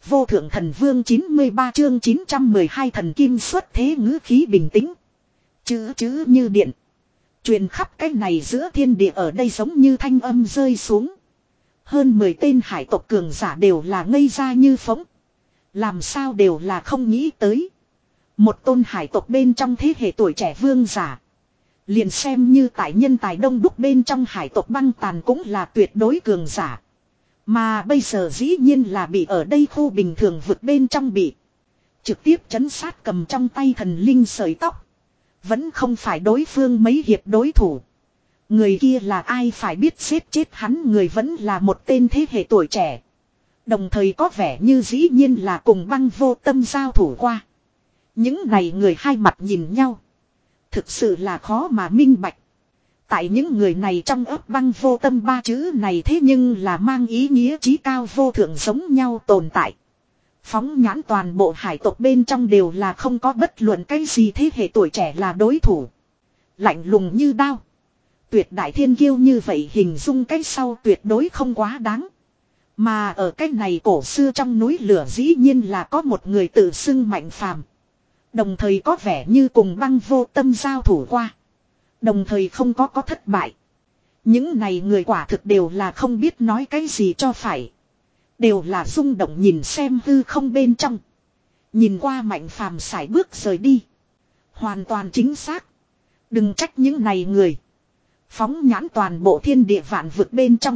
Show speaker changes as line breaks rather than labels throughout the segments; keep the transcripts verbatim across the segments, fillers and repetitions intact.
Vô thượng thần vương chín mươi ba chương chín trăm mười hai thần kim xuất thế ngữ khí bình tĩnh. Chữ chữ như điện. Truyền khắp cái này giữa thiên địa ở đây giống như thanh âm rơi xuống. Hơn mười tên hải tộc cường giả đều là ngây ra như phóng. Làm sao đều là không nghĩ tới. Một tôn hải tộc bên trong thế hệ tuổi trẻ vương giả. Liền xem như tại nhân tài đông đúc bên trong hải tộc băng tàn cũng là tuyệt đối cường giả. Mà bây giờ dĩ nhiên là bị ở đây khu bình thường vực bên trong bị. Trực tiếp chấn sát cầm trong tay thần linh sợi tóc. Vẫn không phải đối phương mấy hiệp đối thủ. Người kia là ai phải biết xếp chết hắn, người vẫn là một tên thế hệ tuổi trẻ. Đồng thời có vẻ như dĩ nhiên là cùng Băng Vô Tâm giao thủ qua. Những này người hai mặt nhìn nhau. Thực sự là khó mà minh bạch. Tại những người này trong ấp Băng Vô Tâm ba chữ này thế nhưng là mang ý nghĩa chí cao vô thượng giống nhau tồn tại. Phóng nhãn toàn bộ hải tộc bên trong đều là không có bất luận cái gì thế hệ tuổi trẻ là đối thủ. Lạnh lùng như đao. Tuyệt đại thiên kiêu như vậy hình dung cái sau tuyệt đối không quá đáng. Mà ở cái này cổ xưa trong núi lửa dĩ nhiên là có một người tự xưng Mạnh Phàm. Đồng thời có vẻ như cùng Băng Vô Tâm giao thủ qua. Đồng thời không có có thất bại. Những này người quả thực đều là không biết nói cái gì cho phải. Đều là rung động nhìn xem hư không bên trong. Nhìn qua Mạnh Phàm sải bước rời đi. Hoàn toàn chính xác. Đừng trách những này người. Phóng nhãn toàn bộ thiên địa vạn vực bên trong.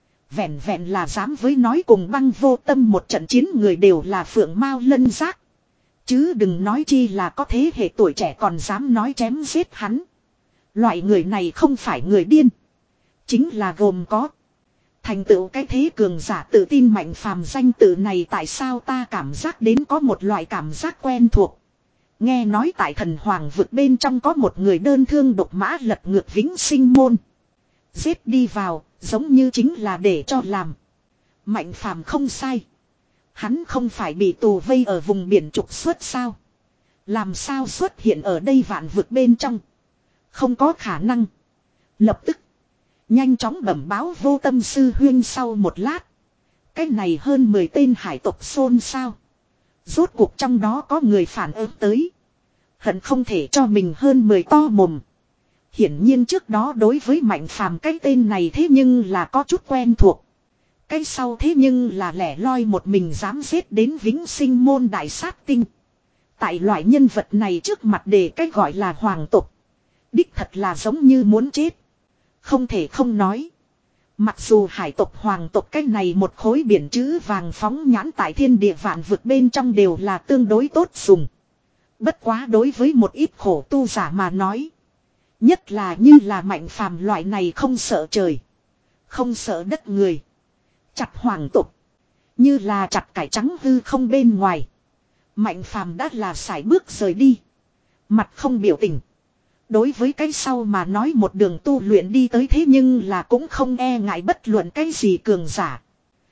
Vẹn vẹn là dám với nói cùng Băng Vô Tâm một trận chiến người đều là phượng mao lân giác. Chứ đừng nói chi là có thế hệ tuổi trẻ còn dám nói chém giết hắn. Loại người này không phải người điên. Chính là gồm có. Thành tựu cái thế cường giả tự tin Mạnh Phàm danh tự này tại sao ta cảm giác đến có một loại cảm giác quen thuộc. Nghe nói tại thần hoàng vực bên trong có một người đơn thương độc mã lật ngược vĩnh sinh môn. Giết đi vào, giống như chính là để cho làm. Mạnh Phàm không sai. Hắn không phải bị tù vây ở vùng biển trục xuất sao. Làm sao xuất hiện ở đây vạn vực bên trong. Không có khả năng. Lập tức. Nhanh chóng bẩm báo Vô Tâm sư huyên sau một lát. Cái này hơn mười tên hải tộc xôn xao. Rốt cuộc trong đó có người phản ứng tới. Hận không thể cho mình hơn mười to mồm. Hiển nhiên trước đó đối với Mạnh Phàm cái tên này thế nhưng là có chút quen thuộc. Cái sau thế nhưng là lẻ loi một mình dám giết đến vĩnh sinh môn đại sát tinh. Tại loại nhân vật này trước mặt để cái gọi là hoàng tộc. Đích thật là giống như muốn chết. Không thể không nói. Mặc dù hải tộc hoàng tộc cái này một khối biển chữ vàng phóng nhãn tại thiên địa vạn vực bên trong đều là tương đối tốt dùng. Bất quá đối với một ít khổ tu giả mà nói. Nhất là như là Mạnh Phàm loại này không sợ trời. Không sợ đất người. Chặt hoàng tộc. Như là chặt cải trắng hư không bên ngoài. Mạnh Phàm đã là sải bước rời đi. Mặt không biểu tình. Đối với cái sau mà nói một đường tu luyện đi tới thế nhưng là cũng không e ngại bất luận cái gì cường giả.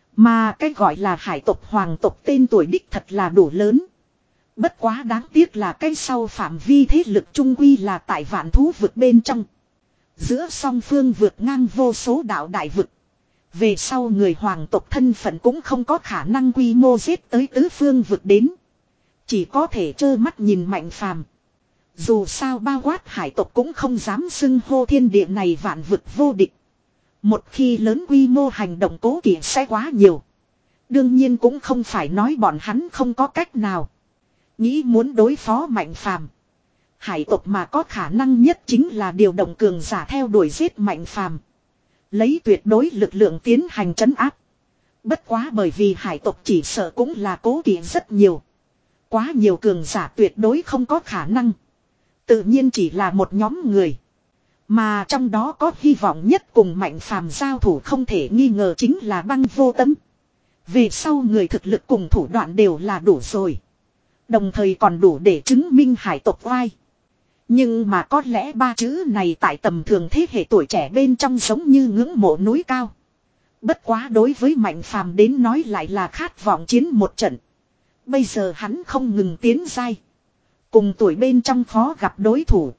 Mà cái gọi là hải tộc hoàng tộc tên tuổi đích thật là đủ lớn. Bất quá đáng tiếc là cái sau phạm vi thế lực trung quy là tại vạn thú vực bên trong. Giữa song phương vượt ngang vô số đạo đại vực. Về sau người hoàng tộc thân phận cũng không có khả năng quy mô giết tới tứ phương vực đến. Chỉ có thể trơ mắt nhìn Mạnh Phàm. Dù sao bao quát hải tộc cũng không dám xưng hô thiên địa này vạn vực vô địch. Một khi lớn quy mô hành động cố kỵ sẽ quá nhiều. Đương nhiên cũng không phải nói bọn hắn không có cách nào. Nghĩ muốn đối phó Mạnh Phàm. Hải tộc mà có khả năng nhất chính là điều động cường giả theo đuổi giết Mạnh Phàm. Lấy tuyệt đối lực lượng tiến hành trấn áp. Bất quá bởi vì hải tộc chỉ sợ cũng là cố kỵ rất nhiều. Quá nhiều cường giả tuyệt đối không có khả năng. Tự nhiên chỉ là một nhóm người. Mà trong đó có hy vọng nhất cùng Mạnh Phàm giao thủ không thể nghi ngờ chính là Băng Vô Tâm. Về sau người thực lực cùng thủ đoạn đều là đủ rồi. Đồng thời còn đủ để chứng minh hải tộc oai. Nhưng mà có lẽ ba chữ này tại tầm thường thế hệ tuổi trẻ bên trong giống như ngưỡng mộ núi cao. Bất quá đối với Mạnh Phàm đến nói lại là khát vọng chiến một trận. Bây giờ hắn không ngừng tiến giai. Cùng tuổi bên trong khó gặp đối thủ.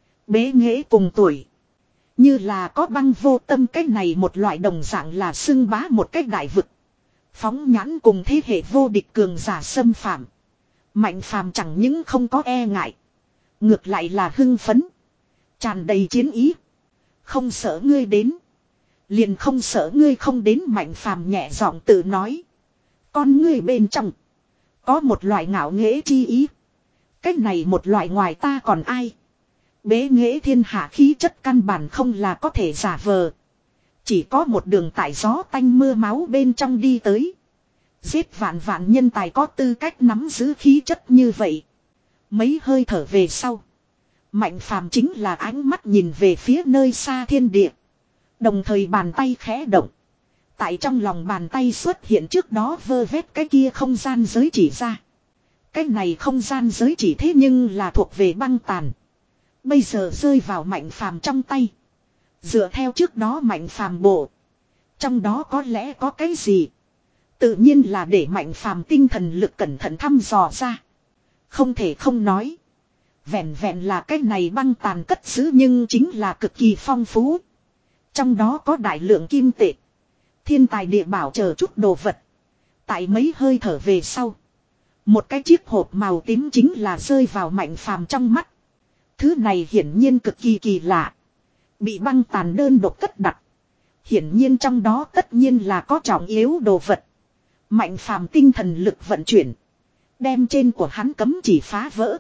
Bế nghệ cùng tuổi. Như là có Băng Vô Tâm cách này một loại đồng dạng là xưng bá một cách đại vực. Phóng nhãn cùng thế hệ vô địch cường giả xâm phạm. Mạnh phàm chẳng những không có e ngại. Ngược lại là hưng phấn. Tràn đầy chiến ý. Không sợ ngươi đến. Liền không sợ ngươi không đến, Mạnh phàm nhẹ giọng tự nói. Con ngươi bên trong. Có một loại ngạo nghễ chi ý. Cách này một loại ngoài ta còn ai. Bế nghễ thiên hạ khí chất căn bản không là có thể giả vờ. Chỉ có một đường tại gió tanh mưa máu bên trong đi tới. Giết vạn vạn nhân tài có tư cách nắm giữ khí chất như vậy. Mấy hơi thở về sau. Mạnh phàm chính là ánh mắt nhìn về phía nơi xa thiên địa. Đồng thời bàn tay khẽ động. Tại trong lòng bàn tay xuất hiện trước đó vơ vét cái kia không gian giới chỉ ra. Cái này không gian giới chỉ thế nhưng là thuộc về băng tàn. Bây giờ rơi vào Mạnh phàm trong tay. Dựa theo trước đó Mạnh phàm bộ. Trong đó có lẽ có cái gì. Tự nhiên là để Mạnh phàm tinh thần lực cẩn thận thăm dò ra. Không thể không nói. Vẹn vẹn là cái này băng tàn cất giữ nhưng chính là cực kỳ phong phú. Trong đó có đại lượng kim tệ. Thiên tài địa bảo chờ chút đồ vật. Tại mấy hơi thở về sau. Một cái chiếc hộp màu tím chính là rơi vào Mạnh phàm trong mắt. Thứ này hiển nhiên cực kỳ kỳ lạ. Bị băng tàn đơn độc cất đặt. Hiển nhiên trong đó tất nhiên là có trọng yếu đồ vật. Mạnh phàm tinh thần lực vận chuyển. Đem trên của hắn cấm chỉ phá vỡ.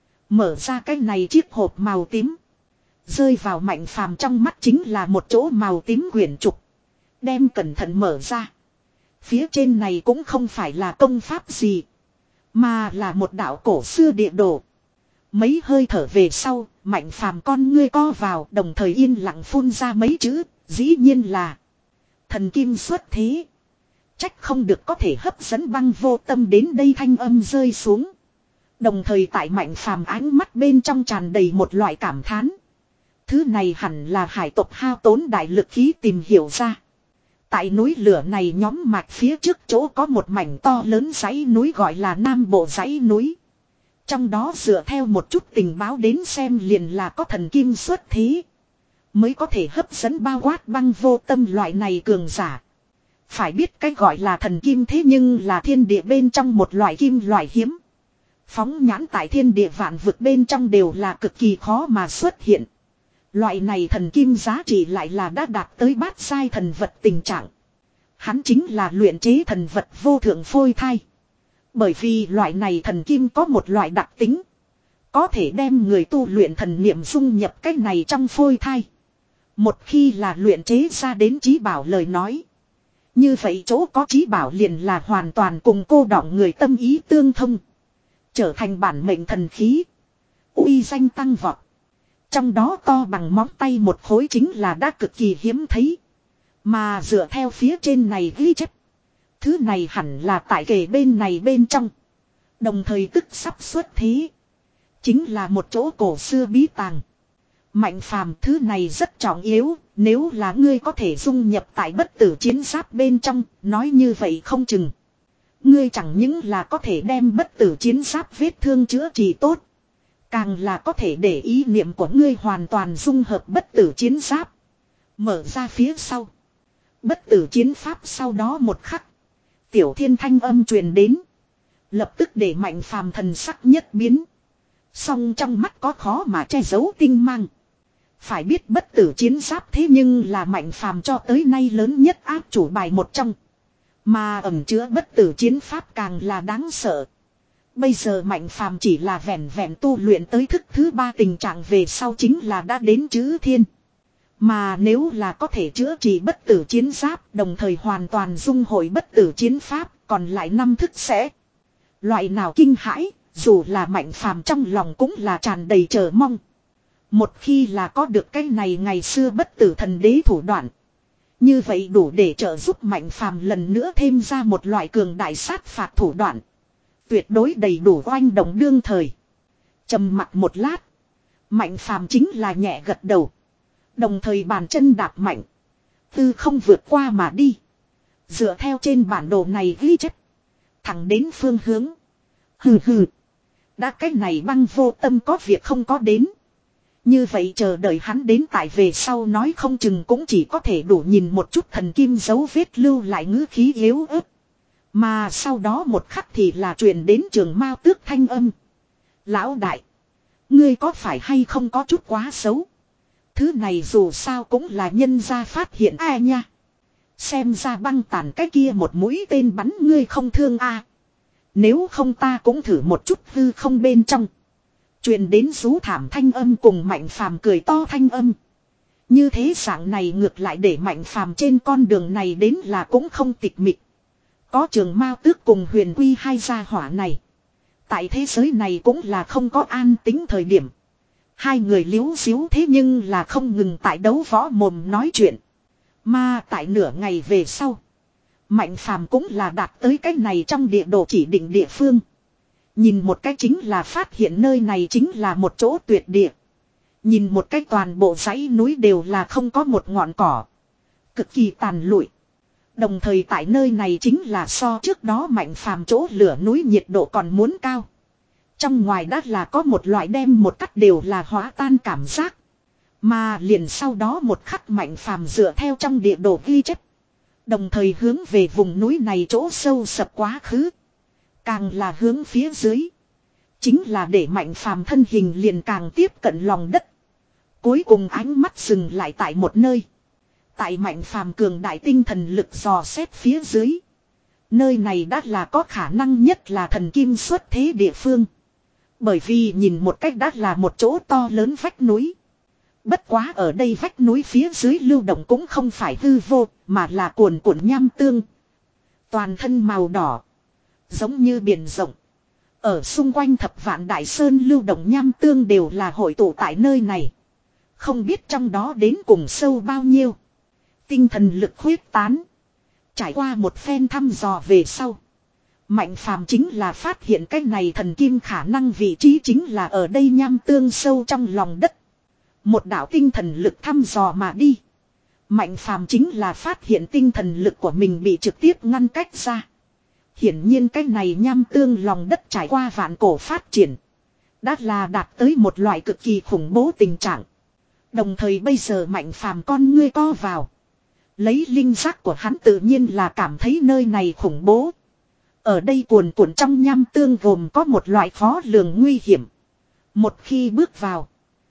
Mở ra cái này chiếc hộp màu tím. Rơi vào Mạnh phàm trong mắt chính là một chỗ màu tím quyển trục. Đem cẩn thận mở ra. Phía trên này cũng không phải là công pháp gì. Mà là một đạo cổ xưa địa đồ. Mấy hơi thở về sau, Mạnh phàm con ngươi co vào, đồng thời yên lặng phun ra mấy chữ, dĩ nhiên là thần kim xuất thế. Trách không được có thể hấp dẫn băng vô tâm đến đây, thanh âm rơi xuống. Đồng thời tại Mạnh phàm ánh mắt bên trong tràn đầy một loại cảm thán. Thứ này hẳn là hải tộc hao tốn đại lực khí tìm hiểu ra. Tại núi lửa này nhóm mạch phía trước chỗ có một mảnh to lớn dãy núi gọi là Nam Bộ dãy núi. Trong đó dựa theo một chút tình báo đến xem liền là có thần kim xuất thế. Mới có thể hấp dẫn bao quát băng vô tâm loại này cường giả. Phải biết cái gọi là thần kim thế nhưng là thiên địa bên trong một loại kim loại hiếm. Phóng nhãn tại thiên địa vạn vực bên trong đều là cực kỳ khó mà xuất hiện. Loại này thần kim giá trị lại là đã đạt tới bát giai thần vật tình trạng. Hắn chính là luyện chế thần vật vô thượng phôi thai. Bởi vì loại này thần kim có một loại đặc tính. Có thể đem người tu luyện thần niệm dung nhập cái này trong phôi thai. Một khi là luyện chế ra đến chí bảo lời nói. Như vậy chỗ có chí bảo liền là hoàn toàn cùng cô đọng người tâm ý tương thông. Trở thành bản mệnh thần khí. Uy danh tăng vọt. Trong đó to bằng móng tay một khối chính là đã cực kỳ hiếm thấy. Mà dựa theo phía trên này ghi chép. Thứ này hẳn là tại kề bên này bên trong. Đồng thời tức sắp xuất thế. Chính là một chỗ cổ xưa bí tàng. Mạnh phàm, thứ này rất trọng yếu. Nếu là ngươi có thể dung nhập tại bất tử chiến giáp bên trong. Nói như vậy không chừng. Ngươi chẳng những là có thể đem bất tử chiến giáp vết thương chữa trị tốt. Càng là có thể để ý niệm của ngươi hoàn toàn dung hợp bất tử chiến giáp. Mở ra phía sau. Bất tử chiến pháp sau đó một khắc. Tiểu thiên thanh âm truyền đến. Lập tức để Mạnh phàm thần sắc nhất biến. Song trong mắt có khó mà che giấu tinh mang. Phải biết bất tử chiến giáp thế nhưng là Mạnh phàm cho tới nay lớn nhất áp chủ bài một trong. Mà ẩn chứa bất tử chiến pháp càng là đáng sợ. Bây giờ Mạnh phàm chỉ là vẹn vẹn tu luyện tới thức thứ ba tình trạng về sau chính là đã đến chữ thiên. Mà nếu là có thể chữa trị bất tử chiến giáp, đồng thời hoàn toàn dung hội bất tử chiến pháp, còn lại năm thức sẽ. Loại nào kinh hãi, dù là Mạnh phàm trong lòng cũng là tràn đầy chờ mong. Một khi là có được cái này ngày xưa bất tử thần đế thủ đoạn. Như vậy đủ để trợ giúp Mạnh phàm lần nữa thêm ra một loại cường đại sát phạt thủ đoạn. Tuyệt đối đầy đủ oanh động đương thời. Trầm mặt một lát. Mạnh phàm chính là nhẹ gật đầu. Đồng thời bàn chân đạp mạnh. Tư không vượt qua mà đi. Dựa theo trên bản đồ này ghi chép. Thẳng đến phương hướng. Hừ hừ. Đã cái này băng vô tâm có việc không có đến. Như vậy chờ đợi hắn đến tại về sau nói không chừng cũng chỉ có thể đủ nhìn một chút thần kim dấu vết lưu lại ngữ khí yếu ớt. Mà sau đó một khắc thì là truyền đến Trường Mao Tước thanh âm. Lão đại. Ngươi có phải hay không có chút quá xấu. Thứ này dù sao cũng là nhân gia phát hiện ai nha. Xem ra băng tàn cái kia một mũi tên bắn ngươi không thương a. Nếu không ta cũng thử một chút hư không bên trong. Truyền đến rú thảm thanh âm cùng Mạnh Phàm cười to thanh âm. Như thế dạng này ngược lại để Mạnh Phàm trên con đường này đến là cũng không tịch mịch. Có Trường Mao Tước cùng Huyền Quy hai gia hỏa này. Tại thế giới này cũng là không có an tính thời điểm. Hai người liếu xíu thế nhưng là không ngừng tại đấu võ mồm nói chuyện. Mà tại nửa ngày về sau. Mạnh Phàm cũng là đạt tới cái này trong địa đồ chỉ định địa phương. Nhìn một cái chính là phát hiện nơi này chính là một chỗ tuyệt địa. Nhìn một cái toàn bộ dãy núi đều là không có một ngọn cỏ. Cực kỳ tàn lụi. Đồng thời tại nơi này chính là so trước đó Mạnh Phàm chỗ lửa núi nhiệt độ còn muốn cao. Trong ngoài đất là có một loại đem một cắt đều là hóa tan cảm giác. Mà liền sau đó một khắc Mạnh Phàm dựa theo trong địa đồ ghi chép. Đồng thời hướng về vùng núi này chỗ sâu sập quá khứ. Càng là hướng phía dưới. Chính là để Mạnh Phàm thân hình liền càng tiếp cận lòng đất. Cuối cùng ánh mắt dừng lại tại một nơi. Tại Mạnh Phàm cường đại tinh thần lực dò xét phía dưới. Nơi này đã là có khả năng nhất là thần kim xuất thế địa phương. Bởi vì nhìn một cách đã là một chỗ to lớn vách núi. Bất quá ở đây vách núi phía dưới lưu động cũng không phải hư vô, mà là cuồn cuộn nham tương. Toàn thân màu đỏ. Giống như biển rộng. Ở xung quanh thập vạn đại sơn lưu động nham tương đều là hội tụ tại nơi này. Không biết trong đó đến cùng sâu bao nhiêu. Tinh thần lực huyết tán. Trải qua một phen thăm dò về sau. Mạnh Phàm chính là phát hiện cái này thần kim khả năng vị trí chính là ở đây nham tương sâu trong lòng đất. Một đạo tinh thần lực thăm dò mà đi. Mạnh Phàm chính là phát hiện tinh thần lực của mình bị trực tiếp ngăn cách ra. Hiển nhiên cái này nham tương lòng đất trải qua vạn cổ phát triển. Đã là đạt tới một loại cực kỳ khủng bố tình trạng. Đồng thời bây giờ Mạnh Phàm con ngươi co vào. Lấy linh giác của hắn tự nhiên là cảm thấy nơi này khủng bố. Ở đây cuồn cuộn trong nham tương gồm có một loại khó lường nguy hiểm. Một khi bước vào.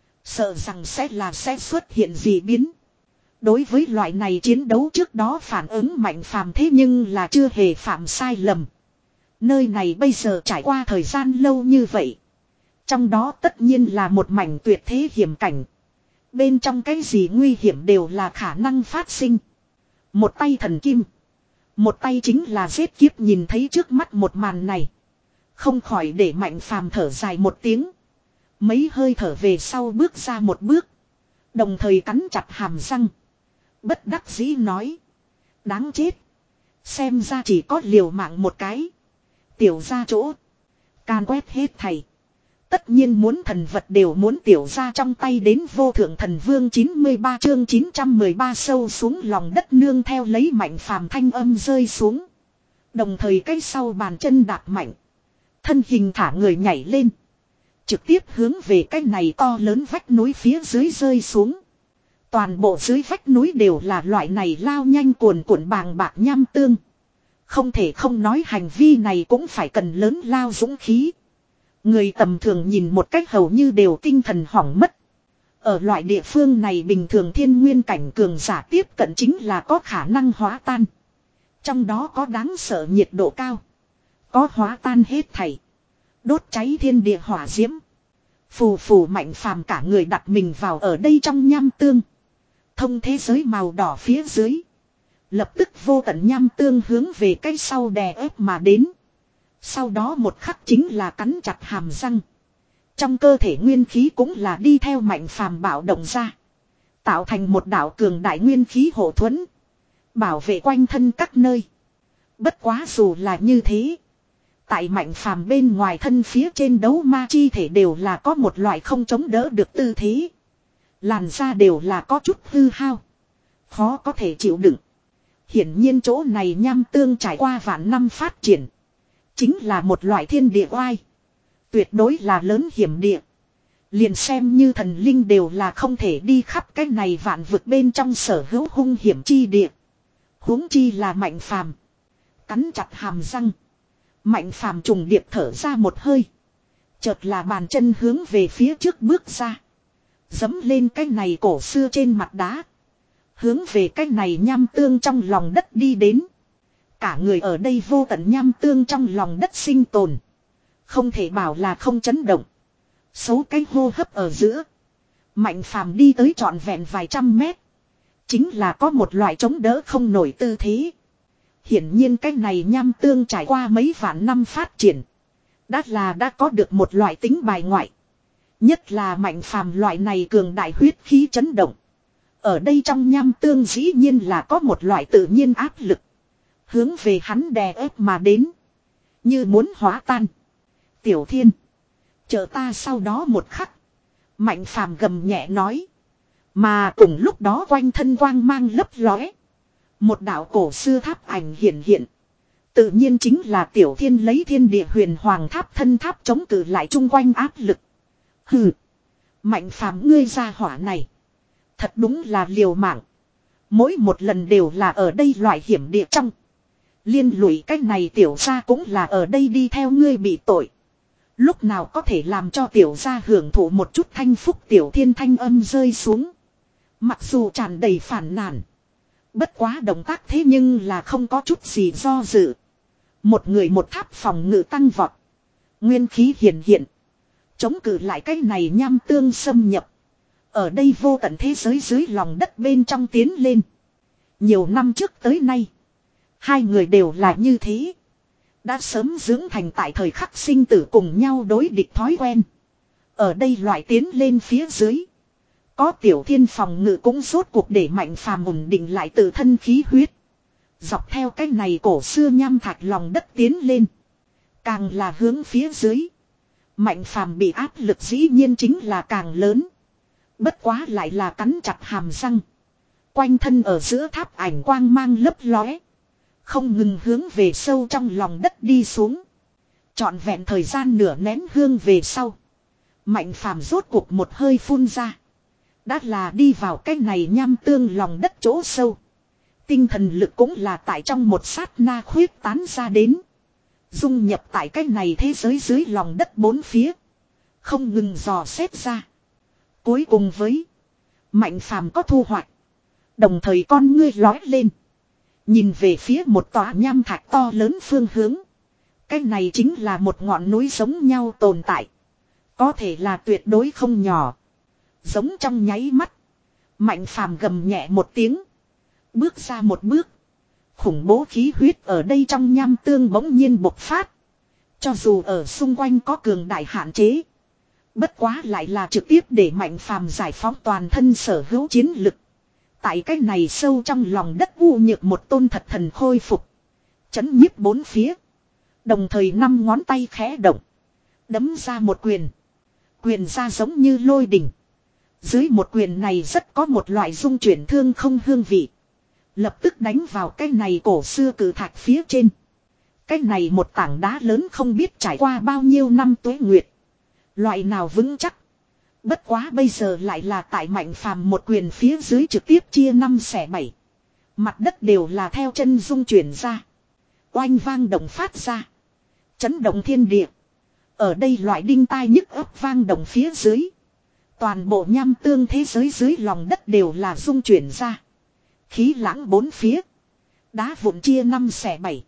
Sợ rằng sẽ là sẽ xuất hiện dị biến. Đối với loại này chiến đấu trước đó phản ứng Mạnh Phàm thế nhưng là chưa hề phạm sai lầm. Nơi này bây giờ trải qua thời gian lâu như vậy. Trong đó tất nhiên là một mảnh tuyệt thế hiểm cảnh. Bên trong cái gì nguy hiểm đều là khả năng phát sinh. Một tay thần kim. Một tay chính là giết kiếp nhìn thấy trước mắt một màn này. Không khỏi để Mạnh Phàm thở dài một tiếng. Mấy hơi thở về sau bước ra một bước. Đồng thời cắn chặt hàm răng. Bất đắc dĩ nói. Đáng chết. Xem ra chỉ có liều mạng một cái. Tiểu ra chỗ. Can quét hết thầy. Tất nhiên muốn thần vật đều muốn tiểu ra trong tay đến vô thượng thần vương chín mươi ba chương chín trăm mười ba sâu xuống lòng đất nương theo lấy Mạnh Phàm thanh âm rơi xuống. Đồng thời cái sau bàn chân đạp mạnh. Thân hình thả người nhảy lên. Trực tiếp hướng về cái này to lớn vách núi phía dưới rơi xuống. Toàn bộ dưới vách núi đều là loại này lao nhanh cuồn cuộn bàng bạc nham tương. Không thể không nói hành vi này cũng phải cần lớn lao dũng khí. Người tầm thường nhìn một cách hầu như đều tinh thần hỏng mất. Ở loại địa phương này bình thường thiên nguyên cảnh cường giả tiếp cận chính là có khả năng hóa tan. Trong đó có đáng sợ nhiệt độ cao. Có hóa tan hết thảy. Đốt cháy thiên địa hỏa diễm. Phù phù Mạnh Phàm cả người đặt mình vào ở đây trong nham tương. Thông thế giới màu đỏ phía dưới. Lập tức vô tận nham tương hướng về cái sau đè ép mà đến. Sau đó một khắc chính là cắn chặt hàm răng. Trong cơ thể nguyên khí cũng là đi theo Mạnh Phàm bạo động ra. Tạo thành một đạo cường đại nguyên khí hộ thuẫn. Bảo vệ quanh thân các nơi. Bất quá dù là như thế. Tại Mạnh Phàm bên ngoài thân phía trên đấu ma chi thể đều là có một loại không chống đỡ được tư thế. Làn da đều là có chút hư hao. Khó có thể chịu đựng. Hiển nhiên chỗ này nham tương trải qua vạn năm phát triển. Chính là một loại thiên địa oai. Tuyệt đối là lớn hiểm địa. Liền xem như thần linh đều là không thể đi khắp cái này vạn vực bên trong sở hữu hung hiểm chi địa. Huống chi là Mạnh Phàm. Cắn chặt hàm răng. Mạnh phàm trùng điệp thở ra một hơi. Chợt là bàn chân hướng về phía trước bước ra. Dẫm lên cái này cổ xưa trên mặt đá. Hướng về cái này nham tương trong lòng đất đi đến. Cả người ở đây vô tận nham tương trong lòng đất sinh tồn. Không thể bảo là không chấn động. Số cái hô hấp ở giữa. Mạnh phàm đi tới trọn vẹn vài trăm mét. Chính là có một loại chống đỡ không nổi tư thế. Hiển nhiên cái này nham tương trải qua mấy vạn năm phát triển. Đã là đã có được một loại tính bài ngoại. Nhất là mạnh phàm loại này cường đại huyết khí chấn động. Ở đây trong nham tương dĩ nhiên là có một loại tự nhiên áp lực. Hướng về hắn đè ép mà đến. Như muốn hóa tan. Tiểu Thiên. Chờ ta sau đó một khắc. Mạnh phàm gầm nhẹ nói. Mà cùng lúc đó quanh thân quang mang lấp lóe. Một đạo cổ xưa tháp ảnh hiện hiện. Tự nhiên chính là Tiểu Thiên lấy thiên địa huyền hoàng tháp thân tháp chống cự lại chung quanh áp lực. Hừ. Mạnh phàm ngươi ra hỏa này. Thật đúng là liều mạng. Mỗi một lần đều là ở đây loại hiểm địa trong. Liên lụy cách này tiểu gia cũng là ở đây đi theo ngươi bị tội. Lúc nào có thể làm cho tiểu gia hưởng thụ một chút thanh phúc. Tiểu Thiên thanh âm rơi xuống. Mặc dù tràn đầy phản nàn. Bất quá động tác thế nhưng là không có chút gì do dự. Một người một tháp phòng ngự tăng vọt. Nguyên khí hiện hiện. Chống cự lại cái này nham tương xâm nhập. Ở đây vô tận thế giới dưới lòng đất bên trong tiến lên. Nhiều năm trước tới nay. Hai người đều là như thế. Đã sớm dưỡng thành tại thời khắc sinh tử cùng nhau đối địch thói quen. Ở đây loại tiến lên phía dưới. Có Tiểu Thiên phòng ngự cũng rốt cuộc để mạnh phàm ổn định lại tự thân khí huyết. Dọc theo cái này cổ xưa nham thạch lòng đất tiến lên. Càng là hướng phía dưới. Mạnh phàm bị áp lực dĩ nhiên chính là càng lớn. Bất quá lại là cắn chặt hàm răng. Quanh thân ở giữa tháp ảnh quang mang lấp lóe. Không ngừng hướng về sâu trong lòng đất đi xuống. Trọn vẹn thời gian nửa nén hương về sau. Mạnh phàm rốt cuộc một hơi phun ra. Đã là đi vào cái này nham tương lòng đất chỗ sâu. Tinh thần lực cũng là tại trong một sát na khuyết tán ra đến. Dung nhập tại cái này thế giới dưới lòng đất bốn phía. Không ngừng dò xét ra. Cuối cùng với. Mạnh phàm có thu hoạch. Đồng thời con ngươi lói lên. Nhìn về phía một tòa nham thạch to lớn phương hướng. Cái này chính là một ngọn núi giống nhau tồn tại. Có thể là tuyệt đối không nhỏ. Giống trong nháy mắt. Mạnh phàm gầm nhẹ một tiếng. Bước ra một bước. Khủng bố khí huyết ở đây trong nham tương bỗng nhiên bộc phát. Cho dù ở xung quanh có cường đại hạn chế. Bất quá lại là trực tiếp để mạnh phàm giải phóng toàn thân sở hữu chiến lực. Tại cái này sâu trong lòng đất u nhược một tôn thật thần khôi phục. Chấn nhiếp bốn phía. Đồng thời năm ngón tay khẽ động. Đấm ra một quyền. Quyền ra giống như lôi đỉnh. Dưới một quyền này rất có một loại dung chuyển thương không hương vị. Lập tức đánh vào cái này cổ xưa cử thạch phía trên. Cái này một tảng đá lớn không biết trải qua bao nhiêu năm tuế nguyệt. Loại nào vững chắc. Bất quá bây giờ lại là tại mạnh phàm một quyền phía dưới trực tiếp chia năm xẻ bảy. Mặt đất đều là theo chân dung chuyển ra. Oanh vang động phát ra. Chấn động thiên địa. Ở đây loại đinh tai nhức ấp vang động phía dưới. Toàn bộ nham tương thế giới dưới lòng đất đều là dung chuyển ra. Khí lãng bốn phía. Đá vụn chia năm xẻ bảy.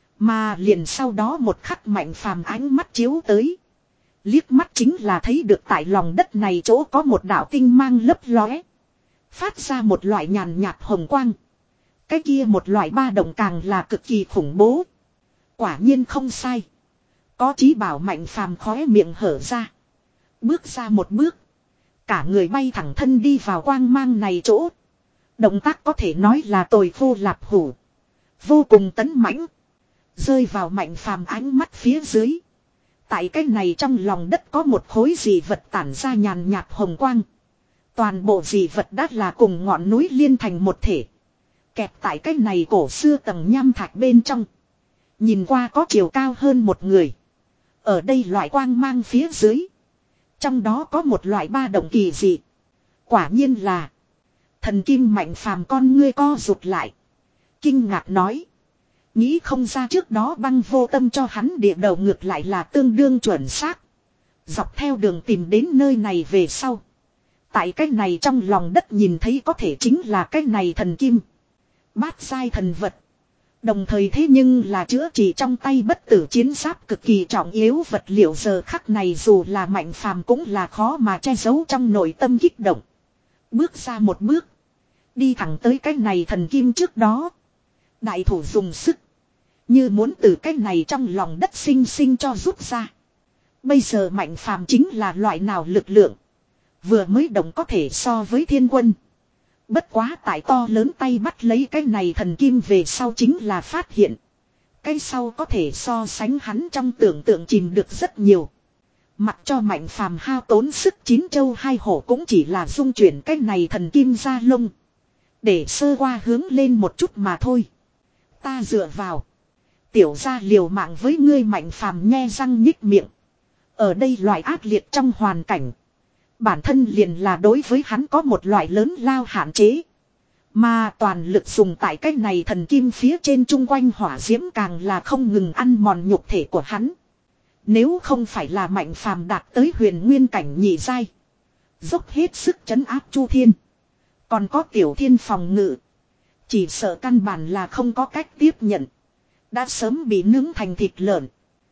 Mà liền sau đó một khắc mạnh phàm ánh mắt chiếu tới. Liếc mắt chính là thấy được tại lòng đất này chỗ có một đạo tinh mang lấp lóe. Phát ra một loại nhàn nhạt hồng quang. Cái kia một loại ba động càng là cực kỳ khủng bố. Quả nhiên không sai. Có chí bảo mạnh phàm khóe miệng hở ra. Bước ra một bước. Cả người bay thẳng thân đi vào quang mang này chỗ. Động tác có thể nói là tồi khô lạp hủ. Vô cùng tấn mãnh. Rơi vào mạnh phàm ánh mắt phía dưới. Tại cái này trong lòng đất có một khối dị vật tản ra nhàn nhạt hồng quang. Toàn bộ dị vật đã là cùng ngọn núi liên thành một thể. Kẹp tại cái này cổ xưa tầng nham thạch bên trong. Nhìn qua có chiều cao hơn một người. Ở đây loại quang mang phía dưới. Trong đó có một loại ba động kỳ dị. Quả nhiên là. Thần kim mạnh phàm con ngươi co rụt lại. Kinh ngạc nói. Nghĩ không ra trước đó băng vô tâm cho hắn địa đầu ngược lại là tương đương chuẩn xác. Dọc theo đường tìm đến nơi này về sau. Tại cái này trong lòng đất nhìn thấy có thể chính là cái này thần kim. Bát giai thần vật. Đồng thời thế nhưng là chữa trị trong tay bất tử chiến giáp cực kỳ trọng yếu vật liệu giờ khắc này dù là Mạnh Phàm cũng là khó mà che giấu trong nội tâm kích động. Bước ra một bước. Đi thẳng tới cái này thần kim trước đó. Đại thủ dùng sức. Như muốn từ cái này trong lòng đất sinh sinh cho rút ra. Bây giờ Mạnh Phàm chính là loại nào lực lượng. Vừa mới động có thể so với thiên quân. Bất quá tại to lớn tay bắt lấy cái này thần kim về sau chính là phát hiện. Cái sau có thể so sánh hắn trong tưởng tượng chìm được rất nhiều. Mặc cho Mạnh Phàm hao tốn sức chín châu hai hổ cũng chỉ là dung chuyển cái này thần kim ra lông. Để sơ qua hướng lên một chút mà thôi. Ta dựa vào. Tiểu gia liều mạng với ngươi Mạnh Phàm nhe răng nhích miệng. Ở đây loại ác liệt trong hoàn cảnh. Bản thân liền là đối với hắn có một loại lớn lao hạn chế. Mà toàn lực dùng tại cách này thần kim phía trên chung quanh hỏa diễm càng là không ngừng ăn mòn nhục thể của hắn. Nếu không phải là Mạnh Phàm đạt tới huyền nguyên cảnh nhị giai. Dốc hết sức trấn áp Chu Thiên. Còn có Tiểu Thiên phòng ngự. Chỉ sợ căn bản là không có cách tiếp nhận. Đã sớm bị nướng thành thịt lợn.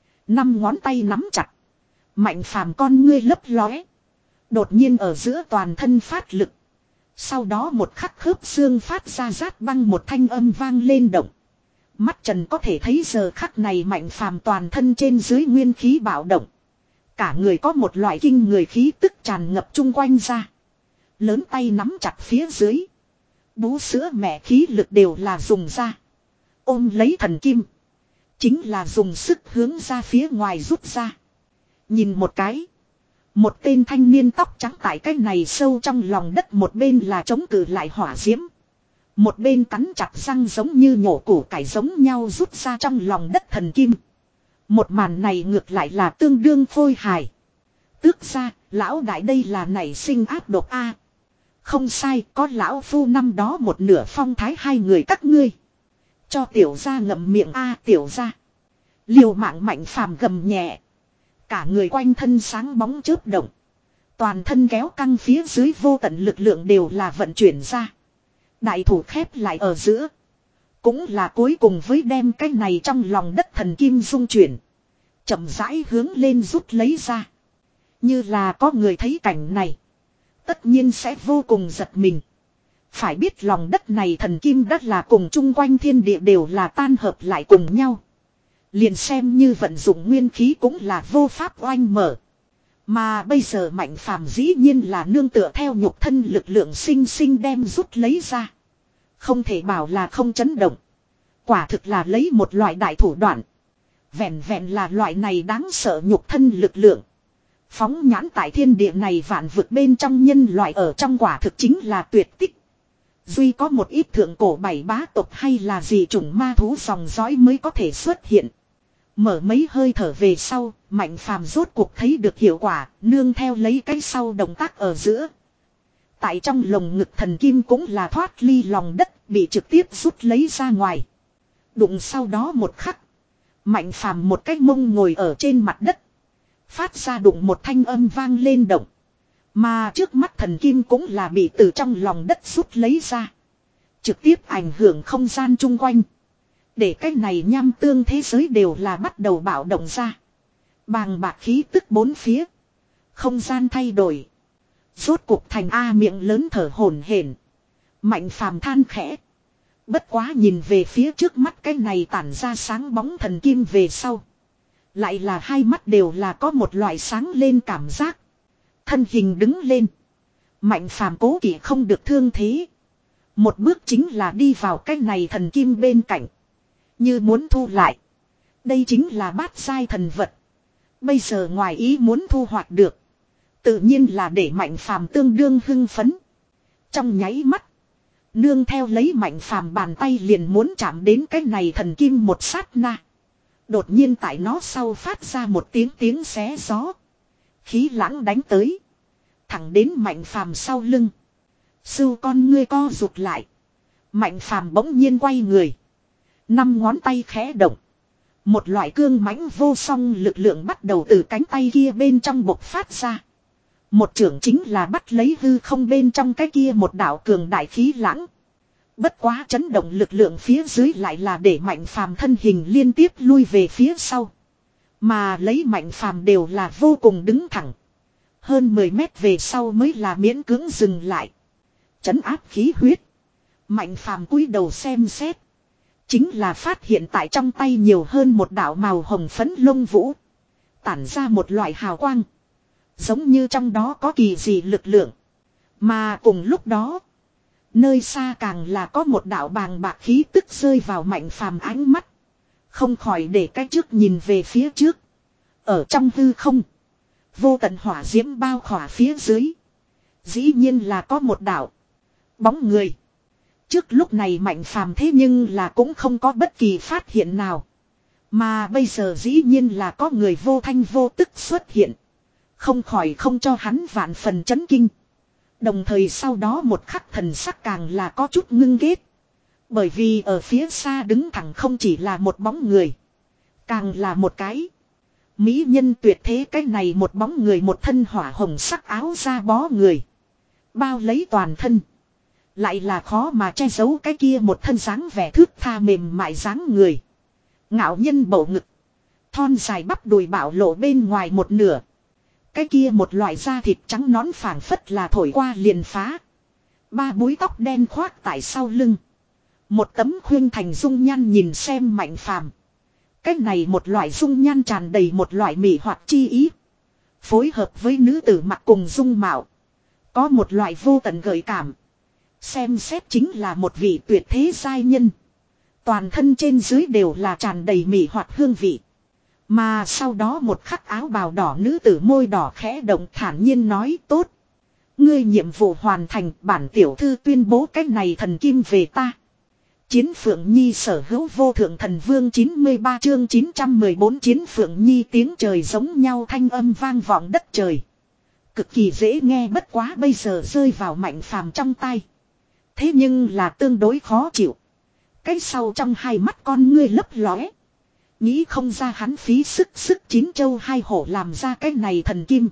Năm ngón tay nắm chặt. Mạnh Phàm con ngươi lấp lóe. Đột nhiên ở giữa toàn thân phát lực. Sau đó một khắc khớp xương phát ra rát băng một thanh âm vang lên động. Mắt trần có thể thấy giờ khắc này Mạnh Phàm toàn thân trên dưới nguyên khí bạo động. Cả người có một loại kinh người khí tức tràn ngập chung quanh ra. Lớn tay nắm chặt phía dưới. Bú sữa mẹ khí lực đều là dùng ra. Ôm lấy thần kim. Chính là dùng sức hướng ra phía ngoài rút ra. Nhìn một cái. Một tên thanh niên tóc trắng tại cái này sâu trong lòng đất một bên là chống cự lại hỏa diễm. Một bên cắn chặt răng giống như nhổ củ cải giống nhau rút ra trong lòng đất thần kim. Một màn này ngược lại là tương đương phôi hài. Tước ra, lão đại đây là nảy sinh áp độc a. Không sai, có lão phu năm đó một nửa phong thái hai người các ngươi. Cho tiểu gia ngậm miệng a tiểu gia. Liều mạng Mạnh Phàm gầm nhẹ. Cả người quanh thân sáng bóng chớp động. Toàn thân kéo căng phía dưới vô tận lực lượng đều là vận chuyển ra. Đại thủ khép lại ở giữa. Cũng là cuối cùng với đem cái này trong lòng đất thần kim dung chuyển. Chậm rãi hướng lên rút lấy ra. Như là có người thấy cảnh này. Tất nhiên sẽ vô cùng giật mình. Phải biết lòng đất này thần kim đất là cùng chung quanh thiên địa đều là tan hợp lại cùng nhau. Liền xem như vận dụng nguyên khí cũng là vô pháp oanh mở. Mà bây giờ Mạnh Phàm dĩ nhiên là nương tựa theo nhục thân lực lượng sinh sinh đem rút lấy ra. Không thể bảo là không chấn động. Quả thực là lấy một loại đại thủ đoạn. Vẹn vẹn là loại này đáng sợ nhục thân lực lượng. Phóng nhãn tại thiên địa này vạn vực bên trong nhân loại ở trong quả thực chính là tuyệt tích. Duy có một ít thượng cổ bảy bá tộc hay là gì chủng ma thú dòng dõi mới có thể xuất hiện. Mở mấy hơi thở về sau, Mạnh Phàm rốt cuộc thấy được hiệu quả, nương theo lấy cái sau động tác ở giữa. Tại trong lồng ngực thần kim cũng là thoát ly lòng đất, bị trực tiếp rút lấy ra ngoài. Đụng sau đó một khắc. Mạnh Phàm một cái mông ngồi ở trên mặt đất. Phát ra đụng một thanh âm vang lên động. Mà trước mắt thần kim cũng là bị từ trong lòng đất rút lấy ra. Trực tiếp ảnh hưởng không gian chung quanh. Để cái này nham tương thế giới đều là bắt đầu bạo động ra. Bàng bạc khí tức bốn phía. Không gian thay đổi. Rốt cuộc thành A miệng lớn thở hổn hển. Mạnh Phàm than khẽ. Bất quá nhìn về phía trước mắt cái này tản ra sáng bóng thần kim về sau. Lại là hai mắt đều là có một loại sáng lên cảm giác. Thân hình đứng lên. Mạnh Phàm cố kỵ không được thương thế. Một bước chính là đi vào cái này thần kim bên cạnh. Như muốn thu lại. Đây chính là bát giai thần vật. Bây giờ ngoài ý muốn thu hoạch được. Tự nhiên là để Mạnh Phàm tương đương hưng phấn. Trong nháy mắt. Nương theo lấy Mạnh Phàm bàn tay liền muốn chạm đến cái này thần kim một sát na. Đột nhiên tại nó sau phát ra một tiếng tiếng xé gió. Khí lãng đánh tới. Thẳng đến Mạnh Phàm sau lưng. Sưu con ngươi co rụt lại. Mạnh Phàm bỗng nhiên quay người. Năm ngón tay khẽ động. Một loại cương mãnh vô song lực lượng bắt đầu từ cánh tay kia bên trong bộc phát ra. Một trưởng chính là bắt lấy hư không bên trong cái kia một đạo cường đại khí lãng. Bất quá chấn động lực lượng phía dưới lại là để Mạnh Phàm thân hình liên tiếp lui về phía sau. Mà lấy Mạnh Phàm đều là vô cùng đứng thẳng. Hơn mười mét về sau mới là miễn cưỡng dừng lại. Chấn áp khí huyết. Mạnh Phàm cúi đầu xem xét. Chính là phát hiện tại trong tay nhiều hơn một đạo màu hồng phấn lông vũ. Tản ra một loại hào quang. Giống như trong đó có kỳ dị lực lượng. Mà cùng lúc đó. Nơi xa càng là có một đạo bàng bạc khí tức rơi vào Mạnh Phàm ánh mắt. Không khỏi để cái trước nhìn về phía trước. Ở trong hư không. Vô tận hỏa diễm bao khỏa phía dưới. Dĩ nhiên là có một đạo. Bóng người. Trước lúc này Mạnh Phàm thế nhưng là cũng không có bất kỳ phát hiện nào. Mà bây giờ dĩ nhiên là có người vô thanh vô tức xuất hiện. Không khỏi không cho hắn vạn phần chấn kinh. Đồng thời sau đó một khắc thần sắc càng là có chút ngưng ghét. Bởi vì ở phía xa đứng thẳng không chỉ là một bóng người. Càng là một cái. Mỹ nhân tuyệt thế cái này một bóng người một thân hỏa hồng sắc áo da bó người. Bao lấy toàn thân. Lại là khó mà che giấu cái kia một thân dáng vẻ thước tha mềm mại dáng người. Ngạo nhân bầu ngực. Thon dài bắp đùi bạo lộ bên ngoài một nửa. Cái kia một loại da thịt trắng nõn phảng phất là thổi qua liền phá. Ba búi tóc đen khoác tại sau lưng. Một tấm khuyên thành dung nhan nhìn xem Mạnh Phàm. Cái này một loại dung nhan tràn đầy một loại mị hoặc chi ý. Phối hợp với nữ tử mặc cùng dung mạo. Có một loại vô tận gợi cảm. Xem xét chính là một vị tuyệt thế giai nhân. Toàn thân trên dưới đều là tràn đầy mị hoặc hương vị. Mà sau đó một khắc áo bào đỏ nữ tử môi đỏ khẽ động thản nhiên nói tốt. Ngươi nhiệm vụ hoàn thành, bản tiểu thư tuyên bố cái này thần kim về ta. Chiến Phượng Nhi sở hữu vô thượng thần vương chín mươi ba chương chín trăm mười bốn Chiến Phượng Nhi tiếng trời giống nhau thanh âm vang vọng đất trời. Cực kỳ dễ nghe bất quá bây giờ rơi vào Mạnh Phàm trong tay. Thế nhưng là tương đối khó chịu. Cái sau trong hai mắt con ngươi lấp lóe. Nghĩ không ra hắn phí sức sức chín châu hai hổ làm ra cái này thần kim.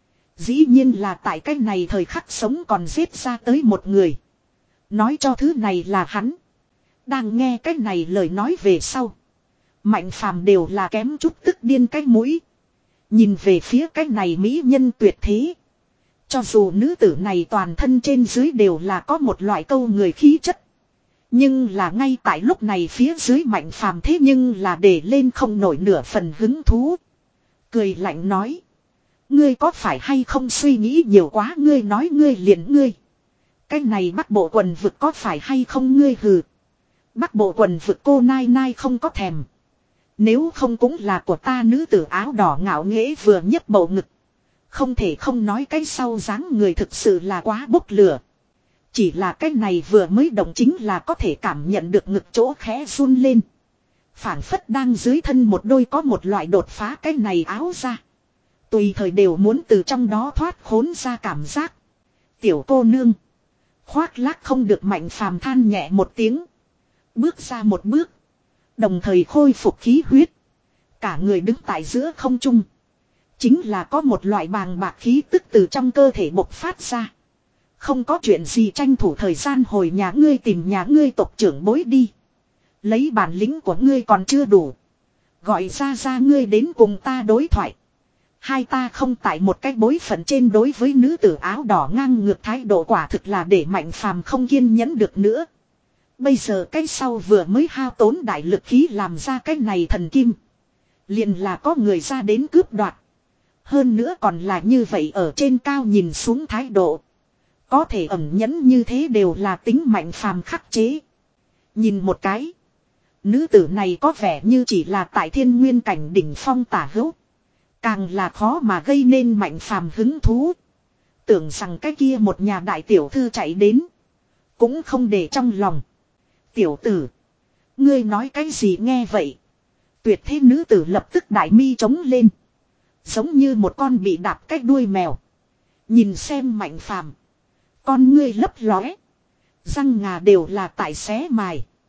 Dĩ nhiên là tại cái này thời khắc sống còn giết ra tới một người. Nói cho thứ này là hắn. Đang nghe cái này lời nói về sau. Mạnh Phàm đều là kém chút tức điên cái mũi. Nhìn về phía cái này mỹ nhân tuyệt thế. Cho dù nữ tử này toàn thân trên dưới đều là có một loại câu người khí chất. Nhưng là ngay tại lúc này phía dưới Mạnh Phàm thế nhưng là để lên không nổi nửa phần hứng thú. Cười lạnh nói. Ngươi có phải hay không suy nghĩ nhiều quá, ngươi nói ngươi liền ngươi. Cái này Bắc Bộ quần vực có phải hay không ngươi hừ. Bắc Bộ quần vực cô nai nai không có thèm. Nếu không cũng là của ta nữ tử áo đỏ ngạo nghễ vừa nhấc bầu ngực. Không thể không nói cái sau dáng người thực sự là quá bốc lửa. Chỉ là cái này vừa mới động chính là có thể cảm nhận được ngực chỗ khẽ run lên. Phảng phất đang dưới thân một đôi có một loại đột phá cái này áo ra. Tùy thời đều muốn từ trong đó thoát khốn ra cảm giác. Tiểu cô nương. Khoác lác không được Mạnh Phàm than nhẹ một tiếng. Bước ra một bước. Đồng thời khôi phục khí huyết. Cả người đứng tại giữa không trung. Chính là có một loại bàng bạc khí tức từ trong cơ thể bộc phát ra. Không có chuyện gì tranh thủ thời gian hồi nhà ngươi tìm nhà ngươi tộc trưởng bối đi. Lấy bản lĩnh của ngươi còn chưa đủ. Gọi ra ra ngươi đến cùng ta đối thoại. Hai ta không tại một cái bối phận trên đối với nữ tử áo đỏ ngang ngược thái độ quả thực là để Mạnh Phàm không kiên nhẫn được nữa. Bây giờ cái sau vừa mới hao tốn đại lực khí làm ra cái này thần kim. Liền là có người ra đến cướp đoạt. Hơn nữa còn là như vậy ở trên cao nhìn xuống thái độ. Có thể ẩn nhẫn như thế đều là tính Mạnh Phàm khắc chế. Nhìn một cái. Nữ tử này có vẻ như chỉ là tại thiên nguyên cảnh đỉnh phong tả hữu. Càng là khó mà gây nên Mạnh Phàm hứng thú. Tưởng rằng cái kia một nhà đại tiểu thư chạy đến. Cũng không để trong lòng. Tiểu tử. Ngươi nói cái gì nghe vậy. Tuyệt thế nữ tử lập tức đại mi trống lên. Giống như một con bị đạp cái đuôi mèo. Nhìn xem Mạnh Phàm. Con ngươi lấp lóe. Răng ngà đều là tại xé mài.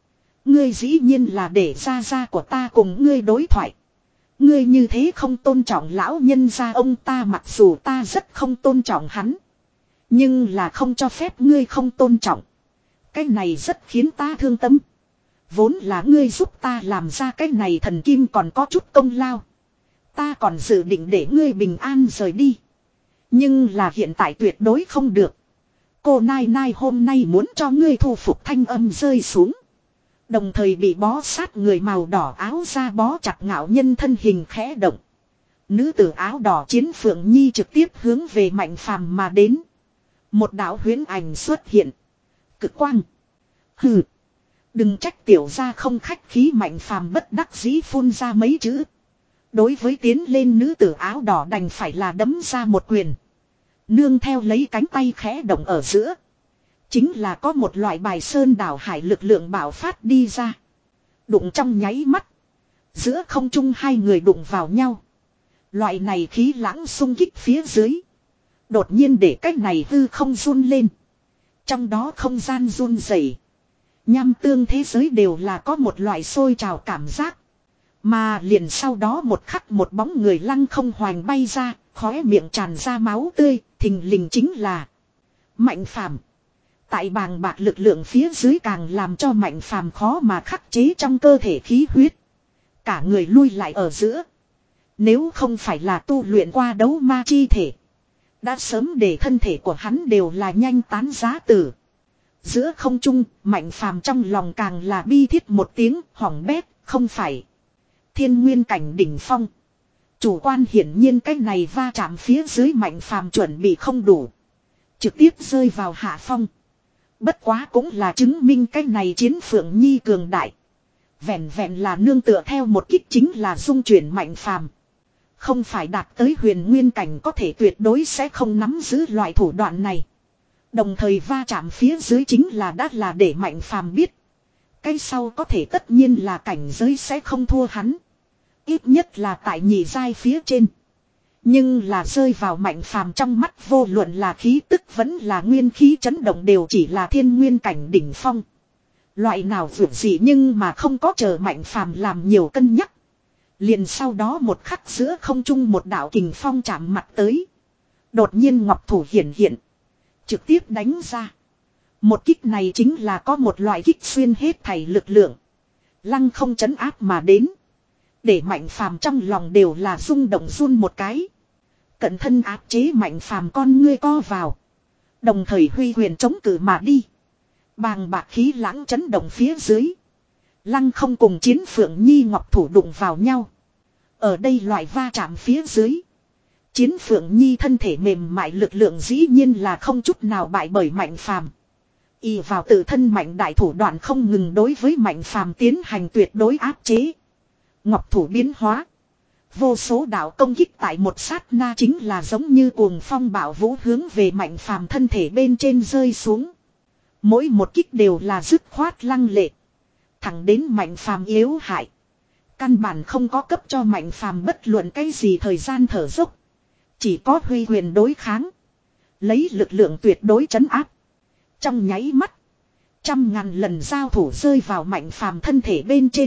Ngươi dĩ nhiên là để gia gia của ta cùng ngươi đối thoại. Ngươi như thế không tôn trọng lão nhân gia ông ta, mặc dù ta rất không tôn trọng hắn. Nhưng là không cho phép ngươi không tôn trọng. Cái này rất khiến ta thương tâm. Vốn là ngươi giúp ta làm ra cái này thần kim còn có chút công lao. Ta còn dự định để ngươi bình an rời đi. Nhưng là hiện tại tuyệt đối không được. Cô Nai Nai hôm nay muốn cho ngươi thu phục, thanh âm rơi xuống. Đồng thời bị bó sát người màu đỏ áo ra bó chặt ngạo nhân thân hình khẽ động. Nữ tử áo đỏ Chiến Phượng Nhi trực tiếp hướng về Mạnh Phàm mà đến. Một đạo huyễn ảnh xuất hiện. Cực quang. Hừ. Đừng trách tiểu gia không khách khí, Mạnh Phàm bất đắc dĩ phun ra mấy chữ. Đối với tiến lên nữ tử áo đỏ đành phải là đấm ra một quyền. Nương theo lấy cánh tay khẽ động ở giữa. Chính là có một loại bài sơn đảo hải lực lượng bạo phát đi ra. Đụng trong nháy mắt. Giữa không trung hai người đụng vào nhau. Loại này khí lãng xung kích phía dưới. Đột nhiên để cách này hư không run lên. Trong đó không gian run rẩy. Nham tương thế giới đều là có một loại sôi trào cảm giác. Mà liền sau đó một khắc một bóng người lăng không hoành bay ra, khóe miệng tràn ra máu tươi, thình lình chính là Mạnh Phàm. Tại bàng bạc lực lượng phía dưới càng làm cho Mạnh Phàm khó mà khắc chế trong cơ thể khí huyết. Cả người lui lại ở giữa. Nếu không phải là tu luyện qua đấu ma chi thể, đã sớm để thân thể của hắn đều là nhanh tán giá tử. Giữa không trung, Mạnh Phàm trong lòng càng là bi thiết một tiếng, hỏng bét, không phải thiên nguyên cảnh đỉnh phong. Chủ quan hiển nhiên cái này va chạm phía dưới Mạnh Phàm chuẩn bị không đủ. Trực tiếp rơi vào hạ phong. Bất quá cũng là chứng minh cái này Chiến Phượng Nhi cường đại. Vẹn vẹn là nương tựa theo một kích chính là dung chuyển Mạnh Phàm. Không phải đạt tới huyền nguyên cảnh có thể tuyệt đối sẽ không nắm giữ loại thủ đoạn này. Đồng thời va chạm phía dưới chính là đã là để Mạnh Phàm biết. Cái sau có thể tất nhiên là cảnh giới sẽ không thua hắn. Ít nhất là tại nhị giai phía trên. Nhưng là rơi vào Mạnh Phàm trong mắt, vô luận là khí tức vẫn là nguyên khí chấn động đều chỉ là thiên nguyên cảnh đỉnh phong. Loại nào vượt gì nhưng mà không có chờ Mạnh Phàm làm nhiều cân nhắc. Liền sau đó một khắc giữa không trung một đạo kình phong chạm mặt tới. Đột nhiên ngọc thủ hiển hiện. Trực tiếp đánh ra. Một kích này chính là có một loại kích xuyên hết thảy lực lượng. Lăng không chấn áp mà đến. Để Mạnh Phàm trong lòng đều là rung động run một cái. Cận thân áp chế Mạnh Phàm con ngươi co vào. Đồng thời huy quyền chống cự mà đi. Bàng bạc khí lãng chấn động phía dưới. Lăng không cùng Chiến Phượng Nhi ngọc thủ đụng vào nhau. Ở đây loại va chạm phía dưới. Chiến Phượng Nhi thân thể mềm mại lực lượng dĩ nhiên là không chút nào bại bởi Mạnh Phàm. Y vào tự thân mạnh đại thủ đoạn không ngừng đối với Mạnh Phàm tiến hành tuyệt đối áp chế. Ngọc thủ biến hóa. Vô số đạo công kích tại một sát na chính là giống như cuồng phong bạo vũ hướng về Mạnh Phàm thân thể bên trên rơi xuống. Mỗi một kích đều là dứt khoát lăng lệ. Thẳng đến Mạnh Phàm yếu hại. Căn bản không có cấp cho Mạnh Phàm bất luận cái gì thời gian thở dốc. Chỉ có huy quyền đối kháng. Lấy lực lượng tuyệt đối trấn áp. Trong nháy mắt. Trăm ngàn lần giao thủ rơi vào Mạnh Phàm thân thể bên trên.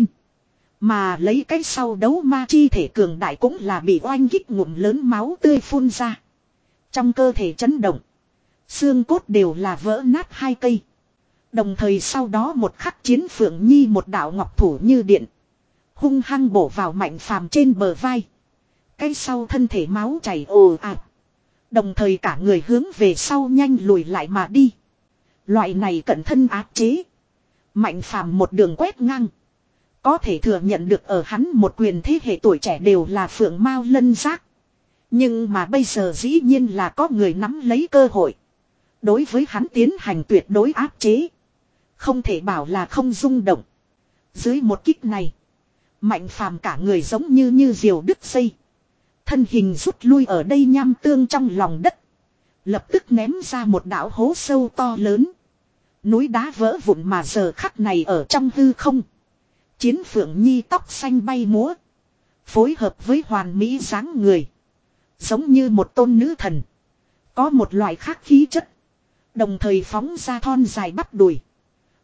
Mà lấy cái sau đấu ma chi thể cường đại cũng là bị oanh kích ngụm lớn máu tươi phun ra. Trong cơ thể chấn động. Xương cốt đều là vỡ nát hai cây. Đồng thời sau đó một khắc Chiến Phượng Nhi một đạo ngọc thủ như điện. Hung hăng bổ vào Mạnh Phàm trên bờ vai. Cái sau thân thể máu chảy ồ ạt. Đồng thời cả người hướng về sau nhanh lùi lại mà đi. Loại này cận thân áp chế. Mạnh Phàm một đường quét ngang. Có thể thừa nhận được ở hắn một quyền thế hệ tuổi trẻ đều là phượng mao lân giác. Nhưng mà bây giờ dĩ nhiên là có người nắm lấy cơ hội. Đối với hắn tiến hành tuyệt đối áp chế. Không thể bảo là không rung động. Dưới một kích này. Mạnh Phàm cả người giống như như diều đứt dây. Thân hình rút lui ở đây nham tương trong lòng đất. Lập tức ném ra một đạo hố sâu to lớn. Núi đá vỡ vụn mà giờ khắc này ở trong hư không. Chiến Phượng Nhi tóc xanh bay múa. Phối hợp với hoàn mỹ dáng người. Giống như một tôn nữ thần. Có một loại khác khí chất. Đồng thời phóng ra thon dài bắp đùi.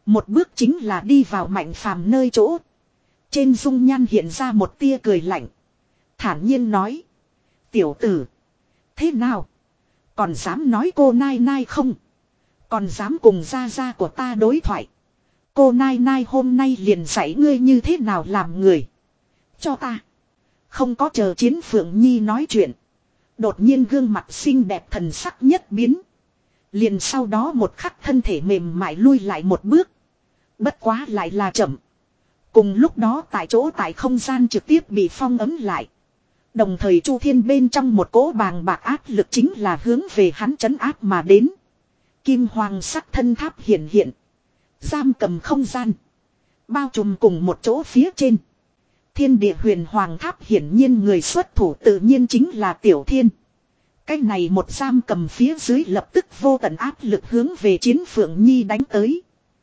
Một bước chính là đi vào Mạnh Phàm nơi chỗ. Trên dung nhan hiện ra một tia cười lạnh. Thản nhiên nói. Tiểu tử. Thế nào? Còn dám nói cô Nai Nai không? Còn dám cùng gia gia của ta đối thoại. Cô Nai Nai hôm nay liền dạy ngươi như thế nào làm người. Cho ta. Không có chờ Chiến Phượng Nhi nói chuyện. Đột nhiên gương mặt xinh đẹp thần sắc nhất biến. Liền sau đó một khắc thân thể mềm mại lui lại một bước. Bất quá lại là chậm. Cùng lúc đó tại chỗ tại không gian trực tiếp bị phong ấm lại. Đồng thời Chu Thiên bên trong một cỗ bàng bạc áp lực chính là hướng về hắn trấn áp mà đến. Kim hoàng sắc thân tháp hiện hiện. Giam cầm không gian. Bao trùm cùng một chỗ phía trên. Thiên địa huyền hoàng tháp hiển nhiên người xuất thủ tự nhiên chính là Tiểu Thiên. Cái này một giam cầm phía dưới lập tức vô tận áp lực hướng về Chiến Phượng Nhi đánh tới.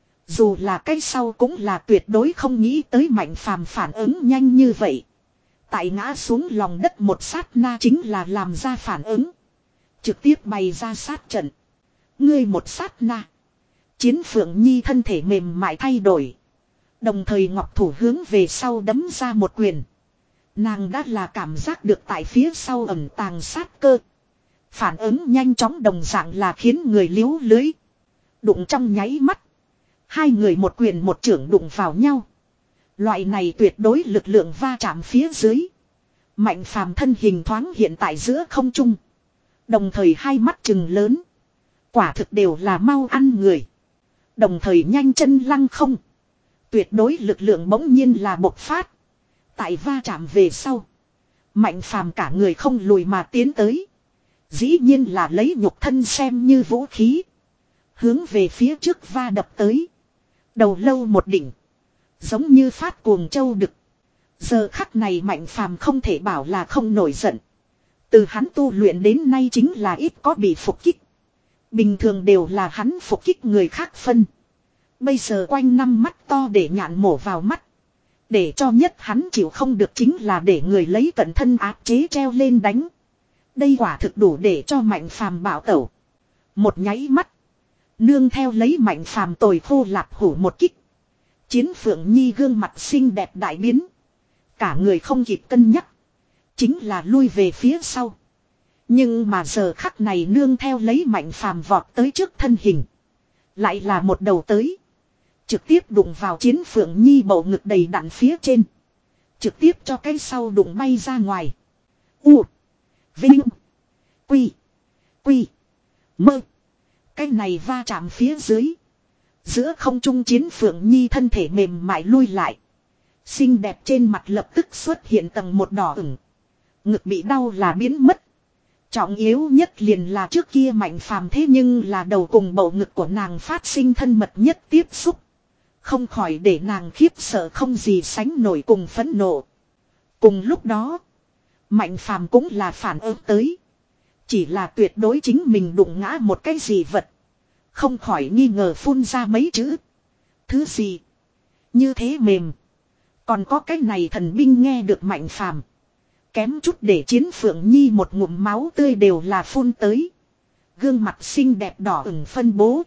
Dù là cái sau cũng là tuyệt đối không nghĩ tới Mạnh Phàm phản ứng nhanh như vậy. Tại ngã xuống lòng đất một sát na chính là làm ra phản ứng. Trực tiếp bày ra sát trận. Ngươi một sát na. Chiến Phượng Nhi thân thể mềm mại thay đổi. Đồng thời ngọc thủ hướng về sau đấm ra một quyền. Nàng đã là cảm giác được tại phía sau ẩn tàng sát cơ. Phản ứng nhanh chóng đồng dạng là khiến người liếu lưới. Đụng trong nháy mắt. Hai người một quyền một chưởng đụng vào nhau. Loại này tuyệt đối lực lượng va chạm phía dưới. Mạnh Phàm thân hình thoáng hiện tại giữa không trung. Đồng thời hai mắt trừng lớn. Quả thực đều là mau ăn người. Đồng thời nhanh chân lăng không. Tuyệt đối lực lượng bỗng nhiên là bộc phát. Tại va chạm về sau. Mạnh Phàm cả người không lùi mà tiến tới. Dĩ nhiên là lấy nhục thân xem như vũ khí. Hướng về phía trước va đập tới. Đầu lâu một đỉnh. Giống như phát cuồng châu đực. Giờ khắc này Mạnh Phàm không thể bảo là không nổi giận. Từ hắn tu luyện đến nay chính là ít có bị phục kích. Bình thường đều là hắn phục kích người khác phân. Bây giờ quanh năm mắt to để nhạn mổ vào mắt. Để cho nhất hắn chịu không được chính là để người lấy cận thân áp chế treo lên đánh. Đây quả thực đủ để cho Mạnh Phàm bảo tẩu. Một nháy mắt. Nương theo lấy Mạnh Phàm tồi khô lạp hủ một kích. Chiến Phượng Nhi gương mặt xinh đẹp đại biến. Cả người không kịp cân nhắc. Chính là lui về phía sau. Nhưng mà giờ khắc này nương theo lấy Mạnh Phàm vọt tới trước thân hình. Lại là một đầu tới. Trực tiếp đụng vào Chiến Phượng Nhi bầu ngực đầy đặn phía trên. Trực tiếp cho cái sau đụng bay ra ngoài. U. Vinh. Quy. Quy. Mơ. Cái này va chạm phía dưới. Giữa không trung Chiến Phượng Nhi thân thể mềm mại lui lại. Xinh đẹp trên mặt lập tức xuất hiện tầng một đỏ ửng. Ngực bị đau là biến mất. Trọng yếu nhất liền là trước kia Mạnh Phàm thế nhưng là đầu cùng bầu ngực của nàng phát sinh thân mật nhất tiếp xúc. Không khỏi để nàng khiếp sợ không gì sánh nổi cùng phẫn nộ. Cùng lúc đó, Mạnh Phàm cũng là phản ứng tới. Chỉ là tuyệt đối chính mình đụng ngã một cái gì vật. Không khỏi nghi ngờ phun ra mấy chữ. Thứ gì? Như thế mềm. Còn có cái này thần binh nghe được Mạnh Phàm. Kém chút để Chiến Phượng Nhi một ngụm máu tươi đều là phun tới. Gương mặt xinh đẹp đỏ ửng phân bố.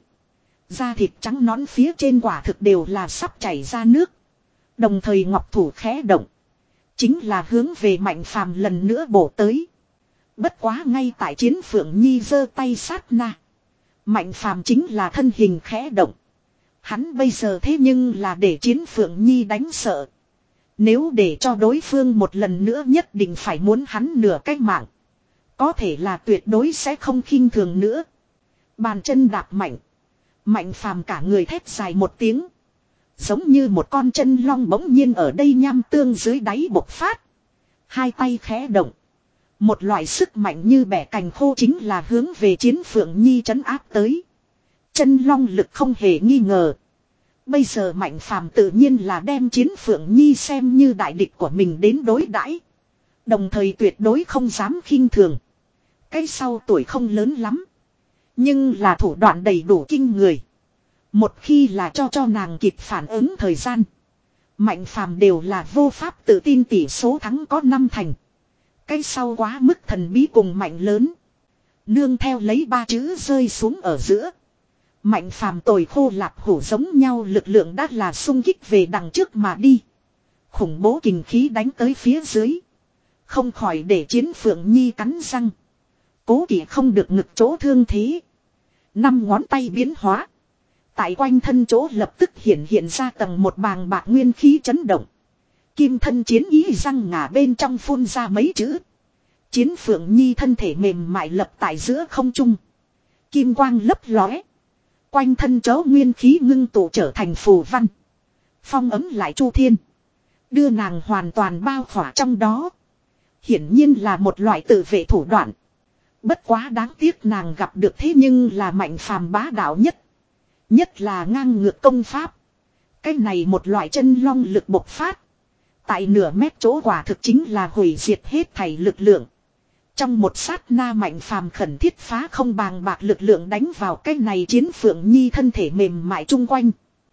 Da thịt trắng nõn phía trên quả thực đều là sắp chảy ra nước. Đồng thời ngọc thủ khẽ động. Chính là hướng về Mạnh Phàm lần nữa bổ tới. Bất quá ngay tại Chiến Phượng Nhi giơ tay sát na. Mạnh Phàm chính là thân hình khẽ động. Hắn bây giờ thế nhưng là để Chiến Phượng Nhi đánh sợ. Nếu để cho đối phương một lần nữa nhất định phải muốn hắn nửa cách mạng. Có thể là tuyệt đối sẽ không khinh thường nữa. Bàn chân đạp mạnh. Mạnh Phàm cả người thét dài một tiếng. Giống như một con chân long bỗng nhiên ở đây nham tương dưới đáy bộc phát. Hai tay khẽ động. Một loại sức mạnh như bẻ cành khô chính là hướng về Chiến Phượng Nhi trấn áp tới. Chân long lực không hề nghi ngờ. Bây giờ Mạnh Phàm tự nhiên là đem Chiến Phượng Nhi xem như đại địch của mình đến đối đãi. Đồng thời tuyệt đối không dám khinh thường. Cái sau tuổi không lớn lắm. Nhưng là thủ đoạn đầy đủ kinh người. Một khi là cho cho nàng kịp phản ứng thời gian. Mạnh Phàm đều là vô pháp tự tin tỷ số thắng có năm thành. Cái sau quá mức thần bí cùng mạnh lớn. Nương theo lấy ba chữ rơi xuống ở giữa. Mạnh phàm tồi khô lạp hủ giống nhau lực lượng đã là xung kích về đằng trước mà đi. Khủng bố kình khí đánh tới phía dưới. Không khỏi để Chiến Phượng Nhi cắn răng. Cố kỵ không được ngực chỗ thương thế. Năm ngón tay biến hóa. Tại quanh thân chỗ lập tức hiện hiện ra tầng một bàng bạc nguyên khí chấn động. Kim thân chiến ý răng ngả bên trong phun ra mấy chữ. Chiến Phượng Nhi thân thể mềm mại lập tại giữa không trung. Kim quang lấp lóe. Quanh thân chấu nguyên khí ngưng tụ trở thành phù văn. Phong ấm lại Chu Thiên. Đưa nàng hoàn toàn bao khỏa trong đó. Hiển nhiên là một loại tự vệ thủ đoạn. Bất quá đáng tiếc nàng gặp được thế nhưng là Mạnh phàm bá đạo nhất. Nhất là ngang ngược công pháp. Cái này một loại chân long lực bộc phát. Tại nửa mét chỗ quả thực chính là hủy diệt hết thảy lực lượng. Trong một sát na Mạnh phàm khẩn thiết phá không bàng bạc lực lượng đánh vào cái này Chiến Phượng Nhi thân thể mềm mại chung quanh.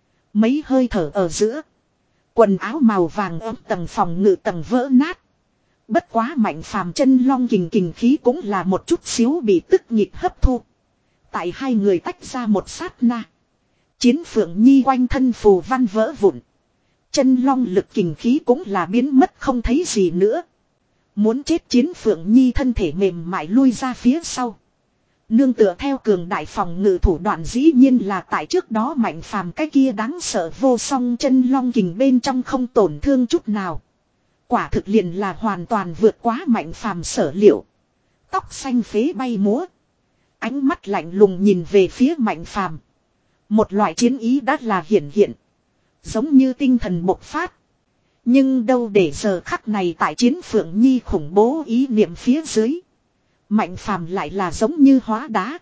Mấy hơi thở ở giữa. Quần áo màu vàng ấm tầng phòng ngự tầng vỡ nát. Bất quá Mạnh phàm chân long kình kình khí cũng là một chút xíu bị tức nhịp hấp thu. Tại hai người tách ra một sát na. Chiến Phượng Nhi quanh thân phù văn vỡ vụn. Chân long lực kình khí cũng là biến mất không thấy gì nữa. Muốn chết Chiến Phượng Nhi thân thể mềm mại lui ra phía sau. Nương tựa theo cường đại phòng ngự thủ đoạn dĩ nhiên là tại trước đó Mạnh phàm cái kia đáng sợ vô song chân long kình bên trong không tổn thương chút nào. Quả thực liền là hoàn toàn vượt quá Mạnh phàm sở liệu. Tóc xanh phế bay múa. Ánh mắt lạnh lùng nhìn về phía Mạnh phàm. Một loại chiến ý đã là hiển hiện. Giống như tinh thần bộc phát. Nhưng đâu để giờ khắc này tại Chiến Phượng Nhi khủng bố ý niệm phía dưới. Mạnh phàm lại là giống như hóa đá.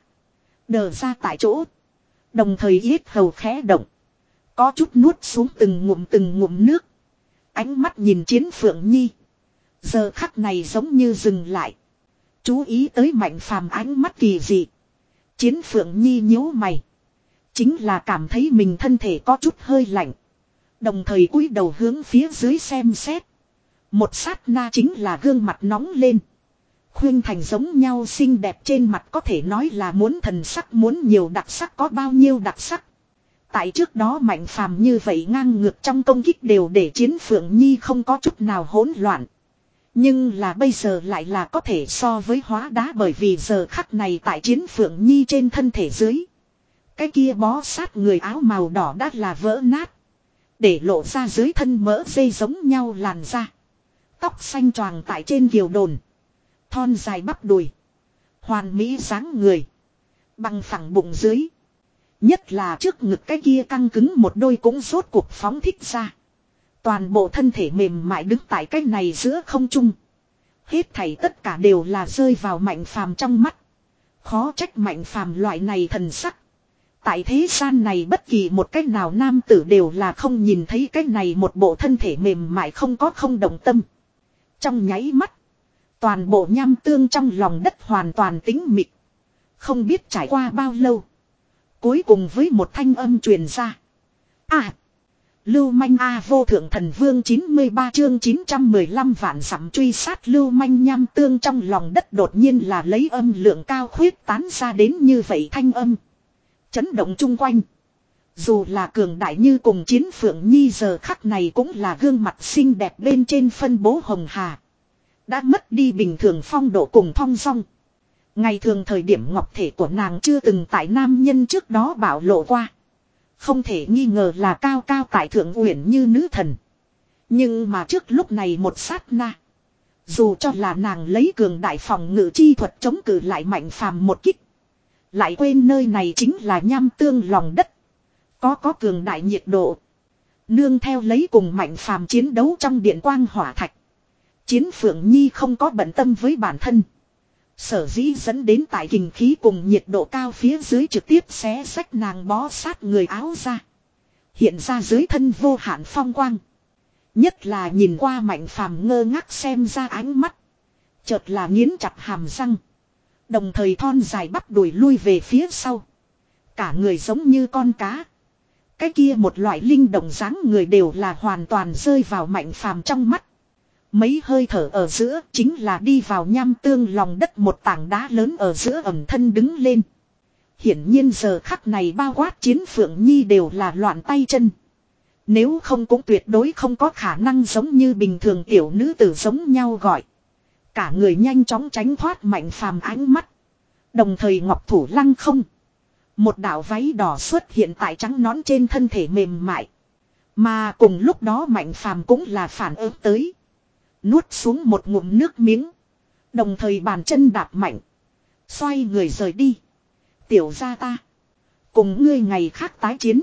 Đờ ra tại chỗ. Đồng thời yết hầu khẽ động. Có chút nuốt xuống từng ngụm từng ngụm nước. Ánh mắt nhìn Chiến Phượng Nhi. Giờ khắc này giống như dừng lại. Chú ý tới Mạnh phàm ánh mắt kỳ dị. Chiến Phượng Nhi nhíu mày. Chính là cảm thấy mình thân thể có chút hơi lạnh. Đồng thời cúi đầu hướng phía dưới xem xét. Một sát na chính là gương mặt nóng lên. Khuyên thành giống nhau xinh đẹp trên mặt có thể nói là muốn thần sắc muốn nhiều đặc sắc có bao nhiêu đặc sắc. Tại trước đó Mạnh phàm như vậy ngang ngược trong công kích đều để Chiến Phượng Nhi không có chút nào hỗn loạn. Nhưng là bây giờ lại là có thể so với hóa đá bởi vì giờ khắc này tại Chiến Phượng Nhi trên thân thể dưới. Cái kia bó sát người áo màu đỏ đã là vỡ nát. Để lộ ra dưới thân mỡ dây giống nhau làn da. Tóc xanh choàng tại trên kiều đồn. Thon dài bắp đùi. Hoàn mỹ dáng người. Bằng phẳng bụng dưới. Nhất là trước ngực cái kia căng cứng một đôi cũng rốt cuộc phóng thích ra. Toàn bộ thân thể mềm mại đứng tại cái này giữa không trung. Hết thảy tất cả đều là rơi vào Mạnh phàm trong mắt. Khó trách Mạnh phàm loại này thần sắc. Tại thế gian này bất kỳ một cách nào nam tử đều là không nhìn thấy cái này một bộ thân thể mềm mại không có không động tâm. Trong nháy mắt. Toàn bộ nham tương trong lòng đất hoàn toàn tĩnh mịch. Không biết trải qua bao lâu. Cuối cùng với một thanh âm truyền ra. À. Lưu manh A vô thượng thần vương chín mươi ba chương chín trăm mười lăm vạn dặm truy sát lưu manh nham tương trong lòng đất đột nhiên là lấy âm lượng cao khuyết tán ra đến như vậy thanh âm. Chấn động chung quanh. Dù là cường đại như cùng Chiến Phượng Nhi giờ khắc này cũng là gương mặt xinh đẹp bên trên phân bố hồng hà. Đã mất đi bình thường phong độ cùng thong dong. Ngày thường thời điểm ngọc thể của nàng chưa từng tại nam nhân trước đó bảo lộ qua. Không thể nghi ngờ là cao cao tại thượng uyển như nữ thần. Nhưng mà trước lúc này một sát na. Dù cho là nàng lấy cường đại phòng ngự chi thuật chống cự lại Mạnh phàm một kích. Lại quên nơi này chính là nham tương lòng đất. Có có cường đại nhiệt độ. Nương theo lấy cùng Mạnh phàm chiến đấu trong điện quang hỏa thạch. Chiến Phượng Nhi không có bận tâm với bản thân. Sở dĩ dẫn đến tại kình khí cùng nhiệt độ cao phía dưới trực tiếp xé xách nàng bó sát người áo ra. Hiện ra dưới thân vô hạn phong quang. Nhất là nhìn qua Mạnh phàm ngơ ngác xem ra ánh mắt. Chợt là nghiến chặt hàm răng. Đồng thời thon dài bắp đùi lui về phía sau. Cả người giống như con cá. Cái kia một loại linh động dáng người đều là hoàn toàn rơi vào Mạnh phàm trong mắt. Mấy hơi thở ở giữa chính là đi vào nham tương lòng đất một tảng đá lớn ở giữa ẩm thân đứng lên. Hiển nhiên giờ khắc này bao quát Chiến Phượng Nhi đều là loạn tay chân. Nếu không cũng tuyệt đối không có khả năng giống như bình thường tiểu nữ tử giống nhau gọi. Cả người nhanh chóng tránh thoát Mạnh Phàm ánh mắt. Đồng thời ngọc thủ lăng không. Một đạo váy đỏ xuất hiện tại trắng nón trên thân thể mềm mại. Mà cùng lúc đó Mạnh Phàm cũng là phản ứng tới. Nuốt xuống một ngụm nước miếng. Đồng thời bàn chân đạp mạnh. Xoay người rời đi. Tiểu gia ta. Cùng ngươi ngày khác tái chiến.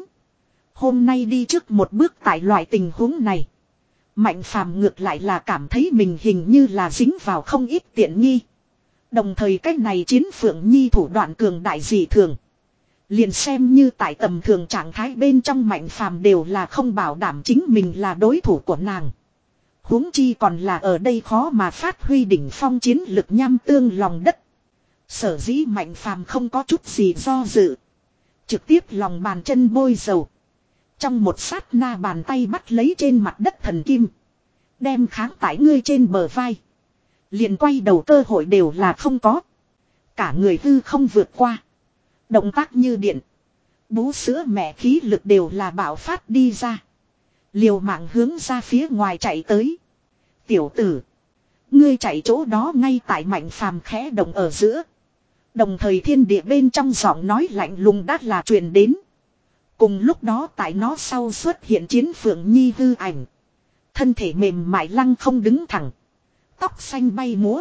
Hôm nay đi trước một bước tại loại tình huống này. Mạnh Phàm ngược lại là cảm thấy mình hình như là dính vào không ít tiện nghi. Đồng thời cách này Chiến Phượng Nhi thủ đoạn cường đại dị thường. Liền xem như tại tầm thường trạng thái bên trong Mạnh Phàm đều là không bảo đảm chính mình là đối thủ của nàng. Huống chi còn là ở đây khó mà phát huy đỉnh phong chiến lực nham tương lòng đất. Sở dĩ Mạnh Phàm không có chút gì do dự. Trực tiếp lòng bàn chân bôi dầu. Trong một sát na bàn tay bắt lấy trên mặt đất thần kim. Đem kháng tải ngươi trên bờ vai. Liền quay đầu cơ hội đều là không có. Cả người hư không vượt qua. Động tác như điện. Bú sữa mẹ khí lực đều là bạo phát đi ra. Liều mạng hướng ra phía ngoài chạy tới. Tiểu tử. Ngươi chạy chỗ đó ngay tại Mạnh Phàm khẽ động ở giữa. Đồng thời thiên địa bên trong giọng nói lạnh lùng đắt là truyền đến. Cùng lúc đó tại nó sau xuất hiện Chiến Phượng Nhi hư ảnh. Thân thể mềm mại lăng không đứng thẳng. Tóc xanh bay múa.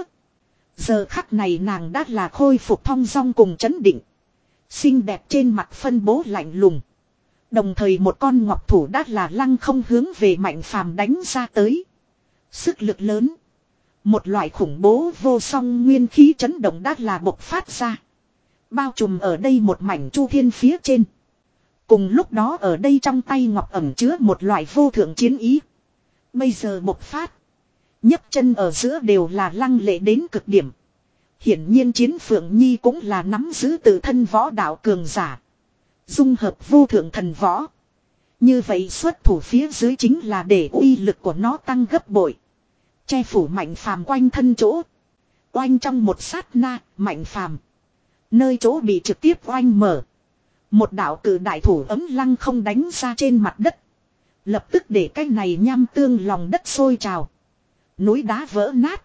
Giờ khắc này nàng đã là khôi phục thong dong cùng chấn định. Xinh đẹp trên mặt phân bố lạnh lùng. Đồng thời một con ngọc thủ đã là lăng không hướng về Mạnh Phàm đánh ra tới. Sức lực lớn. Một loại khủng bố vô song nguyên khí chấn động đã là bộc phát ra. Bao trùm ở đây một mảnh chu thiên phía trên. Cùng lúc đó ở đây trong tay ngọc ẩm chứa một loại vô thượng chiến ý. Bây giờ bộc phát. nhấc chân ở giữa đều là lăng lệ đến cực điểm. Hiển nhiên Chiến Phượng Nhi cũng là nắm giữ tự thân võ đạo cường giả. Dung hợp vô thượng thần võ. Như vậy xuất thủ phía dưới chính là để uy lực của nó tăng gấp bội. Che phủ Mạnh Phàm quanh thân chỗ. Oanh trong một sát na, Mạnh Phàm nơi chỗ bị trực tiếp oanh mở. Một đạo cử đại thủ ấm lăng không đánh ra trên mặt đất. Lập tức để cái này nham tương lòng đất sôi trào. Núi đá vỡ nát.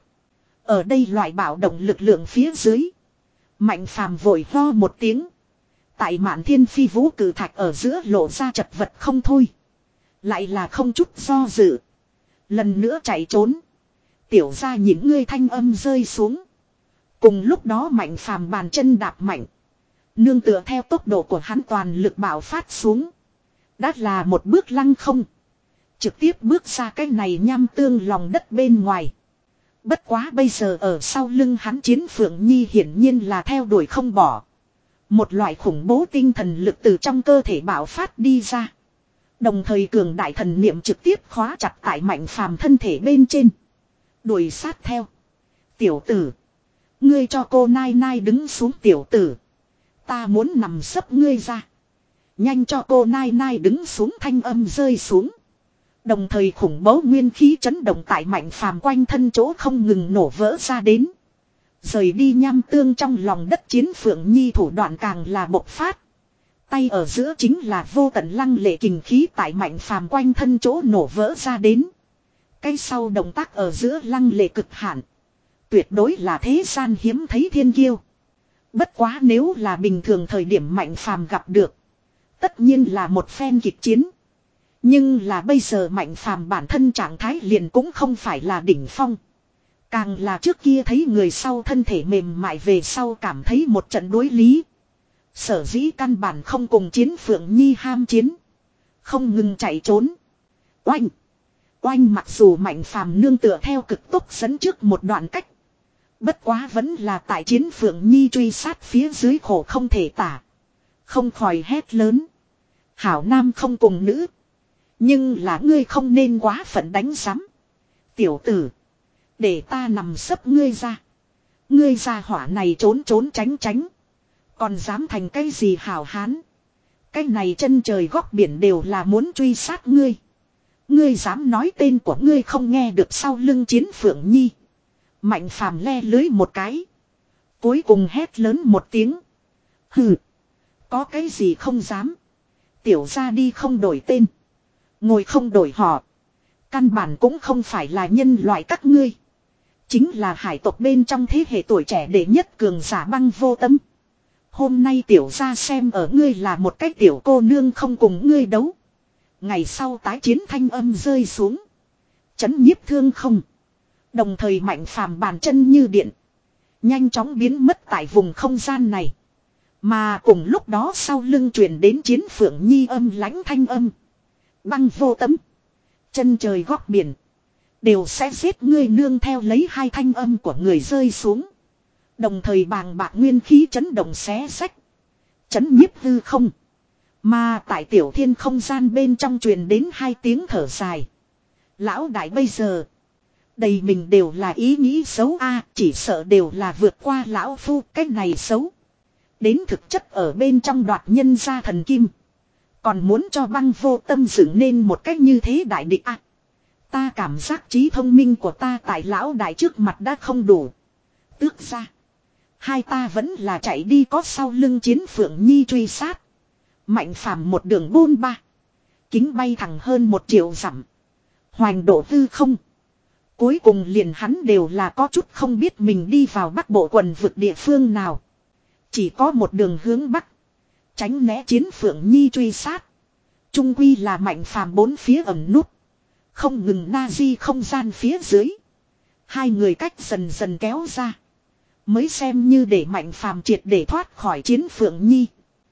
Ở đây loại bạo động lực lượng phía dưới. Mạnh Phàm vội ho một tiếng. Tại Mạn Thiên Phi Vũ cử thạch ở giữa lộ ra chật vật không thôi. Lại là không chút do dự. Lần nữa chạy trốn. Tiểu ra những ngươi thanh âm rơi xuống. Cùng lúc đó Mạnh Phàm bàn chân đạp mạnh. Nương tựa theo tốc độ của hắn toàn lực bạo phát xuống. Đã là một bước lăng không. Trực tiếp bước ra cái này nham tương lòng đất bên ngoài. Bất quá bây giờ ở sau lưng hắn Chiến Phượng Nhi hiển nhiên là theo đuổi không bỏ. Một loại khủng bố tinh thần lực từ trong cơ thể bạo phát đi ra. Đồng thời cường đại thần niệm trực tiếp khóa chặt tại Mạnh Phàm thân thể bên trên. Đuổi sát theo. Tiểu tử. Ngươi cho cô Nai Nai đứng xuống tiểu tử. Ta muốn nằm sấp ngươi ra. Nhanh cho cô Nai Nai đứng xuống thanh âm rơi xuống. Đồng thời khủng bố nguyên khí chấn động tại Mạnh Phàm quanh thân chỗ không ngừng nổ vỡ ra đến. Rời đi nham tương trong lòng đất Chiến Phượng Nhi thủ đoạn càng là bộc phát. Tay ở giữa chính là vô tận lăng lệ kình khí tại Mạnh Phàm quanh thân chỗ nổ vỡ ra đến. Cái sau động tác ở giữa lăng lệ cực hạn. Tuyệt đối là thế gian hiếm thấy thiên kiêu. Bất quá nếu là bình thường thời điểm Mạnh Phàm gặp được. Tất nhiên là một phen kịch chiến. Nhưng là bây giờ Mạnh Phàm bản thân trạng thái liền cũng không phải là đỉnh phong. Càng là trước kia thấy người sau thân thể mềm mại về sau cảm thấy một trận đối lý. Sở dĩ căn bản không cùng Chiến Phượng Nhi ham chiến. Không ngừng chạy trốn. Oanh! Oanh mặc dù Mạnh Phàm nương tựa theo cực tốc dẫn trước một đoạn cách. Bất quá vẫn là tại Chiến Phượng Nhi truy sát phía dưới khổ không thể tả. Không khỏi hét lớn. Hảo nam không cùng nữ. Nhưng là ngươi không nên quá phận đánh giám. Tiểu tử. Để ta nằm sấp ngươi ra. Ngươi ra hỏa này trốn trốn tránh tránh. Còn dám thành cái gì hảo hán. Cái này chân trời góc biển đều là muốn truy sát ngươi. Ngươi dám nói tên của ngươi không nghe được sau lưng Chiến Phượng Nhi. Mạnh Phàm le lưới một cái. Cuối cùng hét lớn một tiếng. Hừ. Có cái gì không dám. Tiểu ra đi không đổi tên. Ngồi không đổi họ. Căn bản cũng không phải là nhân loại các ngươi. Chính là hải tộc bên trong thế hệ tuổi trẻ đệ nhất cường giả Băng Vô Tâm. Hôm nay tiểu ra xem ở ngươi là một cái tiểu cô nương không cùng ngươi đấu. Ngày sau tái chiến thanh âm rơi xuống. Chấn nhiếp thương không. Đồng thời Mạnh Phàm bàn chân như điện. Nhanh chóng biến mất tại vùng không gian này. Mà cùng lúc đó sau lưng truyền đến Chiến Phượng Nhi âm lãnh thanh âm. Băng Vô Tâm. Chân trời góc biển. Đều sẽ giết ngươi nương theo lấy hai thanh âm của người rơi xuống. Đồng thời bàng bạc nguyên khí chấn động xé sách. Chấn nhiếp hư không. Mà tại tiểu thiên không gian bên trong truyền đến hai tiếng thở dài. Lão đại bây giờ. Đầy mình đều là ý nghĩ xấu a, chỉ sợ đều là vượt qua lão phu cái này xấu. Đến thực chất ở bên trong đoạt nhân gia thần kim. Còn muốn cho Băng Vô Tâm dựng nên một cách như thế đại địch a. Ta cảm giác trí thông minh của ta tại lão đại trước mặt đã không đủ. Tước ra. Hai ta vẫn là chạy đi có sau lưng Chiến Phượng Nhi truy sát. Mạnh Phàm một đường bôn ba. Kính bay thẳng hơn một triệu dặm. Hoành độ hư không. Cuối cùng liền hắn đều là có chút không biết mình đi vào Bắc Bộ quần vực địa phương nào. Chỉ có một đường hướng Bắc. Tránh né Chiến Phượng Nhi truy sát. Trung quy là Mạnh Phàm bốn phía ẩn nút. Không ngừng na di không gian phía dưới. Hai người cách dần dần kéo ra. Mới xem như để Mạnh Phàm triệt để thoát khỏi Chiến Phượng Nhi.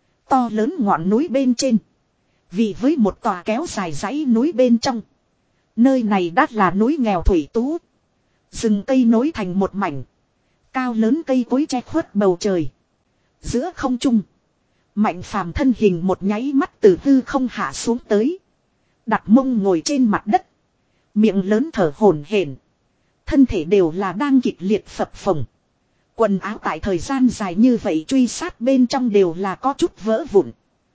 To lớn ngọn núi bên trên. Vì với một tòa kéo dài dãy núi bên trong. Nơi này đắt là núi nghèo thủy tú. Rừng cây nối thành một mảnh. Cao lớn cây cối che khuất bầu trời. Giữa không trung. Mạnh Phàm thân hình một nháy mắt từ hư không hạ xuống tới. Đặt mông ngồi trên mặt đất. Miệng lớn thở hổn hển. Thân thể đều là đang kịch liệt phập phồng. Quần áo tại thời gian dài như vậy truy sát bên trong đều là có chút vỡ vụn.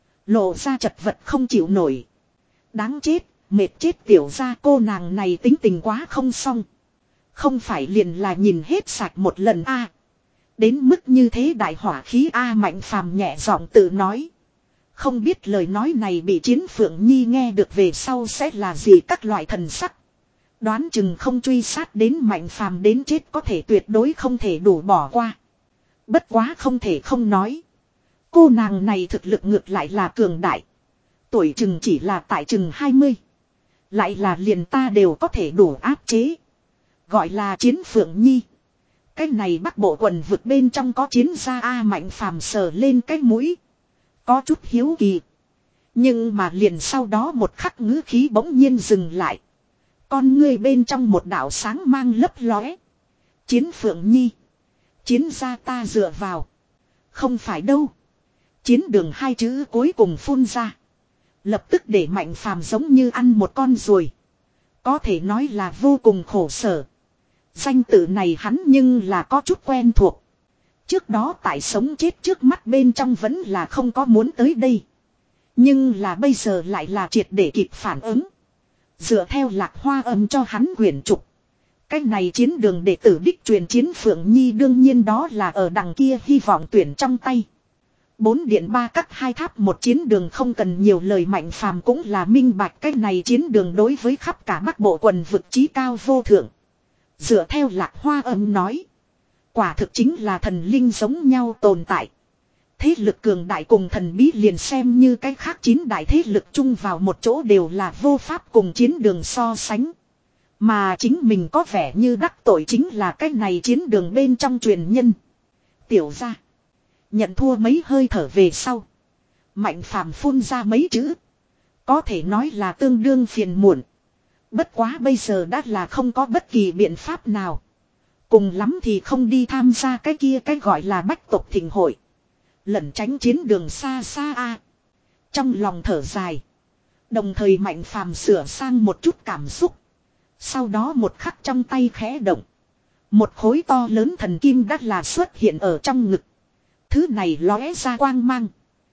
Lộ ra chật vật không chịu nổi. Đáng chết, mệt chết tiểu gia cô nàng này tính tình quá không xong. Không phải liền là nhìn hết sạch một lần a. Đến mức như thế đại hỏa khí a. Mạnh Phàm nhẹ giọng tự nói. Không biết lời nói này bị Chiến Phượng Nhi nghe được về sau sẽ là gì các loại thần sắc. Đoán chừng không truy sát đến Mạnh Phàm đến chết có thể tuyệt đối không thể đủ bỏ qua. Bất quá không thể không nói. Cô nàng này thực lực ngược lại là cường đại. Tuổi chừng chỉ là tại chừng hai mươi. Lại là liền ta đều có thể đủ áp chế. Gọi là Chiến Phượng Nhi. Cái này Bắc Bộ quần vực bên trong có chiến gia A. Mạnh Phàm sờ lên cái mũi. Có chút hiếu kỳ. Nhưng mà liền sau đó một khắc ngữ khí bỗng nhiên dừng lại. Con ngươi bên trong một đạo sáng mang lấp lóe. Chiến Phượng Nhi. Chiến gia ta dựa vào. Không phải đâu. Chiến đường hai chữ cuối cùng phun ra. Lập tức để Mạnh Phàm giống như ăn một con ruồi. Có thể nói là vô cùng khổ sở. Danh tự này hắn nhưng là có chút quen thuộc. Trước đó tại sống chết trước mắt bên trong vẫn là không có muốn tới đây. Nhưng là bây giờ lại là triệt để kịp phản ứng. Dựa theo Lạc Hoa âm cho hắn quyển trục. Cái này chiến đường đệ tử đích truyền Chiến Phượng Nhi đương nhiên đó là ở đằng kia hy vọng tuyển trong tay. Bốn điện ba cắt hai tháp một chiến đường không cần nhiều lời. Mạnh Phàm cũng là minh bạch cái này chiến đường đối với khắp cả Bắc Bộ quần vực chí cao vô thượng. Dựa theo Lạc Hoa âm nói. Quả thực chính là thần linh giống nhau tồn tại. Thế lực cường đại cùng thần bí liền xem như cái khác chín đại thế lực chung vào một chỗ đều là vô pháp cùng chiến đường so sánh. Mà chính mình có vẻ như đắc tội chính là cái này chiến đường bên trong truyền nhân. Tiểu gia. Nhận thua mấy hơi thở về sau. Mạnh Phàm phun ra mấy chữ. Có thể nói là tương đương phiền muộn. Bất quá bây giờ đã là không có bất kỳ biện pháp nào. Cùng lắm thì không đi tham gia cái kia cái gọi là bách tộc thịnh hội. Lẩn tránh chiến đường xa xa a. Trong lòng thở dài. Đồng thời Mạnh Phàm sửa sang một chút cảm xúc. Sau đó một khắc trong tay khẽ động. Một khối to lớn thần kim đã là xuất hiện ở trong ngực. Thứ này lóe ra quang mang.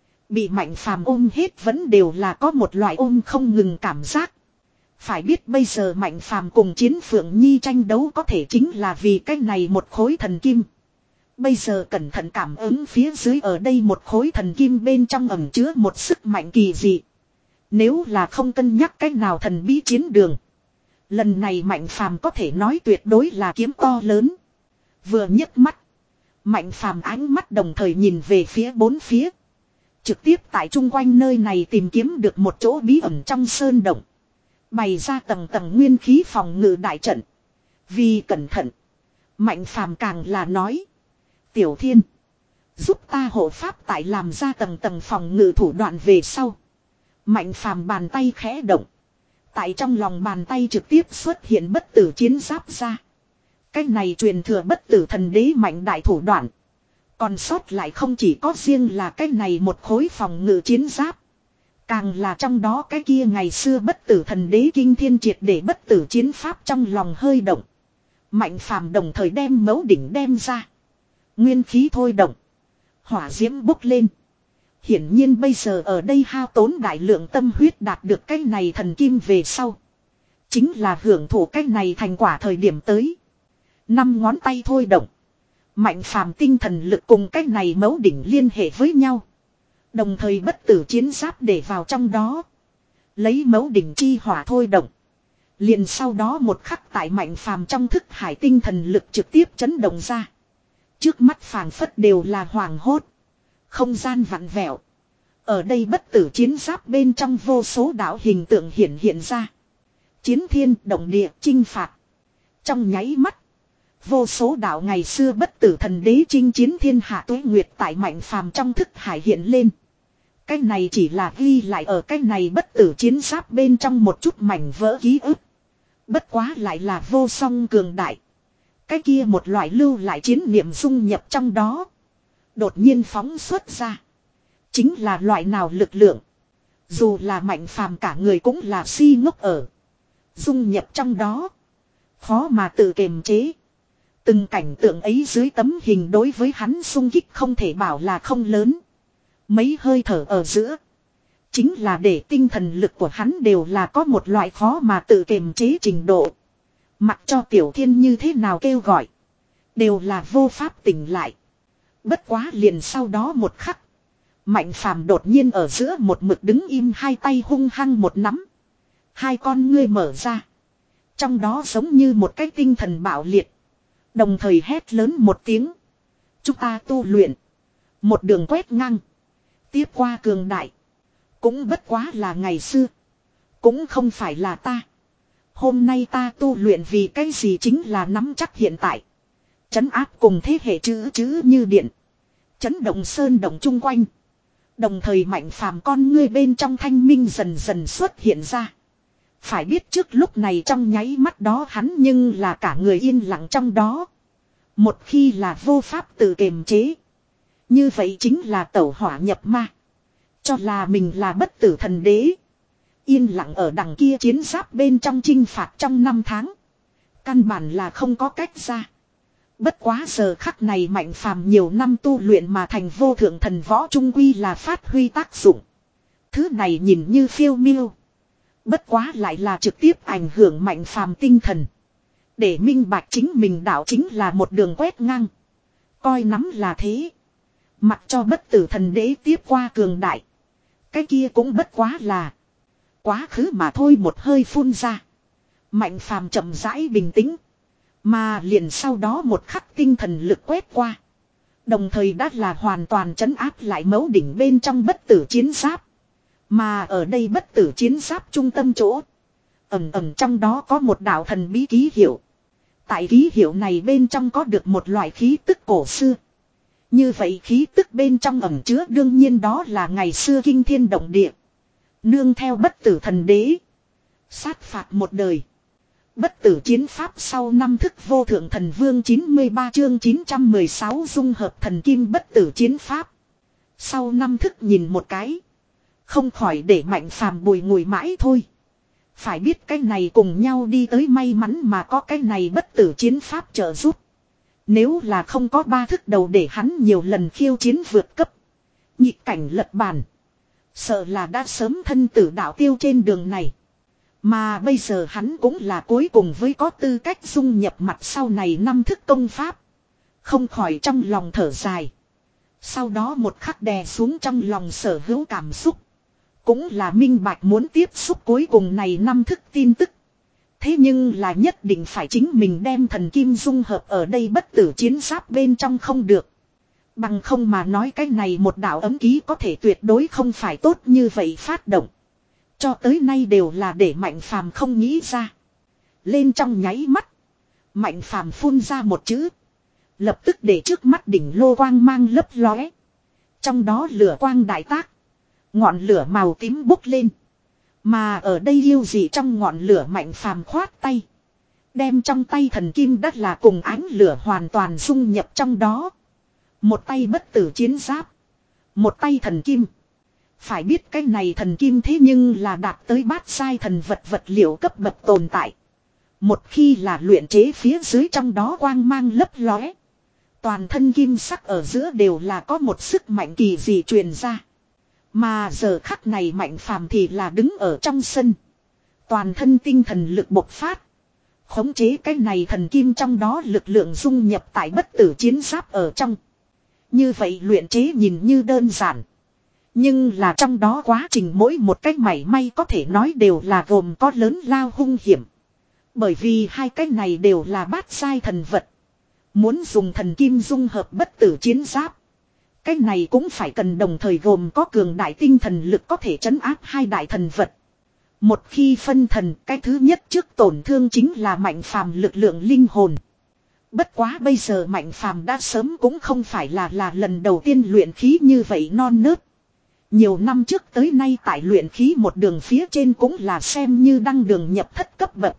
Bị Mạnh Phàm ôm hết vẫn đều là có một loại ôm không ngừng cảm giác. Phải biết bây giờ Mạnh Phàm cùng Chiến Phượng Nhi tranh đấu có thể chính là vì cái này một khối thần kim. Bây giờ cẩn thận cảm ứng phía dưới ở đây một khối thần kim bên trong ẩn chứa một sức mạnh kỳ dị. Nếu là không cân nhắc cách nào thần bí chiến đường. Lần này Mạnh Phàm có thể nói tuyệt đối là kiếm to lớn. Vừa nhấc mắt. Mạnh Phàm ánh mắt đồng thời nhìn về phía bốn phía. Trực tiếp tại chung quanh nơi này tìm kiếm được một chỗ bí ẩn trong sơn động. Bày ra tầng tầng nguyên khí phòng ngự đại trận. Vì cẩn thận. Mạnh Phàm càng là nói. Tiểu Thiên. Giúp ta hộ pháp tại làm ra tầng tầng phòng ngự thủ đoạn về sau. Mạnh Phàm bàn tay khẽ động. Tại trong lòng bàn tay trực tiếp xuất hiện bất tử chiến giáp ra. Cái này truyền thừa bất tử thần đế mạnh đại thủ đoạn. Còn sót lại không chỉ có riêng là cái này một khối phòng ngự chiến giáp. Càng là trong đó cái kia ngày xưa bất tử thần đế kinh thiên triệt để bất tử chiến pháp trong lòng hơi động. Mạnh Phàm đồng thời đem mấu đỉnh đem ra. Nguyên khí thôi động. Hỏa diễm bốc lên. Hiển nhiên bây giờ ở đây hao tốn đại lượng tâm huyết đạt được cái này thần kim về sau. Chính là hưởng thụ cái này thành quả thời điểm tới. Năm ngón tay thôi động. Mạnh Phàm tinh thần lực cùng cái này mấu đỉnh liên hệ với nhau. Đồng thời bất tử chiến giáp để vào trong đó. Lấy mấu đỉnh chi hỏa thôi động. Liền sau đó một khắc tại Mạnh Phàm trong thức hải tinh thần lực trực tiếp chấn động ra. Trước mắt phảng phất đều là hoàng hốt. Không gian vặn vẹo. Ở đây bất tử chiến giáp bên trong vô số đạo hình tượng hiện hiện ra. Chiến thiên động địa chinh phạt. Trong nháy mắt. Vô số đạo ngày xưa bất tử thần đế chinh chiến thiên hạ tuế nguyệt tại Mạnh Phàm trong thức hải hiện lên. Cái này chỉ là ghi lại ở cái này bất tử chiến giáp bên trong một chút mảnh vỡ ký ức. Bất quá lại là vô song cường đại. Cái kia một loại lưu lại chiến niệm dung nhập trong đó. Đột nhiên phóng xuất ra. Chính là loại nào lực lượng. Dù là Mạnh Phàm cả người cũng là si ngốc ở. Dung nhập trong đó. Khó mà tự kiềm chế. Từng cảnh tượng ấy dưới tấm hình đối với hắn xung kích không thể bảo là không lớn. Mấy hơi thở ở giữa. Chính là để tinh thần lực của hắn đều là có một loại khó mà tự kiềm chế trình độ. Mặc cho Tiểu Thiên như thế nào kêu gọi. Đều là vô pháp tỉnh lại. Bất quá liền sau đó một khắc. Mạnh Phàm đột nhiên ở giữa một mực đứng im, hai tay hung hăng một nắm. Hai con ngươi mở ra. Trong đó giống như một cái tinh thần bạo liệt. Đồng thời hét lớn một tiếng. Chúng ta tu luyện. Một đường quét ngang. Tiếp qua cường đại. Cũng bất quá là ngày xưa. Cũng không phải là ta. Hôm nay ta tu luyện vì cái gì chính là nắm chắc hiện tại. Chấn áp cùng thế hệ chữ chữ như điện. Chấn động sơn động chung quanh. Đồng thời Mạnh Phàm con ngươi bên trong thanh minh dần dần xuất hiện ra. Phải biết trước lúc này trong nháy mắt đó hắn nhưng là cả người yên lặng trong đó. Một khi là vô pháp tự kiềm chế. Như vậy chính là tẩu hỏa nhập ma. Cho là mình là bất tử thần đế. Yên lặng ở đằng kia chiến giáp bên trong chinh phạt trong năm tháng. Căn bản là không có cách ra. Bất quá giờ khắc này Mạnh Phàm nhiều năm tu luyện mà thành vô thượng thần võ trung quy là phát huy tác dụng. Thứ này nhìn như phiêu miêu. Bất quá lại là trực tiếp ảnh hưởng Mạnh Phàm tinh thần. Để minh bạch chính mình đạo chính là một đường quét ngang. Coi nắm là thế. Mặc cho bất tử thần đế tiếp qua cường đại. Cái kia cũng bất quá là quá khứ mà thôi, một hơi phun ra. Mạnh Phàm chậm rãi bình tĩnh. Mà liền sau đó một khắc tinh thần lực quét qua. Đồng thời đã là hoàn toàn trấn áp lại mấu đỉnh bên trong bất tử chiến giáp. Mà ở đây bất tử chiến giáp trung tâm chỗ. Ẩm ẩm trong đó có một đạo thần bí ký hiệu. Tại ký hiệu này bên trong có được một loại khí tức cổ xưa. Như vậy khí tức bên trong ẩm chứa đương nhiên đó là ngày xưa kinh thiên động địa. Nương theo bất tử thần đế. Sát phạt một đời. Bất tử chiến pháp sau năm thức vô thượng thần vương chín mươi ba chương chín trăm mười sáu dung hợp thần kim bất tử chiến pháp. Sau năm thức nhìn một cái. Không khỏi để Mạnh Phàm bùi ngùi mãi thôi. Phải biết cái này cùng nhau đi tới may mắn mà có cái này bất tử chiến pháp trợ giúp. Nếu là không có ba thức đầu để hắn nhiều lần khiêu chiến vượt cấp. Nhị cảnh lật bàn. Sợ là đã sớm thân tử đạo tiêu trên đường này. Mà bây giờ hắn cũng là cuối cùng với có tư cách dung nhập mặt sau này năm thức công pháp. Không khỏi trong lòng thở dài. Sau đó một khắc đè xuống trong lòng sở hữu cảm xúc. Cũng là minh bạch muốn tiếp xúc cuối cùng này năm thức tin tức. Thế nhưng là nhất định phải chính mình đem thần kim dung hợp ở đây bất tử chiến giáp bên trong không được. Bằng không mà nói cái này một đạo ấm ký có thể tuyệt đối không phải tốt như vậy phát động. Cho tới nay đều là để Mạnh Phàm không nghĩ ra. Lên trong nháy mắt. Mạnh Phàm phun ra một chữ. Lập tức để trước mắt đỉnh lô quang mang lấp lóe. Trong đó lửa quang đại tác. Ngọn lửa màu tím bốc lên. Mà ở đây yêu gì trong ngọn lửa Mạnh Phàm khoát tay. Đem trong tay thần kim đất là cùng ánh lửa hoàn toàn dung nhập trong đó. Một tay bất tử chiến giáp. Một tay thần kim. Phải biết cái này thần kim thế nhưng là đạt tới bát sai thần vật vật liệu cấp bậc tồn tại. Một khi là luyện chế phía dưới trong đó quang mang lấp lóe. Toàn thân kim sắc ở giữa đều là có một sức mạnh kỳ dị truyền ra. Mà giờ khắc này Mạnh Phàm thì là đứng ở trong sân. Toàn thân tinh thần lực bộc phát. Khống chế cái này thần kim trong đó lực lượng dung nhập tại bất tử chiến giáp ở trong. Như vậy luyện chế nhìn như đơn giản. Nhưng là trong đó quá trình mỗi một cách mảy may có thể nói đều là gồm có lớn lao hung hiểm. Bởi vì hai cái này đều là bát sai thần vật. Muốn dùng thần kim dung hợp bất tử chiến giáp. Cái này cũng phải cần đồng thời gồm có cường đại tinh thần lực có thể trấn áp hai đại thần vật. Một khi phân thần, cái thứ nhất trước tổn thương chính là Mạnh Phàm lực lượng linh hồn. Bất quá bây giờ Mạnh Phàm đã sớm cũng không phải là là lần đầu tiên luyện khí như vậy non nớt. Nhiều năm trước tới nay tại luyện khí một đường phía trên cũng là xem như đăng đường nhập thất cấp bậc.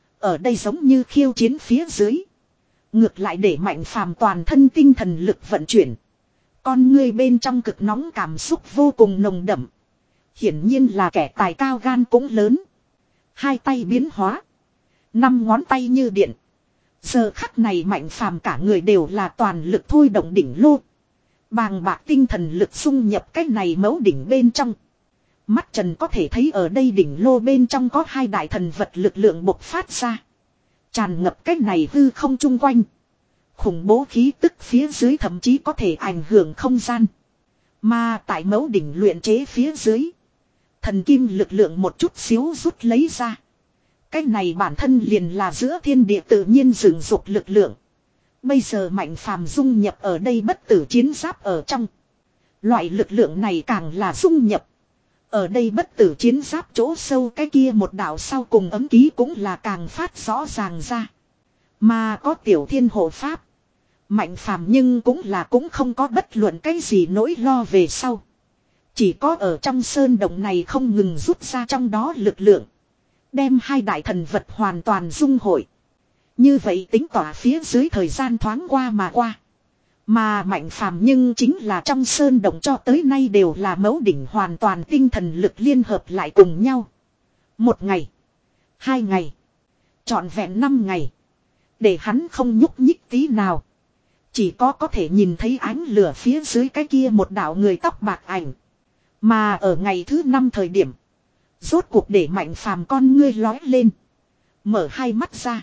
Ở đây giống như khiêu chiến phía dưới. Ngược lại để Mạnh Phàm toàn thân tinh thần lực vận chuyển. Con người bên trong cực nóng cảm xúc vô cùng nồng đậm. Hiển nhiên là kẻ tài cao gan cũng lớn. Hai tay biến hóa. Năm ngón tay như điện. Giờ khắc này Mạnh Phàm cả người đều là toàn lực thôi động đỉnh lô. Bàng bạc tinh thần lực xung nhập cái này mẫu đỉnh bên trong. Mắt trần có thể thấy ở đây đỉnh lô bên trong có hai đại thần vật lực lượng bộc phát ra. Tràn ngập cái này hư không chung quanh. Khủng bố khí tức phía dưới thậm chí có thể ảnh hưởng không gian. Mà tại mẫu đỉnh luyện chế phía dưới. Thần kim lực lượng một chút xíu rút lấy ra. Cái này bản thân liền là giữa thiên địa tự nhiên dựng dục lực lượng. Bây giờ Mạnh Phàm dung nhập ở đây bất tử chiến giáp ở trong. Loại lực lượng này càng là dung nhập. Ở đây bất tử chiến giáp chỗ sâu cái kia một đạo sau cùng ấm ký cũng là càng phát rõ ràng ra. Mà có tiểu thiên hộ pháp. Mạnh Phàm nhưng cũng là cũng không có bất luận cái gì nỗi lo về sau. Chỉ có ở trong sơn động này không ngừng rút ra trong đó lực lượng. Đem hai đại thần vật hoàn toàn dung hội. Như vậy tính tỏa phía dưới thời gian thoáng qua mà qua. Mà Mạnh Phàm nhưng chính là trong sơn động cho tới nay đều là mẫu đỉnh hoàn toàn tinh thần lực liên hợp lại cùng nhau. Một ngày. Hai ngày. Trọn vẹn năm ngày. Để hắn không nhúc nhích tí nào. Chỉ có có thể nhìn thấy ánh lửa phía dưới cái kia một đạo người tóc bạc ảnh. Mà ở ngày thứ năm thời điểm. Rốt cuộc để Mạnh Phàm con ngươi lói lên. Mở hai mắt ra.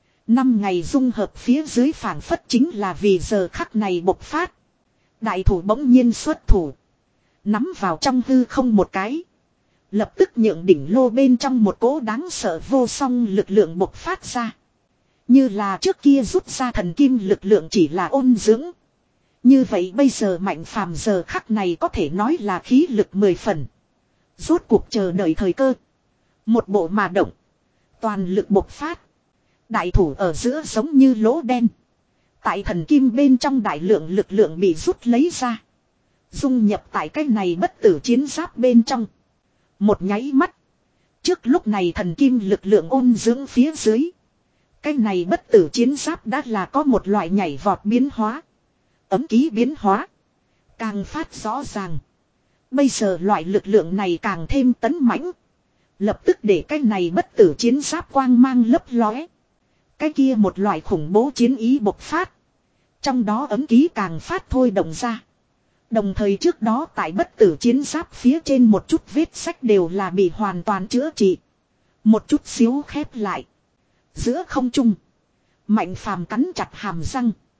Năm ngày dung hợp phía dưới phảng phất chính là vì giờ khắc này bộc phát. Đại thủ bỗng nhiên xuất thủ. Nắm vào trong hư không một cái. Lập tức nhượng đỉnh lô bên trong một cỗ đáng sợ vô song lực lượng bộc phát ra. Như là trước kia rút ra thần kim lực lượng chỉ là ôn dưỡng. Như vậy bây giờ Mạnh Phàm giờ khắc này có thể nói là khí lực mười phần. Rốt cuộc chờ đợi thời cơ. Một bộ mà động. Toàn lực bộc phát. Đại thủ ở giữa giống như lỗ đen. Tại thần kim bên trong đại lượng lực lượng bị rút lấy ra. Dung nhập tại cái này bất tử chiến giáp bên trong. Một nháy mắt. Trước lúc này thần kim lực lượng ôn dưỡng phía dưới. Cái này bất tử chiến giáp đã là có một loại nhảy vọt biến hóa. Ấm ký biến hóa. Càng phát rõ ràng. Bây giờ loại lực lượng này càng thêm tấn mãnh. Lập tức để cái này bất tử chiến giáp quang mang lấp lóe. Cái kia một loại khủng bố chiến ý bộc phát. Trong đó ấm ký càng phát thôi động ra. Đồng thời trước đó tại bất tử chiến giáp phía trên một chút vết sách đều là bị hoàn toàn chữa trị. Một chút xíu khép lại. Giữa không trung. Mạnh Phàm cắn chặt hàm răng.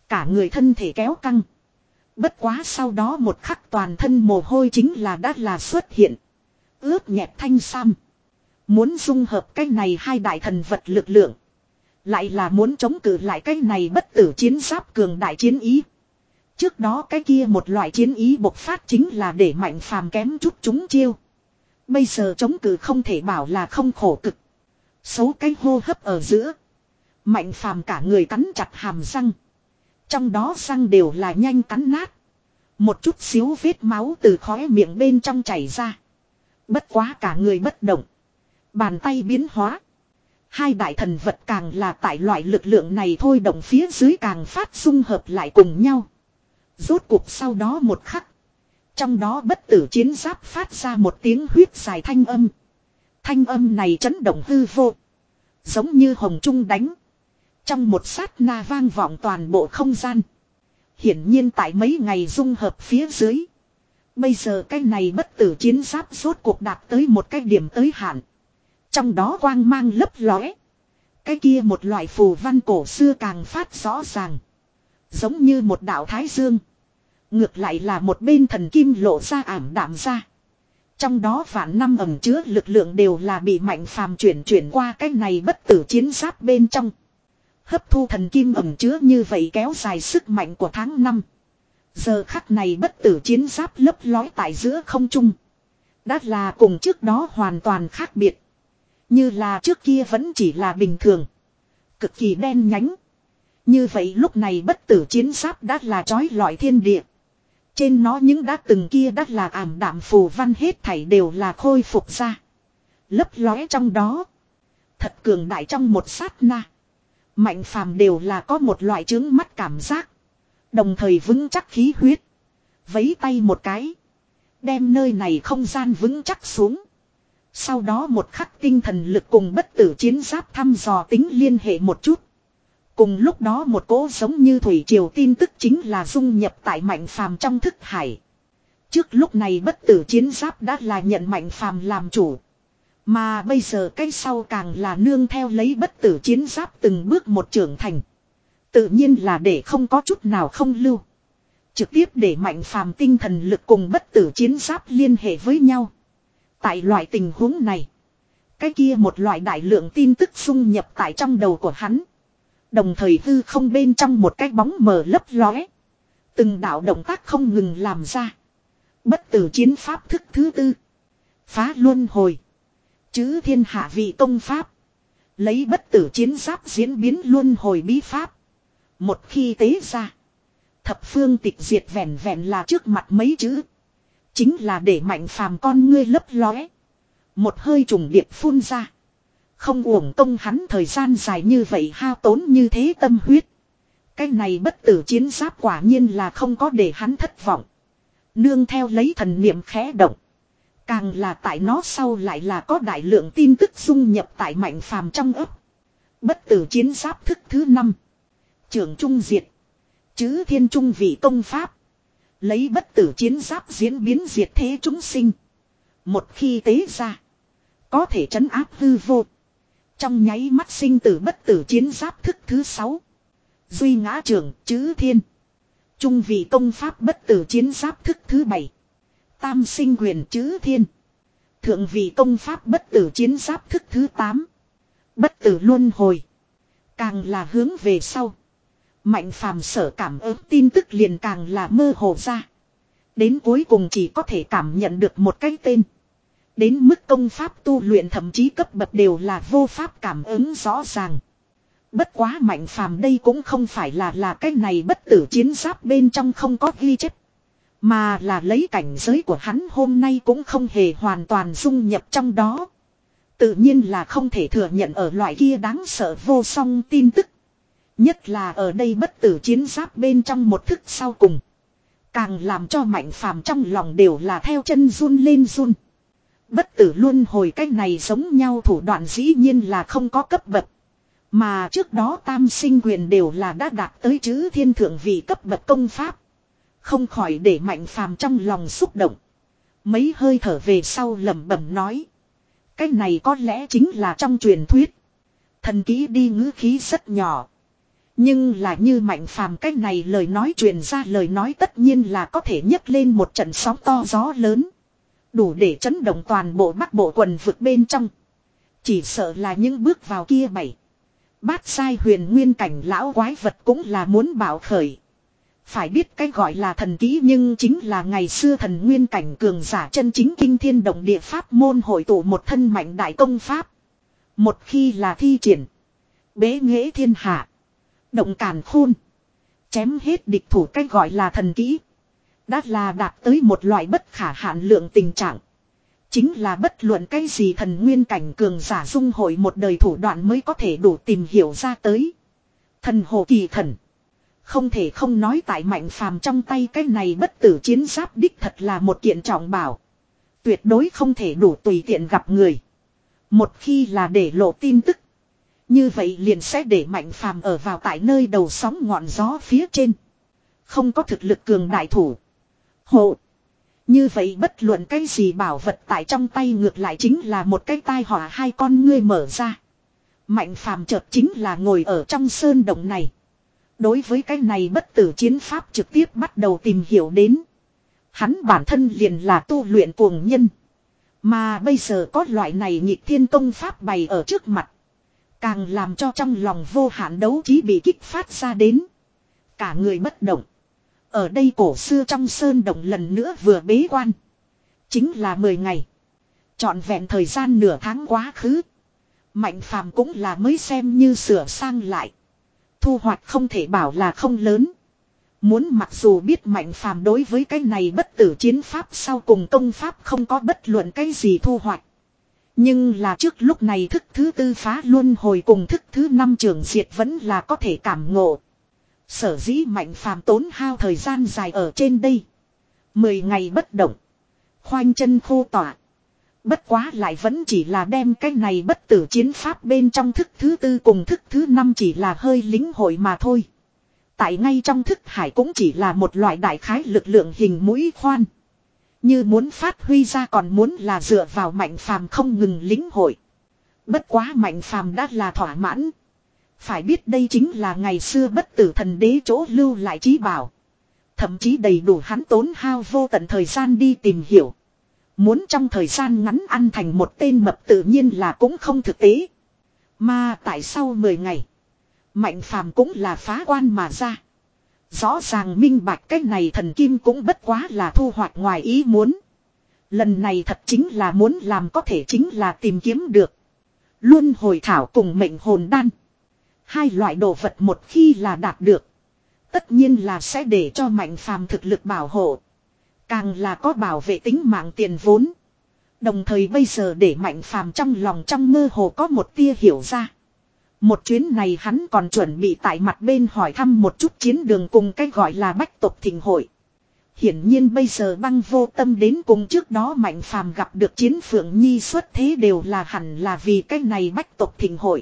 Cả người thân thể kéo căng. Bất quá sau đó một khắc toàn thân mồ hôi chính là đã là xuất hiện. Ướt nhẹp thanh sam. Muốn dung hợp cái này hai đại thần vật lực lượng. Lại là muốn chống cự lại cái này bất tử chiến giáp cường đại chiến ý. Trước đó cái kia một loại chiến ý bộc phát chính là để Mạnh Phàm kém chút chúng chiêu. Bây giờ chống cự không thể bảo là không khổ cực. Số cái hô hấp ở giữa. Mạnh Phàm cả người cắn chặt hàm răng. Trong đó răng đều là nhanh cắn nát. Một chút xíu vết máu từ khóe miệng bên trong chảy ra. Bất quá cả người bất động. Bàn tay biến hóa. Hai đại thần vật càng là tại loại lực lượng này thôi động phía dưới càng phát dung hợp lại cùng nhau. Rốt cuộc sau đó một khắc. Trong đó bất tử chiến giáp phát ra một tiếng huyết dài thanh âm. Thanh âm này chấn động hư vô. Giống như hồng trung đánh. Trong một sát na vang vọng toàn bộ không gian. Hiển nhiên tại mấy ngày dung hợp phía dưới. Bây giờ cái này bất tử chiến giáp rốt cuộc đạt tới một cái điểm tới hạn. Trong đó quang mang lấp lóe. Cái kia một loại phù văn cổ xưa càng phát rõ ràng. Giống như một đạo thái dương. Ngược lại là một bên thần kim lộ ra ảm đạm ra. Trong đó vạn năm ẩn chứa lực lượng đều là bị Mạnh Phàm chuyển chuyển qua cái này bất tử chiến giáp bên trong. Hấp thu thần kim ẩn chứa như vậy kéo dài sức mạnh của tháng năm. Giờ khắc này bất tử chiến giáp lấp lói tại giữa không trung. Đã là cùng trước đó hoàn toàn khác biệt. Như là trước kia vẫn chỉ là bình thường. Cực kỳ đen nhánh. Như vậy lúc này bất tử chiến giáp đã là trói lọi thiên địa. Trên nó những đã từng kia đã là ảm đạm phù văn hết thảy đều là khôi phục ra. Lấp lóe trong đó. Thật cường đại trong một sát na. Mạnh Phàm đều là có một loại chướng mắt cảm giác. Đồng thời vững chắc khí huyết. Vấy tay một cái. Đem nơi này không gian vững chắc xuống. Sau đó một khắc tinh thần lực cùng bất tử chiến giáp thăm dò tính liên hệ một chút. Cùng lúc đó một cỗ giống như thủy triều tin tức chính là dung nhập tại Mạnh Phàm trong thức hải. Trước lúc này bất tử chiến giáp đã là nhận Mạnh Phàm làm chủ. Mà bây giờ cái sau càng là nương theo lấy bất tử chiến giáp từng bước một trưởng thành. Tự nhiên là để không có chút nào không lưu. Trực tiếp để Mạnh Phàm tinh thần lực cùng bất tử chiến giáp liên hệ với nhau. Tại loại tình huống này. Cái kia một loại đại lượng tin tức dung nhập tại trong đầu của hắn. Đồng thời hư không bên trong một cái bóng mờ lấp lóe. Từng đạo động tác không ngừng làm ra. Bất tử chiến pháp thức thứ tư. Phá luân hồi. Chứ thiên hạ vị công pháp. Lấy bất tử chiến giáp diễn biến luân hồi bí pháp. Một khi tế ra. Thập phương tịch diệt vẹn vẹn là trước mặt mấy chữ. Chính là để Mạnh Phàm con ngươi lấp lóe. Một hơi trùng điệp phun ra. Không uổng công hắn thời gian dài như vậy hao tốn như thế tâm huyết. Cái này bất tử chiến giáp quả nhiên là không có để hắn thất vọng. Nương theo lấy thần niệm khẽ động. Càng là tại nó sau lại là có đại lượng tin tức dung nhập tại Mạnh Phàm trong ấp. Bất tử chiến giáp thức thứ năm. Trưởng trung diệt. Chứ thiên trung vị công pháp. Lấy bất tử chiến giáp diễn biến diệt thế chúng sinh. Một khi tế ra. Có thể trấn áp hư vô. Trong nháy mắt sinh tử bất tử chiến giáp thức thứ sáu. Duy ngã trưởng chứ thiên. Trung vị công pháp bất tử chiến giáp thức thứ bảy. Tam sinh quyền chứ thiên. Thượng vị công pháp bất tử chiến giáp thức thứ tám. Bất tử luân hồi. Càng là hướng về sau. Mạnh Phàm sở cảm ứng tin tức liền càng là mơ hồ ra. Đến cuối cùng chỉ có thể cảm nhận được một cái tên. Đến mức công pháp tu luyện thậm chí cấp bậc đều là vô pháp cảm ứng rõ ràng. Bất quá Mạnh Phàm đây cũng không phải là là cái này bất tử chiến giáp bên trong không có ghi chép. Mà là lấy cảnh giới của hắn hôm nay cũng không hề hoàn toàn dung nhập trong đó. Tự nhiên là không thể thừa nhận ở loại kia đáng sợ vô song tin tức. Nhất là ở đây bất tử chiến giáp bên trong một thức sau cùng. Càng làm cho Mạnh Phàm trong lòng đều là theo chân run lên run. Bất tử luân hồi cái này giống nhau thủ đoạn dĩ nhiên là không có cấp bậc. Mà trước đó tam sinh quyền đều là đã đạt tới chữ thiên thượng vị cấp bậc công pháp. Không khỏi để Mạnh Phàm trong lòng xúc động. Mấy hơi thở về sau lẩm bẩm nói. Cái này có lẽ chính là trong truyền thuyết. Thần ký đi ngữ khí rất nhỏ. Nhưng là như Mạnh Phàm cách này lời nói truyền ra lời nói tất nhiên là có thể nhấc lên một trận sóng to gió lớn. Đủ để chấn động toàn bộ Bắc Bộ quần vực bên trong. Chỉ sợ là những bước vào kia bảy. Bát sai huyền nguyên cảnh lão quái vật cũng là muốn bảo khởi. Phải biết cái gọi là thần kỹ nhưng chính là ngày xưa thần nguyên cảnh cường giả chân chính kinh thiên động địa pháp môn hội tụ một thân mạnh đại công pháp. Một khi là thi triển. Bế nghệ thiên hạ. Động càn khôn. Chém hết địch thủ cái gọi là thần kỹ. Đã là đạt tới một loại bất khả hạn lượng tình trạng. Chính là bất luận cái gì thần nguyên cảnh cường giả dung hội một đời thủ đoạn mới có thể đủ tìm hiểu ra tới. Thần hồ kỳ thần. Không thể không nói tại Mạnh Phàm trong tay cái này bất tử chiến giáp đích thật là một kiện trọng bảo. Tuyệt đối không thể đủ tùy tiện gặp người. Một khi là để lộ tin tức. Như vậy liền sẽ để Mạnh Phàm ở vào tại nơi đầu sóng ngọn gió phía trên. Không có thực lực cường đại thủ. Hộ. Như vậy bất luận cái gì bảo vật tại trong tay ngược lại chính là một cái tai họa hai con ngươi mở ra. Mạnh Phàm chợt chính là ngồi ở trong sơn động này. Đối với cái này bất tử chiến pháp trực tiếp bắt đầu tìm hiểu đến. Hắn bản thân liền là tu luyện cuồng nhân. Mà bây giờ có loại này nhịp thiên công pháp bày ở trước mặt. Càng làm cho trong lòng vô hạn đấu trí bị kích phát ra đến. Cả người bất động. Ở đây cổ xưa trong sơn động lần nữa vừa bế quan. Chính là mười ngày. Trọn vẹn thời gian nửa tháng quá khứ. Mạnh Phàm cũng là mới xem như sửa sang lại. Thu hoạch không thể bảo là không lớn. Muốn mặc dù biết Mạnh Phàm đối với cái này bất tử chiến pháp sau cùng công pháp không có bất luận cái gì thu hoạch. Nhưng là trước lúc này thức thứ tư phá luân hồi cùng thức thứ năm trường diệt vẫn là có thể cảm ngộ. Sở dĩ Mạnh Phàm tốn hao thời gian dài ở trên đây. Mười ngày bất động. Khoanh chân khô tỏa. Bất quá lại vẫn chỉ là đem cái này bất tử chiến pháp bên trong thức thứ tư cùng thức thứ năm chỉ là hơi lính hội mà thôi. Tại ngay trong thức hải cũng chỉ là một loại đại khái lực lượng hình mũi khoan. Như muốn phát huy ra còn muốn là dựa vào Mạnh Phàm không ngừng lính hội. Bất quá Mạnh Phàm đã là thỏa mãn. Phải biết đây chính là ngày xưa bất tử thần đế chỗ lưu lại trí bảo. Thậm chí đầy đủ hắn tốn hao vô tận thời gian đi tìm hiểu. Muốn trong thời gian ngắn ăn thành một tên mập tự nhiên là cũng không thực tế. Mà tại sau mười ngày. Mạnh Phàm cũng là phá quan mà ra. Rõ ràng minh bạch cái này thần kim cũng bất quá là thu hoạch ngoài ý muốn. Lần này thật chính là muốn làm có thể chính là tìm kiếm được. Luân hồi thảo cùng mệnh hồn đan. Hai loại đồ vật một khi là đạt được. Tất nhiên là sẽ để cho Mạnh Phàm thực lực bảo hộ. Càng là có bảo vệ tính mạng tiền vốn. Đồng thời bây giờ để Mạnh Phàm trong lòng trong mơ hồ có một tia hiểu ra. Một chuyến này hắn còn chuẩn bị tại mặt bên hỏi thăm một chút chiến đường cùng cái gọi là bách tộc thịnh hội. Hiển nhiên bây giờ Băng Vô Tâm đến cùng trước đó Mạnh Phàm gặp được Chiến Phượng Nhi xuất thế đều là hẳn là vì cái này bách tộc thịnh hội.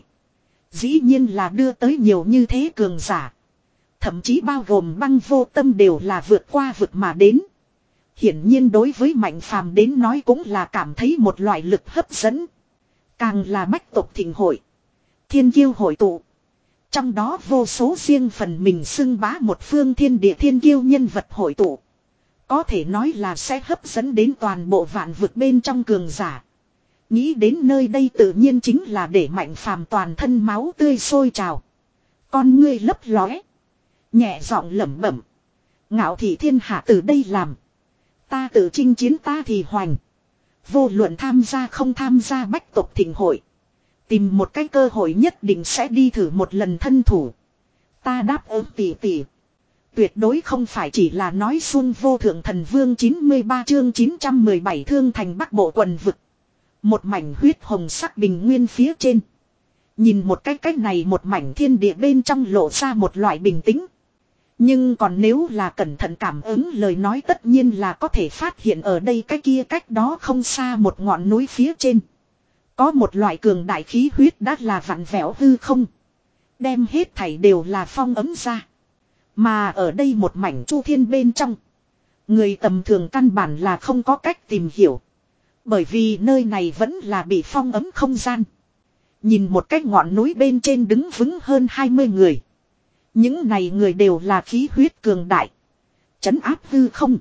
Dĩ nhiên là đưa tới nhiều như thế cường giả. Thậm chí bao gồm Băng Vô Tâm đều là vượt qua vực mà đến. Hiển nhiên đối với Mạnh Phàm đến nói cũng là cảm thấy một loại lực hấp dẫn. Càng là bách tộc thịnh hội. Thiên kiêu hội tụ. Trong đó vô số riêng phần mình xưng bá một phương thiên địa thiên kiêu nhân vật hội tụ. Có thể nói là sẽ hấp dẫn đến toàn bộ vạn vực bên trong cường giả. Nghĩ đến nơi đây tự nhiên chính là để Mạnh Phàm toàn thân máu tươi sôi trào. Con ngươi lấp lóe. Nhẹ giọng lẩm bẩm. Ngạo thị thiên hạ từ đây làm. Ta tự chinh chiến ta thì hoành. Vô luận tham gia không tham gia bách tộc thịnh hội. Tìm một cái cơ hội nhất định sẽ đi thử một lần thân thủ. Ta đáp ứng tỷ tỷ. Tuyệt đối không phải chỉ là nói xuông vô thượng thần vương chín mươi ba chương chín trăm mười bảy thương thành Bắc Bộ quần vực. Một mảnh huyết hồng sắc bình nguyên phía trên. Nhìn một cái cách này một mảnh thiên địa bên trong lộ ra một loại bình tĩnh. Nhưng còn nếu là cẩn thận cảm ứng lời nói tất nhiên là có thể phát hiện ở đây cái kia cách đó không xa một ngọn núi phía trên. Có một loại cường đại khí huyết đã là vặn vẹo hư không. Đem hết thảy đều là phong ấm ra. Mà ở đây một mảnh chu thiên bên trong. Người tầm thường căn bản là không có cách tìm hiểu. Bởi vì nơi này vẫn là bị phong ấm không gian. Nhìn một cái ngọn núi bên trên đứng vững hơn hai mươi người. Những này người đều là khí huyết cường đại. Trấn áp hư không.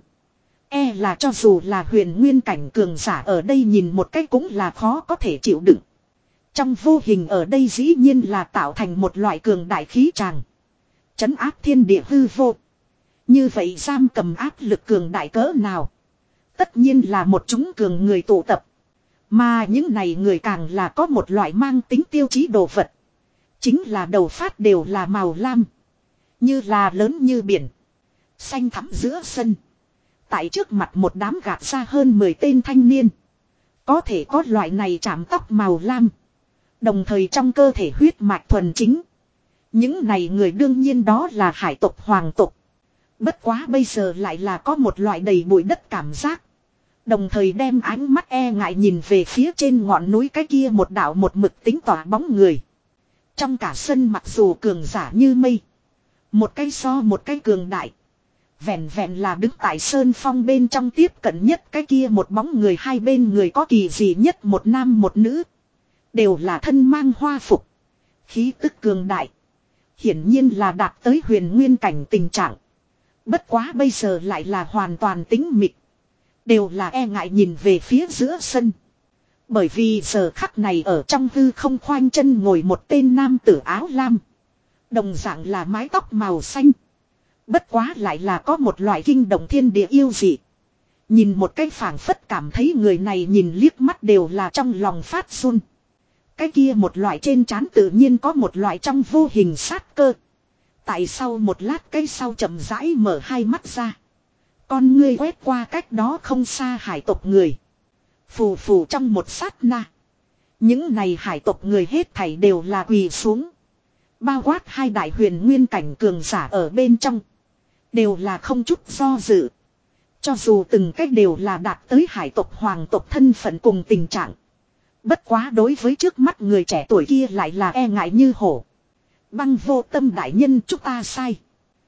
E là cho dù là huyền nguyên cảnh cường giả ở đây nhìn một cách cũng là khó có thể chịu đựng. Trong vô hình ở đây dĩ nhiên là tạo thành một loại cường đại khí tràng. Trấn áp thiên địa hư vô. Như vậy giam cầm áp lực cường đại cỡ nào. Tất nhiên là một chúng cường người tụ tập. Mà những này người càng là có một loại mang tính tiêu chí đồ vật. Chính là đầu phát đều là màu lam. Như là lớn như biển. Xanh thẳm giữa sân. Tại trước mặt một đám gạt ra hơn mười tên thanh niên. Có thể có loại này chạm tóc màu lam. Đồng thời trong cơ thể huyết mạch thuần chính. Những này người đương nhiên đó là hải tộc hoàng tộc. Bất quá bây giờ lại là có một loại đầy bụi đất cảm giác. Đồng thời đem ánh mắt e ngại nhìn về phía trên ngọn núi cái kia một đảo một mực tính tỏa bóng người. Trong cả sân mặc dù cường giả như mây. Một cái so một cái cường đại. Vẹn vẹn là đứng tại sơn phong bên trong tiếp cận nhất cái kia một bóng người, hai bên người có kỳ gì nhất một nam một nữ. Đều là thân mang hoa phục. Khí tức cường đại. Hiển nhiên là đạt tới huyền nguyên cảnh tình trạng. Bất quá bây giờ lại là hoàn toàn tĩnh mịch. Đều là e ngại nhìn về phía giữa sân. Bởi vì giờ khắc này ở trong hư không khoanh chân ngồi một tên nam tử áo lam. Đồng dạng là mái tóc màu xanh. Bất quá lại là có một loại kinh động thiên địa yêu dị. Nhìn một cái phảng phất cảm thấy người này nhìn liếc mắt đều là trong lòng phát run. Cái kia một loại trên trán tự nhiên có một loại trong vô hình sát cơ. Tại sau một lát cái sau chậm rãi mở hai mắt ra. Con ngươi quét qua cách đó không xa hải tộc người. Phù phù trong một sát na. Những này hải tộc người hết thảy đều là quỳ xuống. Bao quát hai đại huyền nguyên cảnh cường giả ở bên trong. Đều là không chút do dự. Cho dù từng cách đều là đạt tới hải tộc hoàng tộc thân phận cùng tình trạng. Bất quá đối với trước mắt người trẻ tuổi kia lại là e ngại như hổ. Băng vô tâm đại nhân, chúng ta sai.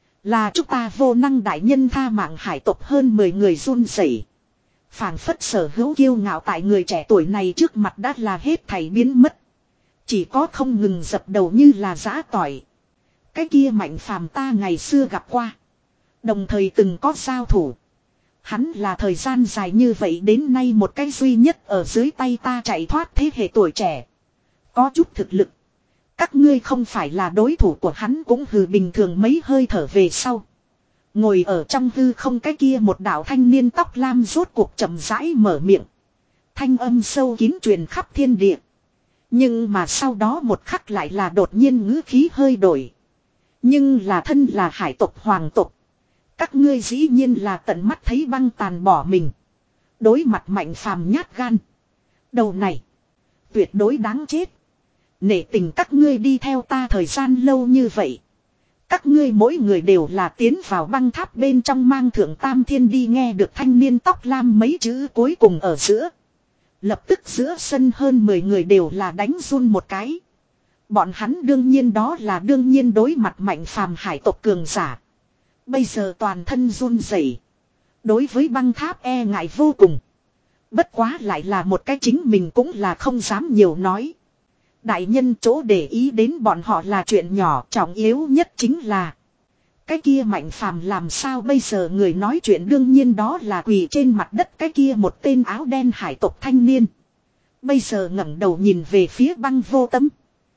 Là chúng ta vô năng đại nhân, tha mạng. Hải tộc hơn mười người run rẩy. Phảng phất sở hữu kiêu ngạo tại người trẻ tuổi này trước mặt đã là hết thảy biến mất. Chỉ có không ngừng dập đầu như là giã tỏi. Cái kia Mạnh Phàm ta ngày xưa gặp qua. Đồng thời từng có giao thủ. Hắn là thời gian dài như vậy đến nay một cái duy nhất ở dưới tay ta chạy thoát thế hệ tuổi trẻ. Có chút thực lực. Các ngươi không phải là đối thủ của hắn. Cũng hừ bình thường mấy hơi thở về sau. Ngồi ở trong hư không cái kia một đạo thanh niên tóc lam rốt cuộc chậm rãi mở miệng. Thanh âm sâu kín truyền khắp thiên địa. Nhưng mà sau đó một khắc lại là đột nhiên ngữ khí hơi đổi. Nhưng là thân là hải tộc hoàng tộc. Các ngươi dĩ nhiên là tận mắt thấy băng tàn bỏ mình. Đối mặt Mạnh Phàm nhát gan. Đầu này. Tuyệt đối đáng chết. Nể tình các ngươi đi theo ta thời gian lâu như vậy. Các ngươi mỗi người đều là tiến vào băng tháp bên trong mang thượng tam thiên đi. Nghe được thanh niên tóc lam mấy chữ cuối cùng ở giữa. Lập tức giữa sân hơn mười người đều là đánh run một cái. Bọn hắn đương nhiên đó là đương nhiên đối mặt Mạnh Phàm hải tộc cường giả. Bây giờ toàn thân run rẩy. Đối với băng tháp e ngại vô cùng. Bất quá lại là một cái chính mình cũng là không dám nhiều nói. Đại nhân chỗ để ý đến bọn họ là chuyện nhỏ, trọng yếu nhất chính là cái kia Mạnh Phàm làm sao bây giờ. Người nói chuyện đương nhiên đó là quỳ trên mặt đất cái kia một tên áo đen hải tộc thanh niên. Bây giờ ngẩng đầu nhìn về phía băng vô tâm.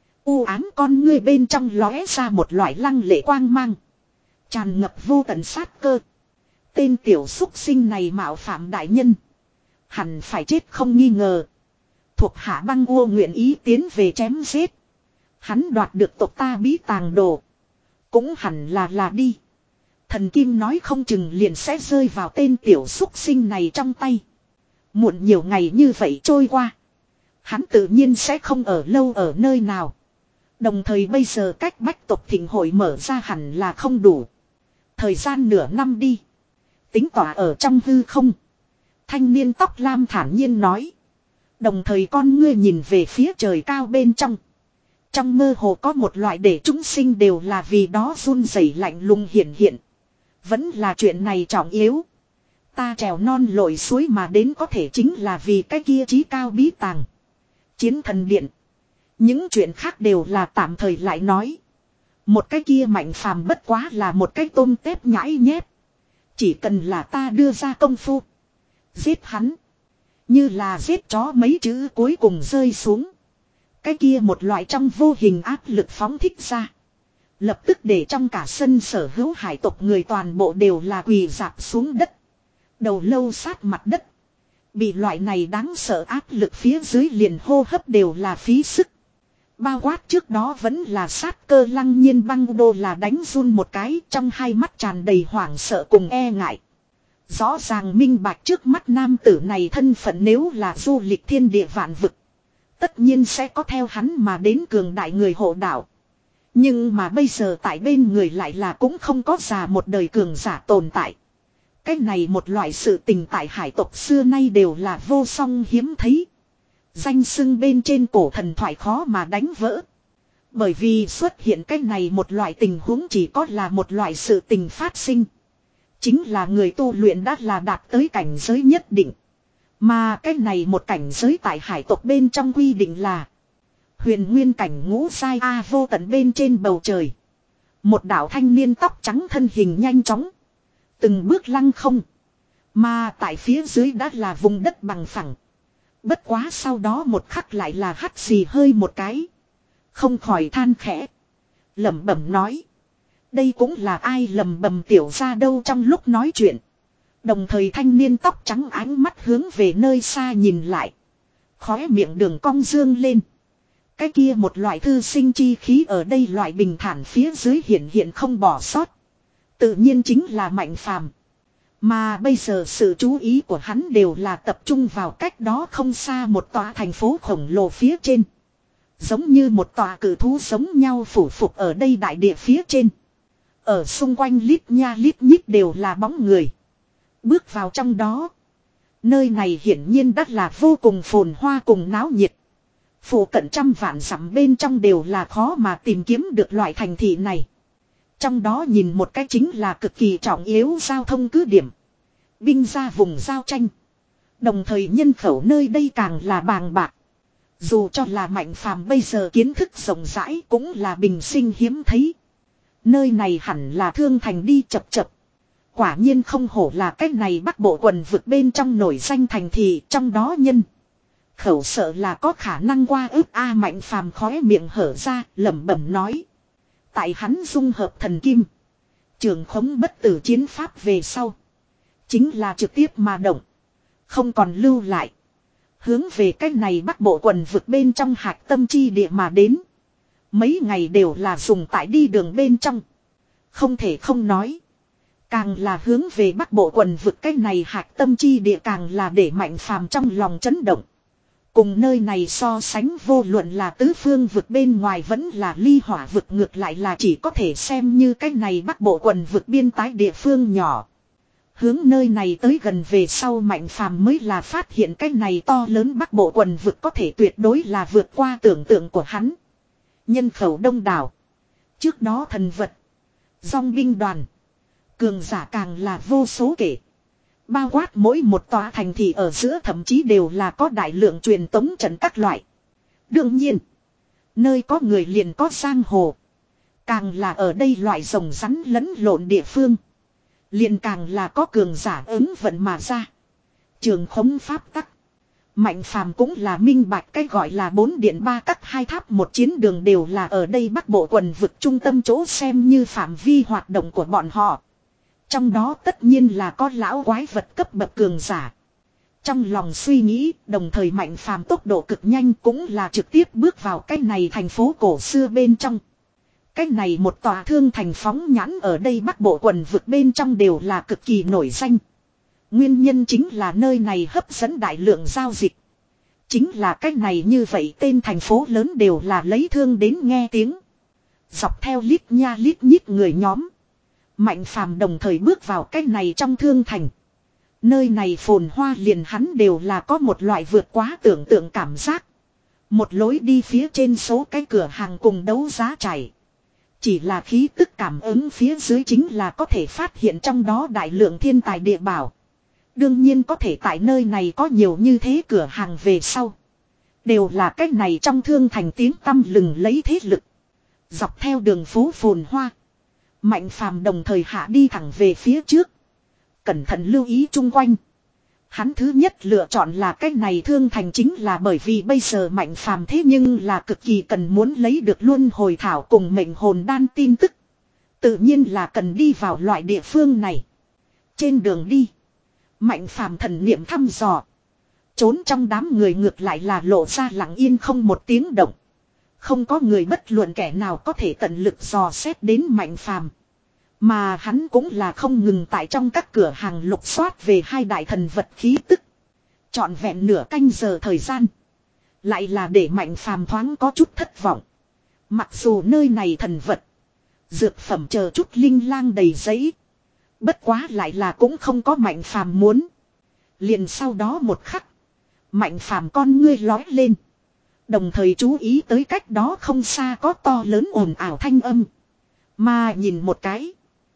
U ám con ngươi bên trong lóe ra một loại lăng lệ quang mang. Tràn ngập vô tận sát cơ. Tên tiểu xúc sinh này mạo phạm đại nhân. Hẳn phải chết không nghi ngờ. Thuộc hạ băng ô nguyện ý tiến về chém giết. Hắn đoạt được tộc ta bí tàng đồ. Cũng hẳn là là đi. Thần Kim nói không chừng liền sẽ rơi vào tên tiểu xúc sinh này trong tay. Muộn nhiều ngày như vậy trôi qua. Hắn tự nhiên sẽ không ở lâu ở nơi nào. Đồng thời bây giờ cách bách tộc thịnh hội mở ra hẳn là không đủ. Thời gian nửa năm đi. Tính tỏa ở trong hư không. Thanh niên tóc lam thản nhiên nói. Đồng thời con ngươi nhìn về phía trời cao bên trong. Trong mơ hồ có một loại để chúng sinh đều là vì đó run rẩy lạnh lùng hiện hiện. Vẫn là chuyện này trọng yếu. Ta trèo non lội suối mà đến có thể chính là vì cái kia chí cao bí tàng. Chiến thần điện. Những chuyện khác đều là tạm thời lại nói. Một cái kia Mạnh Phàm bất quá là một cái tôm tép nhãi nhép. Chỉ cần là ta đưa ra công phu. Giết hắn. Như là giết chó mấy chữ cuối cùng rơi xuống. Cái kia một loại trong vô hình áp lực phóng thích ra. Lập tức để trong cả sân sở hữu hải tộc người toàn bộ đều là quỳ rạp xuống đất. Đầu lâu sát mặt đất. Bị loại này đáng sợ áp lực phía dưới liền hô hấp đều là phí sức. Bao quát trước đó vẫn là sát cơ Lăng Nhiên băng đô là đánh run một cái, trong hai mắt tràn đầy hoảng sợ cùng e ngại. Rõ ràng minh bạch trước mắt nam tử này thân phận nếu là du lịch thiên địa vạn vực. Tất nhiên sẽ có theo hắn mà đến cường đại người hộ đạo. Nhưng mà bây giờ tại bên người lại là cũng không có già một đời cường giả tồn tại. Cái này một loại sự tình tại hải tộc xưa nay đều là vô song hiếm thấy. Danh xưng bên trên cổ thần thoại khó mà đánh vỡ. Bởi vì xuất hiện cái này một loại tình huống chỉ có là một loại sự tình phát sinh. Chính là người tu luyện đã là đạt tới cảnh giới nhất định. Mà cái này một cảnh giới tại hải tộc bên trong quy định là huyền nguyên cảnh ngũ sai A vô tận bên trên bầu trời. Một đạo thanh niên tóc trắng thân hình nhanh chóng. Từng bước lăng không. Mà tại phía dưới đã là vùng đất bằng phẳng. Bất quá sau đó một khắc lại là hắt xì hơi một cái. Không khỏi than khẽ. Lẩm bẩm nói. Đây cũng là ai lầm bầm tiểu ra đâu trong lúc nói chuyện. Đồng thời thanh niên tóc trắng ánh mắt hướng về nơi xa nhìn lại. Khóe miệng đường cong dương lên. Cái kia một loại thư sinh chi khí ở đây loại bình thản phía dưới hiện hiện không bỏ sót. Tự nhiên chính là Mạnh Phàm. Mà bây giờ sự chú ý của hắn đều là tập trung vào cách đó không xa một tòa thành phố khổng lồ phía trên. Giống như một tòa cử thú giống nhau phủ phục ở đây đại địa phía trên. Ở xung quanh lít nha lít nhít đều là bóng người. Bước vào trong đó. Nơi này hiển nhiên đắt là vô cùng phồn hoa cùng náo nhiệt. Phủ cận trăm vạn dặm bên trong đều là khó mà tìm kiếm được loại thành thị này. Trong đó nhìn một cái chính là cực kỳ trọng yếu giao thông cứ điểm. Binh ra vùng giao tranh. Đồng thời nhân khẩu nơi đây càng là bàng bạc. Dù cho là Mạnh Phàm bây giờ kiến thức rộng rãi cũng là bình sinh hiếm thấy. Nơi này hẳn là Thương Thành đi chập chập. Quả nhiên không hổ là cách này Bắc Bộ quần vực bên trong nổi danh thành thị, trong đó nhân khẩu sợ là có khả năng qua ước A. Mạnh Phàm khóe miệng hở ra, lẩm bẩm nói. Tại hắn dung hợp thần kim, trường khống bất tử chiến pháp về sau, chính là trực tiếp mà động, không còn lưu lại. Hướng về cách này Bắc Bộ quần vực bên trong hạc tâm chi địa mà đến. Mấy ngày đều là dùng tại đi đường bên trong. Không thể không nói. Càng là hướng về Bắc Bộ quần vực cách này hạc tâm chi địa càng là để Mạnh Phàm trong lòng chấn động. Cùng nơi này so sánh vô luận là tứ phương vực bên ngoài vẫn là ly hỏa vực ngược lại là chỉ có thể xem như cách này Bắc Bộ quần vực biên tái địa phương nhỏ. Hướng nơi này tới gần về sau Mạnh Phàm mới là phát hiện cách này to lớn Bắc Bộ quần vực có thể tuyệt đối là vượt qua tưởng tượng của hắn. Nhân khẩu đông đảo. Trước đó thần vật. Dòng binh đoàn. Cường giả càng là vô số kể. Bao quát mỗi một tòa thành thị ở giữa thậm chí đều là có đại lượng truyền tống trận các loại. Đương nhiên. Nơi có người liền có giang hồ. Càng là ở đây loại rồng rắn lẫn lộn địa phương. Liền càng là có cường giả ứng vận mà ra. Trường khống pháp tắc. Mạnh Phàm cũng là minh bạch cái gọi là bốn điện ba cắt hai tháp một chiến đường đều là ở đây Bắc Bộ quần vực trung tâm chỗ xem như phạm vi hoạt động của bọn họ. Trong đó tất nhiên là có lão quái vật cấp bậc cường giả. Trong lòng suy nghĩ, đồng thời Mạnh Phàm tốc độ cực nhanh cũng là trực tiếp bước vào cái này thành phố cổ xưa bên trong. Cái này một tòa thương thành phóng nhãn ở đây Bắc Bộ quần vực bên trong đều là cực kỳ nổi danh. Nguyên nhân chính là nơi này hấp dẫn đại lượng giao dịch. Chính là cách này như vậy tên thành phố lớn đều là lấy thương đến nghe tiếng. Dọc theo lít nha lít nhít người nhóm. Mạnh Phàm đồng thời bước vào cách này trong thương thành. Nơi này phồn hoa liền hắn đều là có một loại vượt quá tưởng tượng cảm giác. Một lối đi phía trên số cái cửa hàng cùng đấu giá chảy. Chỉ là khí tức cảm ứng phía dưới chính là có thể phát hiện trong đó đại lượng thiên tài địa bảo. Đương nhiên có thể tại nơi này có nhiều như thế cửa hàng về sau. Đều là cách này trong thương thành tiếng tăm lừng lấy thế lực. Dọc theo đường phố phồn hoa. Mạnh phàm đồng thời hạ đi thẳng về phía trước. Cẩn thận lưu ý chung quanh. Hắn thứ nhất lựa chọn là cái này thương thành chính là bởi vì bây giờ mạnh phàm thế nhưng là cực kỳ cần muốn lấy được luân hồi thảo cùng mệnh hồn đan tin tức. Tự nhiên là cần đi vào loại địa phương này. Trên đường đi. Mạnh phàm thần niệm thăm dò. Trốn trong đám người ngược lại là lộ ra lặng yên không một tiếng động. Không có người bất luận kẻ nào có thể tận lực dò xét đến mạnh phàm. Mà hắn cũng là không ngừng tại trong các cửa hàng lục soát về hai đại thần vật khí tức. Trọn vẹn nửa canh giờ thời gian. Lại là để mạnh phàm thoáng có chút thất vọng. Mặc dù nơi này thần vật. Dược phẩm chờ chút linh lang đầy giấy. Bất quá lại là cũng không có mạnh phàm muốn. Liền sau đó một khắc. Mạnh phàm con ngươi lói lên. Đồng thời chú ý tới cách đó không xa có to lớn ồn ào thanh âm. Mà nhìn một cái.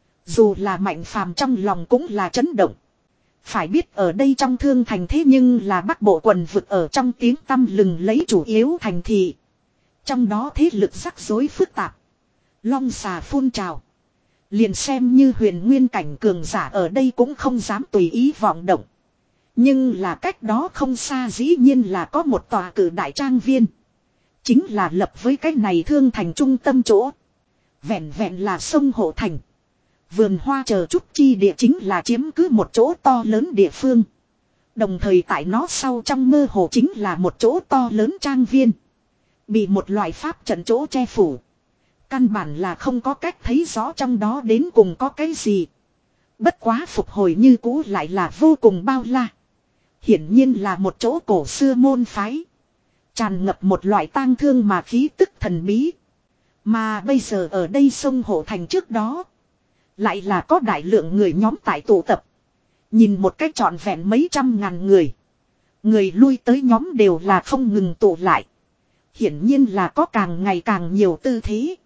Dù là mạnh phàm trong lòng cũng là chấn động. Phải biết ở đây trong thương thành thế nhưng là Bắc Bộ quần vực ở trong tiếng tăm lừng lấy chủ yếu thành thị. Trong đó thế lực rắc rối phức tạp. Long xà phun trào. Liền xem như huyền nguyên cảnh cường giả ở đây cũng không dám tùy ý vọng động. Nhưng là cách đó không xa dĩ nhiên là có một tòa cử đại trang viên. Chính là lập với cái này thương thành trung tâm chỗ. Vẹn vẹn là sông Hộ Thành. Vườn hoa chờ chút chi địa chính là chiếm cứ một chỗ to lớn địa phương. Đồng thời tại nó sau trong mơ hồ chính là một chỗ to lớn trang viên. Bị một loại pháp trận chỗ che phủ. Căn bản là không có cách thấy rõ trong đó đến cùng có cái gì. Bất quá phục hồi như cũ lại là vô cùng bao la. Hiển nhiên là một chỗ cổ xưa môn phái. Tràn ngập một loại tang thương mà khí tức thần bí. Mà bây giờ ở đây sông Hộ Thành trước đó. Lại là có đại lượng người nhóm tại tụ tập. Nhìn một cách trọn vẹn mấy trăm ngàn người. Người lui tới nhóm đều là không ngừng tụ lại. Hiển nhiên là có càng ngày càng nhiều tư thế.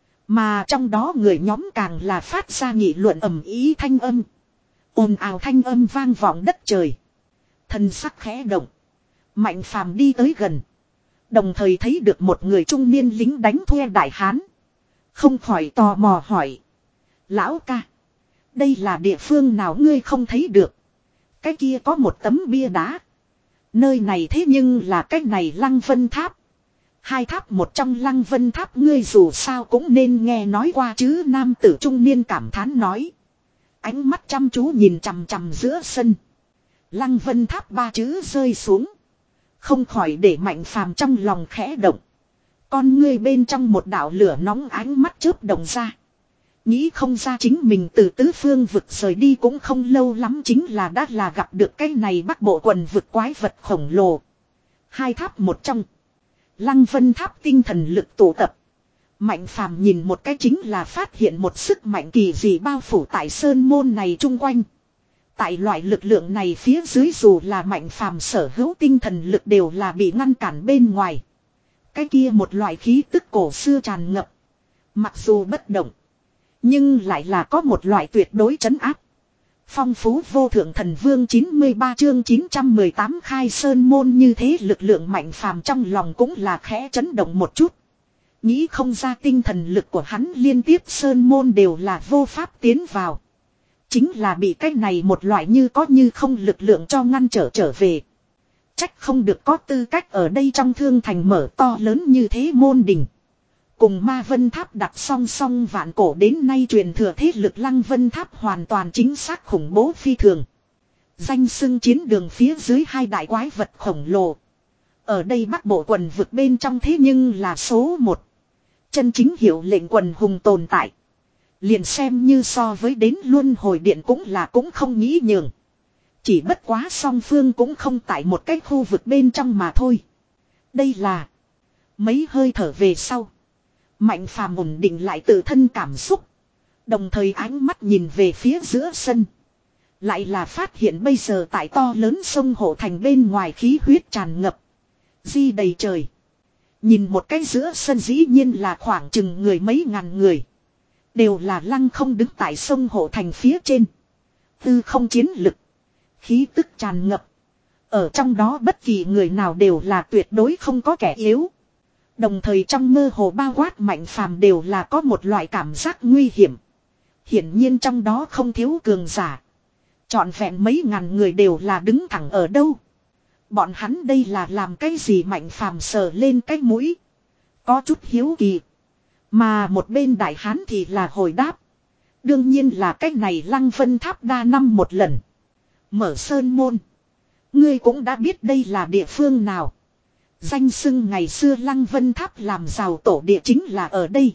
Mà trong đó người nhóm càng là phát ra nghị luận ầm ý thanh âm. Ồn ào thanh âm vang vọng đất trời. Thân sắc khẽ động. Mạnh phàm đi tới gần. Đồng thời thấy được một người trung niên lính đánh thuê đại hán. Không khỏi tò mò hỏi. Lão ca. Đây là địa phương nào ngươi không thấy được. Cái kia có một tấm bia đá. Nơi này thế nhưng là cái này Lăng Vân Tháp. Hai tháp một trong Lăng Vân Tháp ngươi dù sao cũng nên nghe nói qua chứ. Nam tử trung niên cảm thán nói. Ánh mắt chăm chú nhìn chằm chằm giữa sân. Lăng Vân Tháp ba chữ rơi xuống. Không khỏi để mạnh phàm trong lòng khẽ động. Con ngươi bên trong một đạo lửa nóng ánh mắt chớp động ra. Nghĩ không ra chính mình từ tứ phương vực rời đi cũng không lâu lắm chính là đã là gặp được cái này Bắc Bộ quần vực quái vật khổng lồ. Hai tháp một trong. Lăng Vân Tháp tinh thần lực tụ tập. Mạnh phàm nhìn một cái chính là phát hiện một sức mạnh kỳ dị bao phủ tại sơn môn này chung quanh. Tại loại lực lượng này phía dưới dù là mạnh phàm sở hữu tinh thần lực đều là bị ngăn cản bên ngoài. Cái kia một loại khí tức cổ xưa tràn ngập. Mặc dù bất động. Nhưng lại là có một loại tuyệt đối trấn áp. Phong phú vô thượng thần vương chín mươi ba chương chín trăm mười tám khai sơn môn như thế lực lượng mạnh phàm trong lòng cũng là khẽ chấn động một chút. Nghĩ không ra tinh thần lực của hắn liên tiếp sơn môn đều là vô pháp tiến vào. Chính là bị cái này một loại như có như không lực lượng cho ngăn trở trở về. Trách không được có tư cách ở đây trong thương thành mở to lớn như thế môn đình. Cùng Ma Vân Tháp đặt song song vạn cổ đến nay truyền thừa thế lực Lăng Vân Tháp hoàn toàn chính xác khủng bố phi thường. Danh xưng chiến đường phía dưới hai đại quái vật khổng lồ. Ở đây Bắc Bộ quần vực bên trong thế nhưng là số một. Chân chính hiệu lệnh quần hùng tồn tại. Liền xem như so với đến luân hồi điện cũng là cũng không nghĩ nhường. Chỉ bất quá song phương cũng không tại một cái khu vực bên trong mà thôi. Đây là mấy hơi thở về sau. Mạnh phàm ổn định lại tự thân cảm xúc. Đồng thời ánh mắt nhìn về phía giữa sân. Lại là phát hiện bây giờ tại to lớn sông Hộ Thành bên ngoài khí huyết tràn ngập. Di đầy trời. Nhìn một cái giữa sân dĩ nhiên là khoảng chừng người mấy ngàn người. Đều là lăng không đứng tại sông Hộ Thành phía trên. Tư không chiến lực. Khí tức tràn ngập. Ở trong đó bất kỳ người nào đều là tuyệt đối không có kẻ yếu. Đồng thời trong mơ hồ bao quát Mạnh Phàm đều là có một loại cảm giác nguy hiểm. Hiển nhiên trong đó không thiếu cường giả. Trọn vẹn mấy ngàn người đều là đứng thẳng ở đâu. Bọn hắn đây là làm cái gì? Mạnh Phàm sờ lên cái mũi. Có chút hiếu kỳ. Mà một bên đại hán thì là hồi đáp. Đương nhiên là cái này Lăng Vân Tháp đa năm một lần. Mở sơn môn. Ngươi cũng đã biết đây là địa phương nào. Danh xưng ngày xưa Lăng Vân Tháp làm giàu tổ địa chính là ở đây.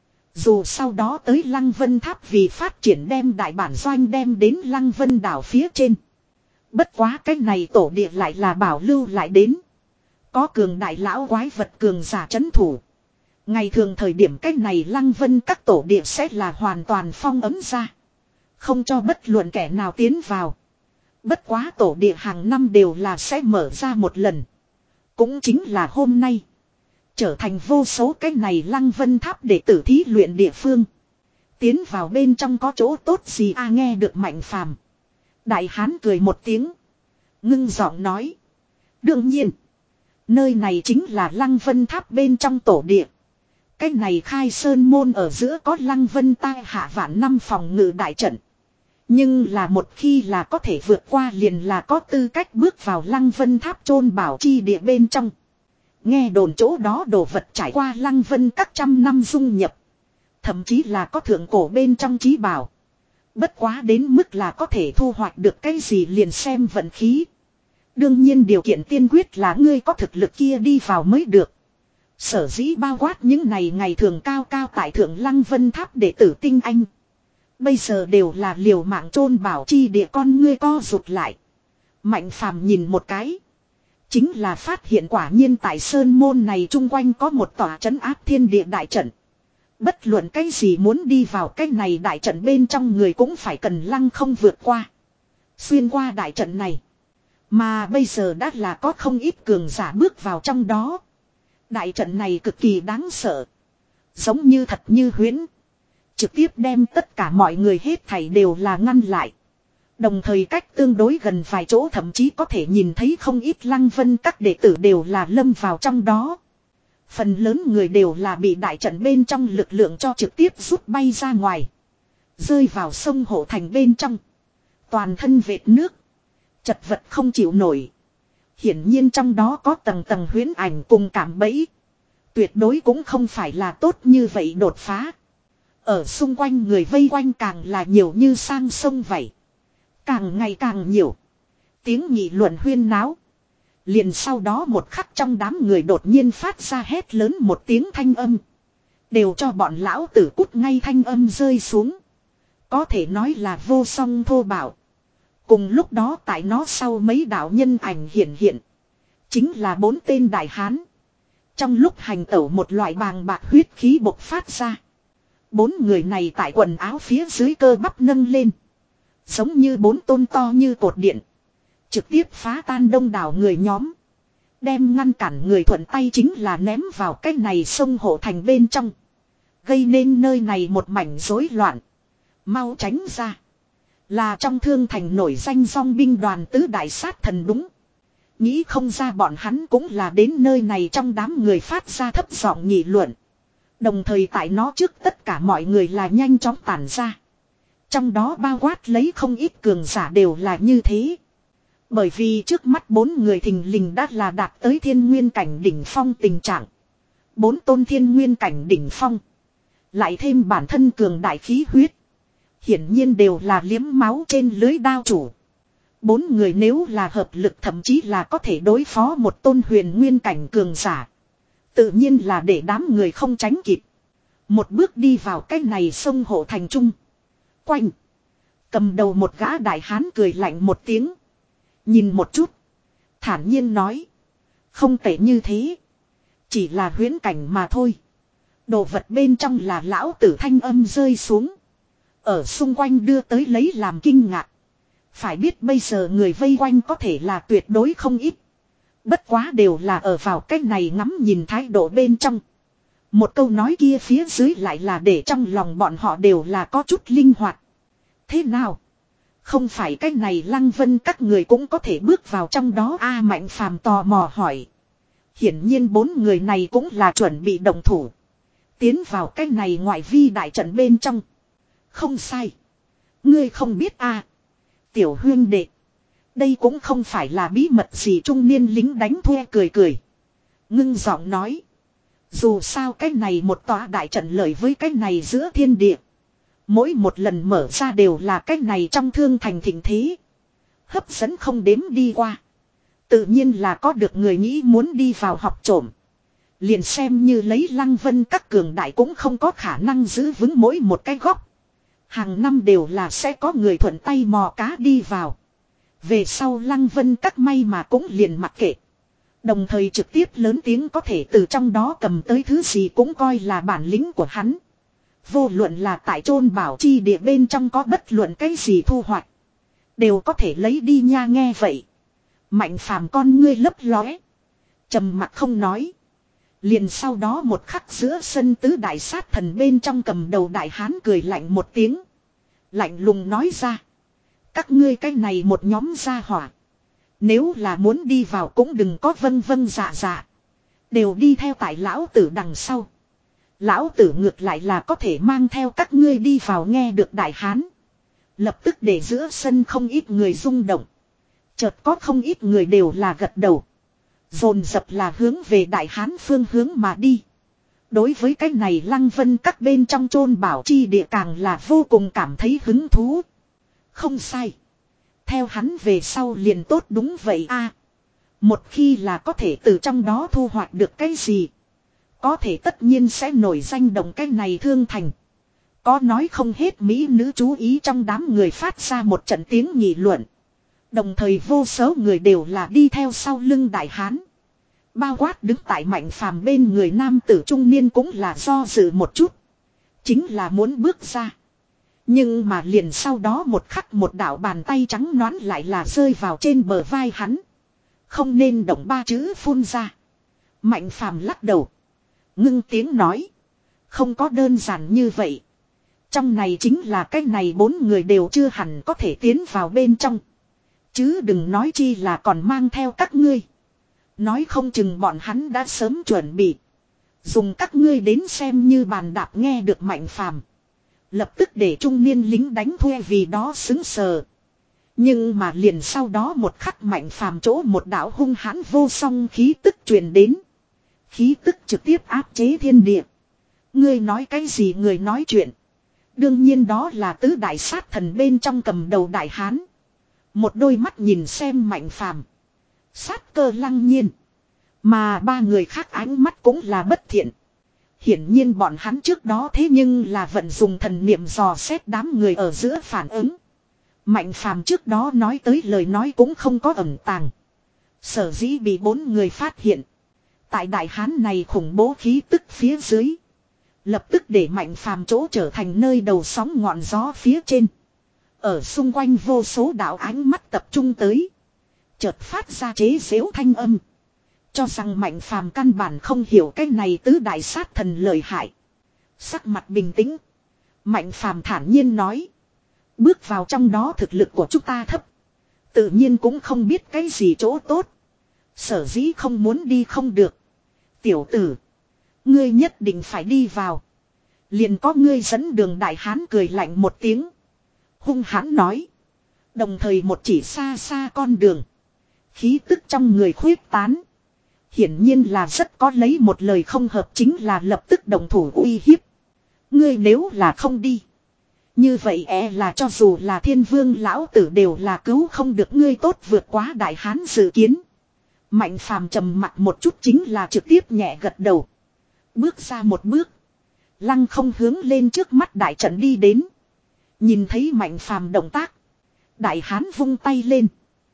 Dù sau đó tới Lăng Vân Tháp vì phát triển đem đại bản doanh đem đến Lăng Vân đảo phía trên. Bất quá cái này tổ địa lại là bảo lưu lại đến. Có cường đại lão quái vật cường giả trấn thủ. Ngày thường thời điểm cái này Lăng Vân các tổ địa sẽ là hoàn toàn phong ấm ra. Không cho bất luận kẻ nào tiến vào. Bất quá tổ địa hàng năm đều là sẽ mở ra một lần. Cũng chính là hôm nay. Trở thành vô số cái này Lăng Vân Tháp để tử thí luyện địa phương. Tiến vào bên trong có chỗ tốt gì a? Nghe được Mạnh Phàm, đại hán cười một tiếng. Ngưng giọng nói. Đương nhiên. Nơi này chính là Lăng Vân Tháp bên trong tổ địa. Cái này khai sơn môn ở giữa có Lăng Vân tai hạ vạn năm phòng ngự đại trận. Nhưng là một khi là có thể vượt qua liền là có tư cách bước vào Lăng Vân Tháp chôn bảo chi địa bên trong. Nghe đồn chỗ đó đồ vật trải qua Lăng Vân các trăm năm dung nhập. Thậm chí là có thượng cổ bên trong trí bảo. Bất quá đến mức là có thể thu hoạch được cái gì liền xem vận khí. Đương nhiên điều kiện tiên quyết là ngươi có thực lực kia đi vào mới được. Sở dĩ bao quát những này ngày thường cao cao tại thượng Lăng Vân Tháp đệ tử tinh anh. Bây giờ đều là liều mạng chôn bảo chi địa, con ngươi co rụt lại. Mạnh Phàm nhìn một cái. Chính là phát hiện quả nhiên tại sơn môn này chung quanh có một tòa trấn áp thiên địa đại trận. Bất luận cái gì muốn đi vào cái này đại trận bên trong người cũng phải cần lăng không vượt qua. Xuyên qua đại trận này. Mà bây giờ đã là có không ít cường giả bước vào trong đó. Đại trận này cực kỳ đáng sợ. Giống như thật như huyễn. Trực tiếp đem tất cả mọi người hết thảy đều là ngăn lại. Đồng thời cách tương đối gần vài chỗ thậm chí có thể nhìn thấy không ít Lăng Vân các đệ tử đều là lâm vào trong đó. Phần lớn người đều là bị đại trận bên trong lực lượng cho trực tiếp rút bay ra ngoài. Rơi vào sông Hộ Thành bên trong. Toàn thân vệt nước. Chật vật không chịu nổi. Hiển nhiên trong đó có tầng tầng huyễn ảnh cùng cảm bẫy. Tuyệt đối cũng không phải là tốt như vậy đột phá. Ở xung quanh người vây quanh càng là nhiều như sang sông vậy. Càng ngày càng nhiều. Tiếng nghị luận huyên náo. Liền sau đó một khắc trong đám người đột nhiên phát ra hét lớn một tiếng thanh âm. Đều cho bọn lão tử cút ngay, thanh âm rơi xuống. Có thể nói là vô song thô bạo. Cùng lúc đó tại nó sau mấy đạo nhân ảnh hiện hiện. Chính là bốn tên đại hán. Trong lúc hành tẩu một loại bàng bạc huyết khí bộc phát ra. Bốn người này tại quần áo phía dưới cơ bắp nâng lên. Giống như bốn tôn to như cột điện. Trực tiếp phá tan đông đảo người nhóm. Đem ngăn cản người thuận tay chính là ném vào cái này sông Hộ Thành bên trong. Gây nên nơi này một mảnh rối loạn. Mau tránh ra. Là trong Thương Thành nổi danh dòng binh đoàn tứ đại sát thần đúng. Nghĩ không ra bọn hắn cũng là đến nơi này trong đám người phát ra thấp giọng nghị luận. Đồng thời tại nó trước tất cả mọi người là nhanh chóng tản ra. Trong đó bao quát lấy không ít cường giả đều là như thế. Bởi vì trước mắt bốn người thình lình đã là đạt tới thiên nguyên cảnh đỉnh phong tình trạng. Bốn tôn thiên nguyên cảnh đỉnh phong. Lại thêm bản thân cường đại khí huyết. Hiển nhiên đều là liếm máu trên lưới đao chủ. Bốn người nếu là hợp lực thậm chí là có thể đối phó một tôn huyền nguyên cảnh cường giả. Tự nhiên là để đám người không tránh kịp. Một bước đi vào cái này sông Hộ Thành trung. Quanh. Cầm đầu một gã đại hán cười lạnh một tiếng. Nhìn một chút. Thản nhiên nói. Không tệ như thế. Chỉ là huyễn cảnh mà thôi. Đồ vật bên trong là lão tử thanh âm rơi xuống. Ở xung quanh đưa tới lấy làm kinh ngạc. Phải biết bây giờ người vây quanh có thể là tuyệt đối không ít. Bất quá đều là ở vào cách này ngắm nhìn thái độ bên trong. Một câu nói kia phía dưới lại là để trong lòng bọn họ đều là có chút linh hoạt. Thế nào? Không phải cách này Lăng Vân các người cũng có thể bước vào trong đó a? Mạnh Phàm tò mò hỏi. Hiển nhiên bốn người này cũng là chuẩn bị động thủ. Tiến vào cái này ngoại vi đại trận bên trong. Không sai. Ngươi không biết à. Tiểu huyên đệ. Đây cũng không phải là bí mật gì, trung niên lính đánh thuê cười cười. Ngưng giọng nói. Dù sao cái này một tòa đại trận lợi với cái này giữa thiên địa. Mỗi một lần mở ra đều là cái này trong thương thành thịnh thế. Hấp dẫn không đếm đi qua. Tự nhiên là có được người nghĩ muốn đi vào học trộm. Liền xem như lấy Lăng Vân các cường đại cũng không có khả năng giữ vững mỗi một cái góc. Hàng năm đều là sẽ có người thuận tay mò cá đi vào. Về sau Lăng Vân các may mà cũng liền mặc kệ. Đồng thời trực tiếp lớn tiếng có thể từ trong đó cầm tới thứ gì cũng coi là bản lĩnh của hắn. Vô luận là tại chôn bảo chi địa bên trong có bất luận cái gì thu hoạch. Đều có thể lấy đi nha, nghe vậy. Mạnh phàm con ngươi lấp lóe. Trầm mặc không nói. Liền sau đó một khắc giữa sân tứ đại sát thần bên trong cầm đầu đại hán cười lạnh một tiếng. Lạnh lùng nói ra. Các ngươi cái này một nhóm gia hỏa. Nếu là muốn đi vào cũng đừng có vân vân dạ dạ. Đều đi theo tại lão tử đằng sau. Lão tử ngược lại là có thể mang theo các ngươi đi vào, nghe được đại hán. Lập tức để giữa sân không ít người rung động. Chợt có không ít người đều là gật đầu. Dồn dập là hướng về đại hán phương hướng mà đi. Đối với cái này Lăng Vân các bên trong chôn bảo chi địa càng là vô cùng cảm thấy hứng thú. Không sai. Theo hắn về sau liền tốt, đúng vậy a. Một khi là có thể từ trong đó thu hoạch được cái gì. Có thể tất nhiên sẽ nổi danh động cái này thương thành. Có nói không hết mỹ nữ chú ý, trong đám người phát ra một trận tiếng nghị luận. Đồng thời vô số người đều là đi theo sau lưng đại hán. Bao quát đứng tại Mạnh Phàm bên người nam tử trung niên cũng là do dự một chút. Chính là muốn bước ra. Nhưng mà liền sau đó một khắc một đạo bàn tay trắng nõn lại là rơi vào trên bờ vai hắn. Không nên động, ba chữ phun ra. Mạnh Phàm lắc đầu. Ngưng tiếng nói. Không có đơn giản như vậy. Trong này chính là cái này bốn người đều chưa hẳn có thể tiến vào bên trong. Chứ đừng nói chi là còn mang theo các ngươi. Nói không chừng bọn hắn đã sớm chuẩn bị. Dùng các ngươi đến xem như bàn đạp, nghe được Mạnh Phàm. Lập tức để trung niên lính đánh thuê vì đó xứng sờ. Nhưng mà liền sau đó một khắc Mạnh Phàm chỗ một đạo hung hãn vô song khí tức truyền đến. Khí tức trực tiếp áp chế thiên địa. Ngươi nói cái gì người nói chuyện. Đương nhiên đó là tứ đại sát thần bên trong cầm đầu đại hán. Một đôi mắt nhìn xem Mạnh Phàm. Sát cơ lăng nhiên. Mà ba người khác ánh mắt cũng là bất thiện. Hiển nhiên bọn hắn trước đó thế nhưng là vận dùng thần niệm dò xét đám người ở giữa phản ứng. Mạnh Phàm trước đó nói tới lời nói cũng không có ẩn tàng. Sở dĩ bị bốn người phát hiện. Tại đại hán này khủng bố khí tức phía dưới. Lập tức để Mạnh Phàm chỗ trở thành nơi đầu sóng ngọn gió phía trên. Ở xung quanh vô số đạo ánh mắt tập trung tới. Chợt phát ra chế giễu thanh âm. Cho rằng Mạnh Phàm căn bản không hiểu cái này tứ đại sát thần lợi hại. Sắc mặt bình tĩnh. Mạnh Phàm thản nhiên nói. Bước vào trong đó thực lực của chúng ta thấp. Tự nhiên cũng không biết cái gì chỗ tốt. Sở dĩ không muốn đi không được. Tiểu tử. Ngươi nhất định phải đi vào. Liền có ngươi dẫn đường, đại hán cười lạnh một tiếng. Hung hãn nói. Đồng thời một chỉ xa xa con đường. Khí tức trong người khuyết tán. Hiển nhiên là rất có lấy một lời không hợp chính là lập tức đồng thủ uy hiếp. Ngươi nếu là không đi. Như vậy e là cho dù là thiên vương lão tử đều là cứu không được ngươi, tốt vượt quá đại hán dự kiến. Mạnh Phàm trầm mặt một chút chính là trực tiếp nhẹ gật đầu. Bước ra một bước. Lăng không hướng lên trước mắt đại trận đi đến. Nhìn thấy Mạnh Phàm động tác. Đại hán vung tay lên.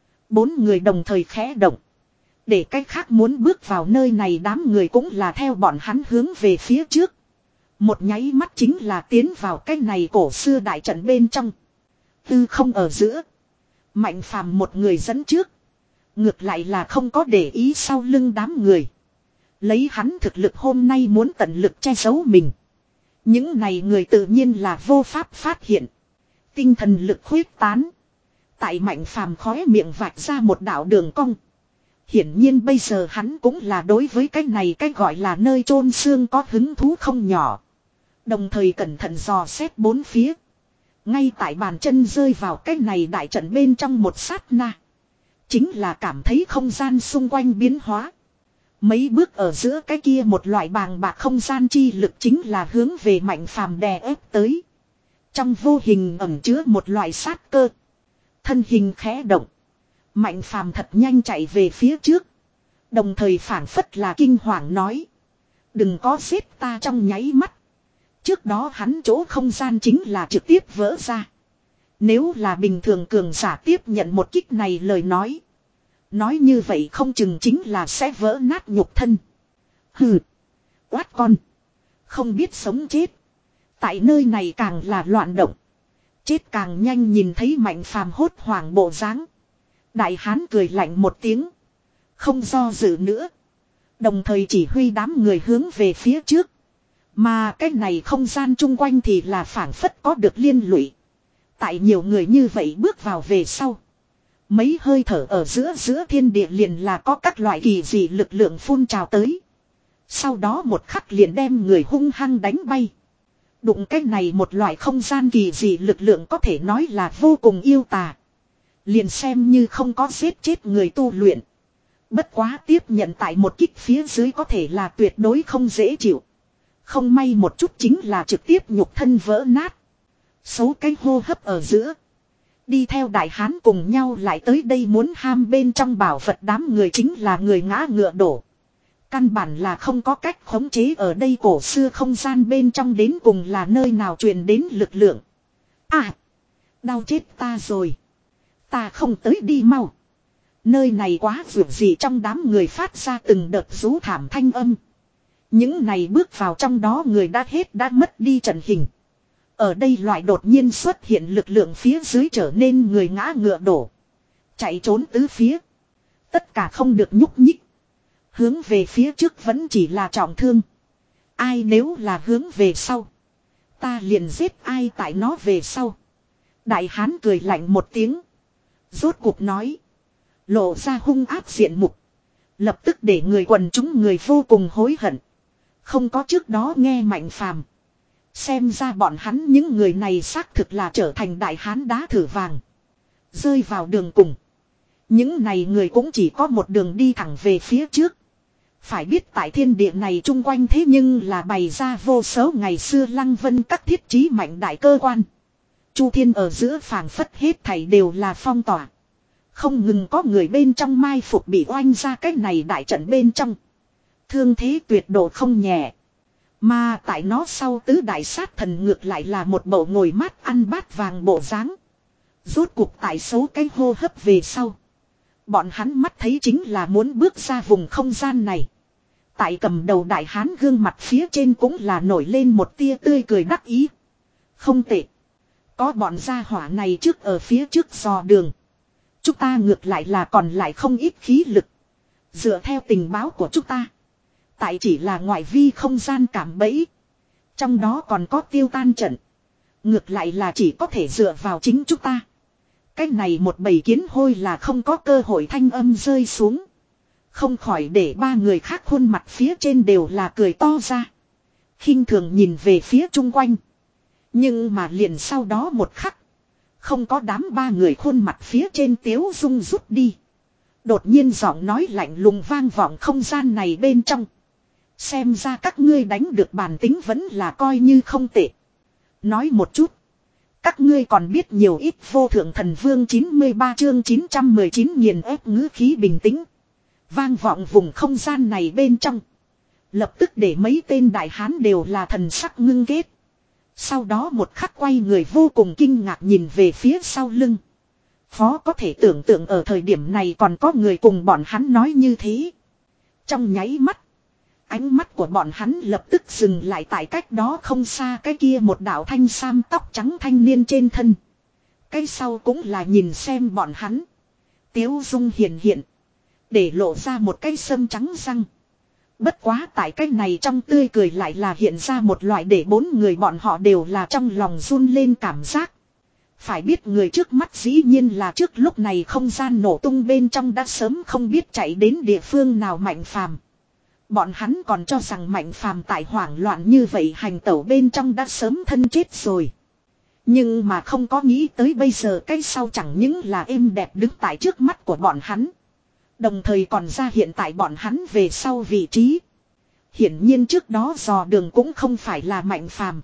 Bốn người đồng thời khẽ động. Để cách khác muốn bước vào nơi này đám người cũng là theo bọn hắn hướng về phía trước. Một nháy mắt chính là tiến vào cái này cổ xưa đại trận bên trong. Tư không ở giữa. Mạnh Phàm một người dẫn trước. Ngược lại là không có để ý sau lưng đám người. Lấy hắn thực lực hôm nay muốn tận lực che giấu mình. Những này người tự nhiên là vô pháp phát hiện. Tinh thần lực khuyết tán. Tại Mạnh Phàm khóe miệng vạch ra một đạo đường cong. Hiển nhiên bây giờ hắn cũng là đối với cái này cái gọi là nơi chôn xương có hứng thú không nhỏ. Đồng thời cẩn thận dò xét bốn phía. Ngay tại bàn chân rơi vào cái này đại trận bên trong một sát na. Chính là cảm thấy không gian xung quanh biến hóa. Mấy bước ở giữa cái kia một loại bàng bạc không gian chi lực chính là hướng về Mạnh Phàm đè ép tới. Trong vô hình ẩn chứa một loại sát cơ. Thân hình khẽ động. Mạnh Phàm thật nhanh chạy về phía trước. Đồng thời phảng phất là kinh hoàng nói. Đừng có giết ta trong nháy mắt. Trước đó hắn chỗ không gian chính là trực tiếp vỡ ra. Nếu là bình thường cường giả tiếp nhận một kích này lời nói. Nói như vậy không chừng chính là sẽ vỡ nát nhục thân. Hừ. Quát con. Không biết sống chết. Tại nơi này càng là loạn động. Chết càng nhanh nhìn thấy Mạnh Phàm hốt hoảng bộ dáng. Đại hán cười lạnh một tiếng. Không do dự nữa. Đồng thời chỉ huy đám người hướng về phía trước. Mà cái này không gian chung quanh thì là phảng phất có được liên lụy. Tại nhiều người như vậy bước vào về sau. Mấy hơi thở ở giữa giữa thiên địa liền là có các loại kỳ dị lực lượng phun trào tới. Sau đó một khắc liền đem người hung hăng đánh bay. Đụng cái này một loại không gian kỳ dị lực lượng có thể nói là vô cùng yêu tà. Liền xem như không có giết chết người tu luyện. Bất quá tiếp nhận tại một kích phía dưới có thể là tuyệt đối không dễ chịu. Không may một chút chính là trực tiếp nhục thân vỡ nát. Số cái hô hấp ở giữa. Đi theo đại hán cùng nhau lại tới đây muốn ham bên trong bảo vật đám người chính là người ngã ngựa đổ. Căn bản là không có cách khống chế ở đây cổ xưa không gian bên trong đến cùng là nơi nào truyền đến lực lượng. À! Đau chết ta rồi. Ta không tới đi mau. Nơi này quá vượt gì trong đám người phát ra từng đợt rú thảm thanh âm. Những này bước vào trong đó người đã hết đã mất đi trận hình. Ở đây loại đột nhiên xuất hiện lực lượng phía dưới trở nên người ngã ngựa đổ. Chạy trốn tứ phía. Tất cả không được nhúc nhích. Hướng về phía trước vẫn chỉ là trọng thương. Ai nếu là hướng về sau. Ta liền giết ai tại nó về sau. Đại hán cười lạnh một tiếng. Rốt cuộc nói. Lộ ra hung ác diện mục. Lập tức để người quần chúng người vô cùng hối hận. Không có trước đó nghe Mạnh Phàm. Xem ra bọn hắn những người này xác thực là trở thành đại hán đá thử vàng. Rơi vào đường cùng. Những này người cũng chỉ có một đường đi thẳng về phía trước. Phải biết tại thiên địa này chung quanh thế nhưng là bày ra vô số ngày xưa Lăng Vân các thiết trí mạnh đại cơ quan. Chu thiên ở giữa phảng phất hết thảy đều là phong tỏa. Không ngừng có người bên trong mai phục bị oanh ra cái này đại trận bên trong. Thương thế tuyệt độ không nhẹ. Mà tại nó sau tứ đại sát thần ngược lại là một bộ ngồi mát ăn bát vàng bộ dáng. Rốt cuộc tại số cái hô hấp về sau. Bọn hắn mắt thấy chính là muốn bước ra vùng không gian này. Tại cầm đầu đại hán gương mặt phía trên cũng là nổi lên một tia tươi cười đắc ý. Không tệ. Có bọn gia hỏa này trước ở phía trước dò đường. Chúng ta ngược lại là còn lại không ít khí lực. Dựa theo tình báo của chúng ta. Tại chỉ là ngoại vi không gian cảm bẫy. Trong đó còn có tiêu tan trận. Ngược lại là chỉ có thể dựa vào chính chúng ta. Cái này một bầy kiến hôi là không có cơ hội thanh âm rơi xuống. Không khỏi để ba người khác khuôn mặt phía trên đều là cười to ra. Khinh thường nhìn về phía chung quanh. Nhưng mà liền sau đó một khắc. Không có đám ba người khuôn mặt phía trên tiếu dung rút đi. Đột nhiên giọng nói lạnh lùng vang vọng không gian này bên trong. Xem ra các ngươi đánh được bản tính vẫn là coi như không tệ. Nói một chút. Các ngươi còn biết nhiều ít vô thượng thần vương chín mươi ba chương chín trăm mười chín nghiền ép ngữ khí bình tĩnh. Vang vọng vùng không gian này bên trong. Lập tức để mấy tên đại hán đều là thần sắc ngưng kết. Sau đó một khắc quay người vô cùng kinh ngạc nhìn về phía sau lưng. Phó có thể tưởng tượng ở thời điểm này còn có người cùng bọn hắn nói như thế. Trong nháy mắt. Ánh mắt của bọn hắn lập tức dừng lại tại cách đó không xa cái kia một đạo thanh sam tóc trắng thanh niên trên thân. Cái sau cũng là nhìn xem bọn hắn. Tiếu dung hiền hiện. Để lộ ra một cái sâm trắng răng. Bất quá tại cái này trong tươi cười lại là hiện ra một loại để bốn người bọn họ đều là trong lòng run lên cảm giác. Phải biết người trước mắt dĩ nhiên là trước lúc này không gian nổ tung bên trong đã sớm không biết chạy đến địa phương nào Mạnh Phàm. Bọn hắn còn cho rằng Mạnh Phàm tại hoảng loạn như vậy hành tẩu bên trong đã sớm thân chết rồi. Nhưng mà không có nghĩ tới bây giờ cái sau chẳng những là êm đẹp đứng tại trước mắt của bọn hắn. Đồng thời còn ra hiện tại bọn hắn về sau vị trí. Hiển nhiên trước đó dò đường cũng không phải là Mạnh Phàm,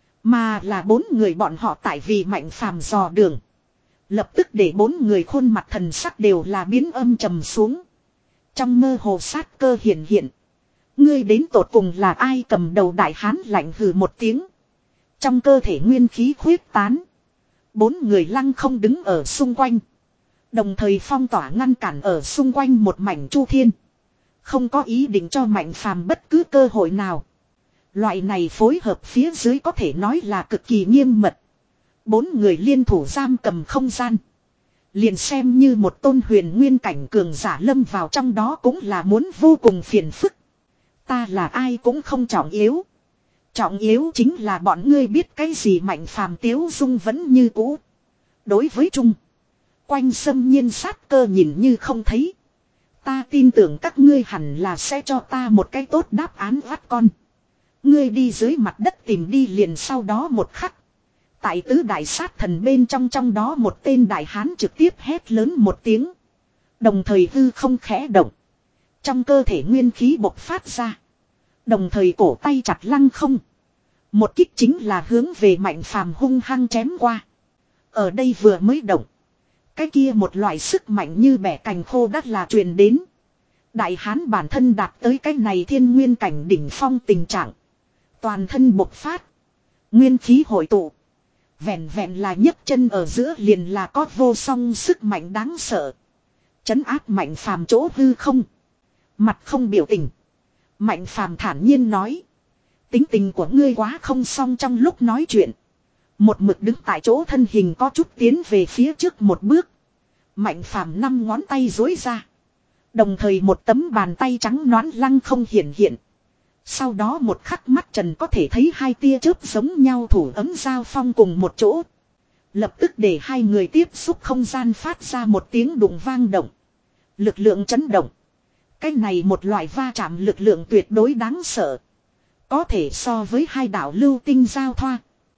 mà là bốn người bọn họ tại vì Mạnh Phàm dò đường. Lập tức để bốn người khuôn mặt thần sắc đều là biến âm trầm xuống. Trong mơ hồ sát cơ hiện hiện. Ngươi đến tột cùng là ai? Cầm đầu đại hán lạnh hừ một tiếng. Trong cơ thể nguyên khí khuyết tán. Bốn người lăng không đứng ở xung quanh. Đồng thời phong tỏa ngăn cản ở xung quanh một mảnh chu thiên. Không có ý định cho Mạnh Phàm bất cứ cơ hội nào. Loại này phối hợp phía dưới có thể nói là cực kỳ nghiêm mật. Bốn người liên thủ giam cầm không gian. Liền xem như một tôn huyền nguyên cảnh cường giả lâm vào trong đó cũng là muốn vô cùng phiền phức. Ta là ai cũng không trọng yếu. Trọng yếu chính là bọn ngươi biết cái gì. Mạnh Phàm tiếu dung vẫn như cũ. Đối với Trung quanh xâm nhiên sát cơ nhìn như không thấy. Ta tin tưởng các ngươi hẳn là sẽ cho ta một cái tốt đáp án oát con. Ngươi đi dưới mặt đất tìm đi. Liền sau đó một khắc. Tại tứ đại sát thần bên trong trong đó một tên đại hán trực tiếp hét lớn một tiếng. Đồng thời hư không khẽ động. Trong cơ thể nguyên khí bộc phát ra. Đồng thời cổ tay chặt lăng không. Một kích chính là hướng về Mạnh Phàm hung hăng chém qua. Ở đây vừa mới động. Cái kia một loại sức mạnh như bẻ cành khô đắt là truyền đến. Đại hán bản thân đạt tới cái này thiên nguyên cảnh đỉnh phong tình trạng. Toàn thân bộc phát. Nguyên khí hội tụ. Vẹn vẹn là nhấc chân ở giữa liền là có vô song sức mạnh đáng sợ. Trấn áp Mạnh Phàm chỗ hư không. Mặt không biểu tình. Mạnh Phàm thản nhiên nói. Tính tình của ngươi quá không xong. Trong lúc nói chuyện. Một mực đứng tại chỗ thân hình có chút tiến về phía trước một bước. Mạnh Phàm năm ngón tay duỗi ra. Đồng thời một tấm bàn tay trắng nõn lăng không hiện hiện. Sau đó một khắc mắt trần có thể thấy hai tia chớp giống nhau thủ ấm giao phong cùng một chỗ. Lập tức để hai người tiếp xúc không gian phát ra một tiếng đụng vang động. Lực lượng chấn động. Cái này một loại va chạm lực lượng tuyệt đối đáng sợ. Có thể so với hai đạo lưu tinh giao thoa.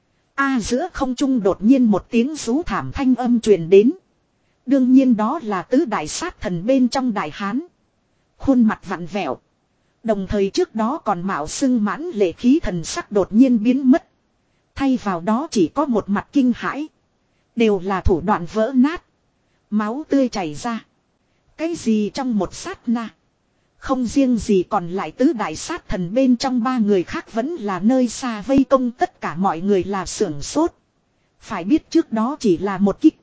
A giữa không trung đột nhiên một tiếng rú thảm thanh âm truyền đến. Đương nhiên đó là tứ đại sát thần bên trong đại hán. Khuôn mặt vặn vẹo. Đồng thời trước đó còn mạo xưng mãn lệ khí thần sắc đột nhiên biến mất. Thay vào đó chỉ có một mặt kinh hãi. Đều là thủ đoạn vỡ nát. Máu tươi chảy ra. Cái gì trong một sát na. Không riêng gì còn lại tứ đại sát thần bên trong ba người khác vẫn là nơi xa vây công tất cả mọi người là sưởng sốt. Phải biết trước đó chỉ là một kích.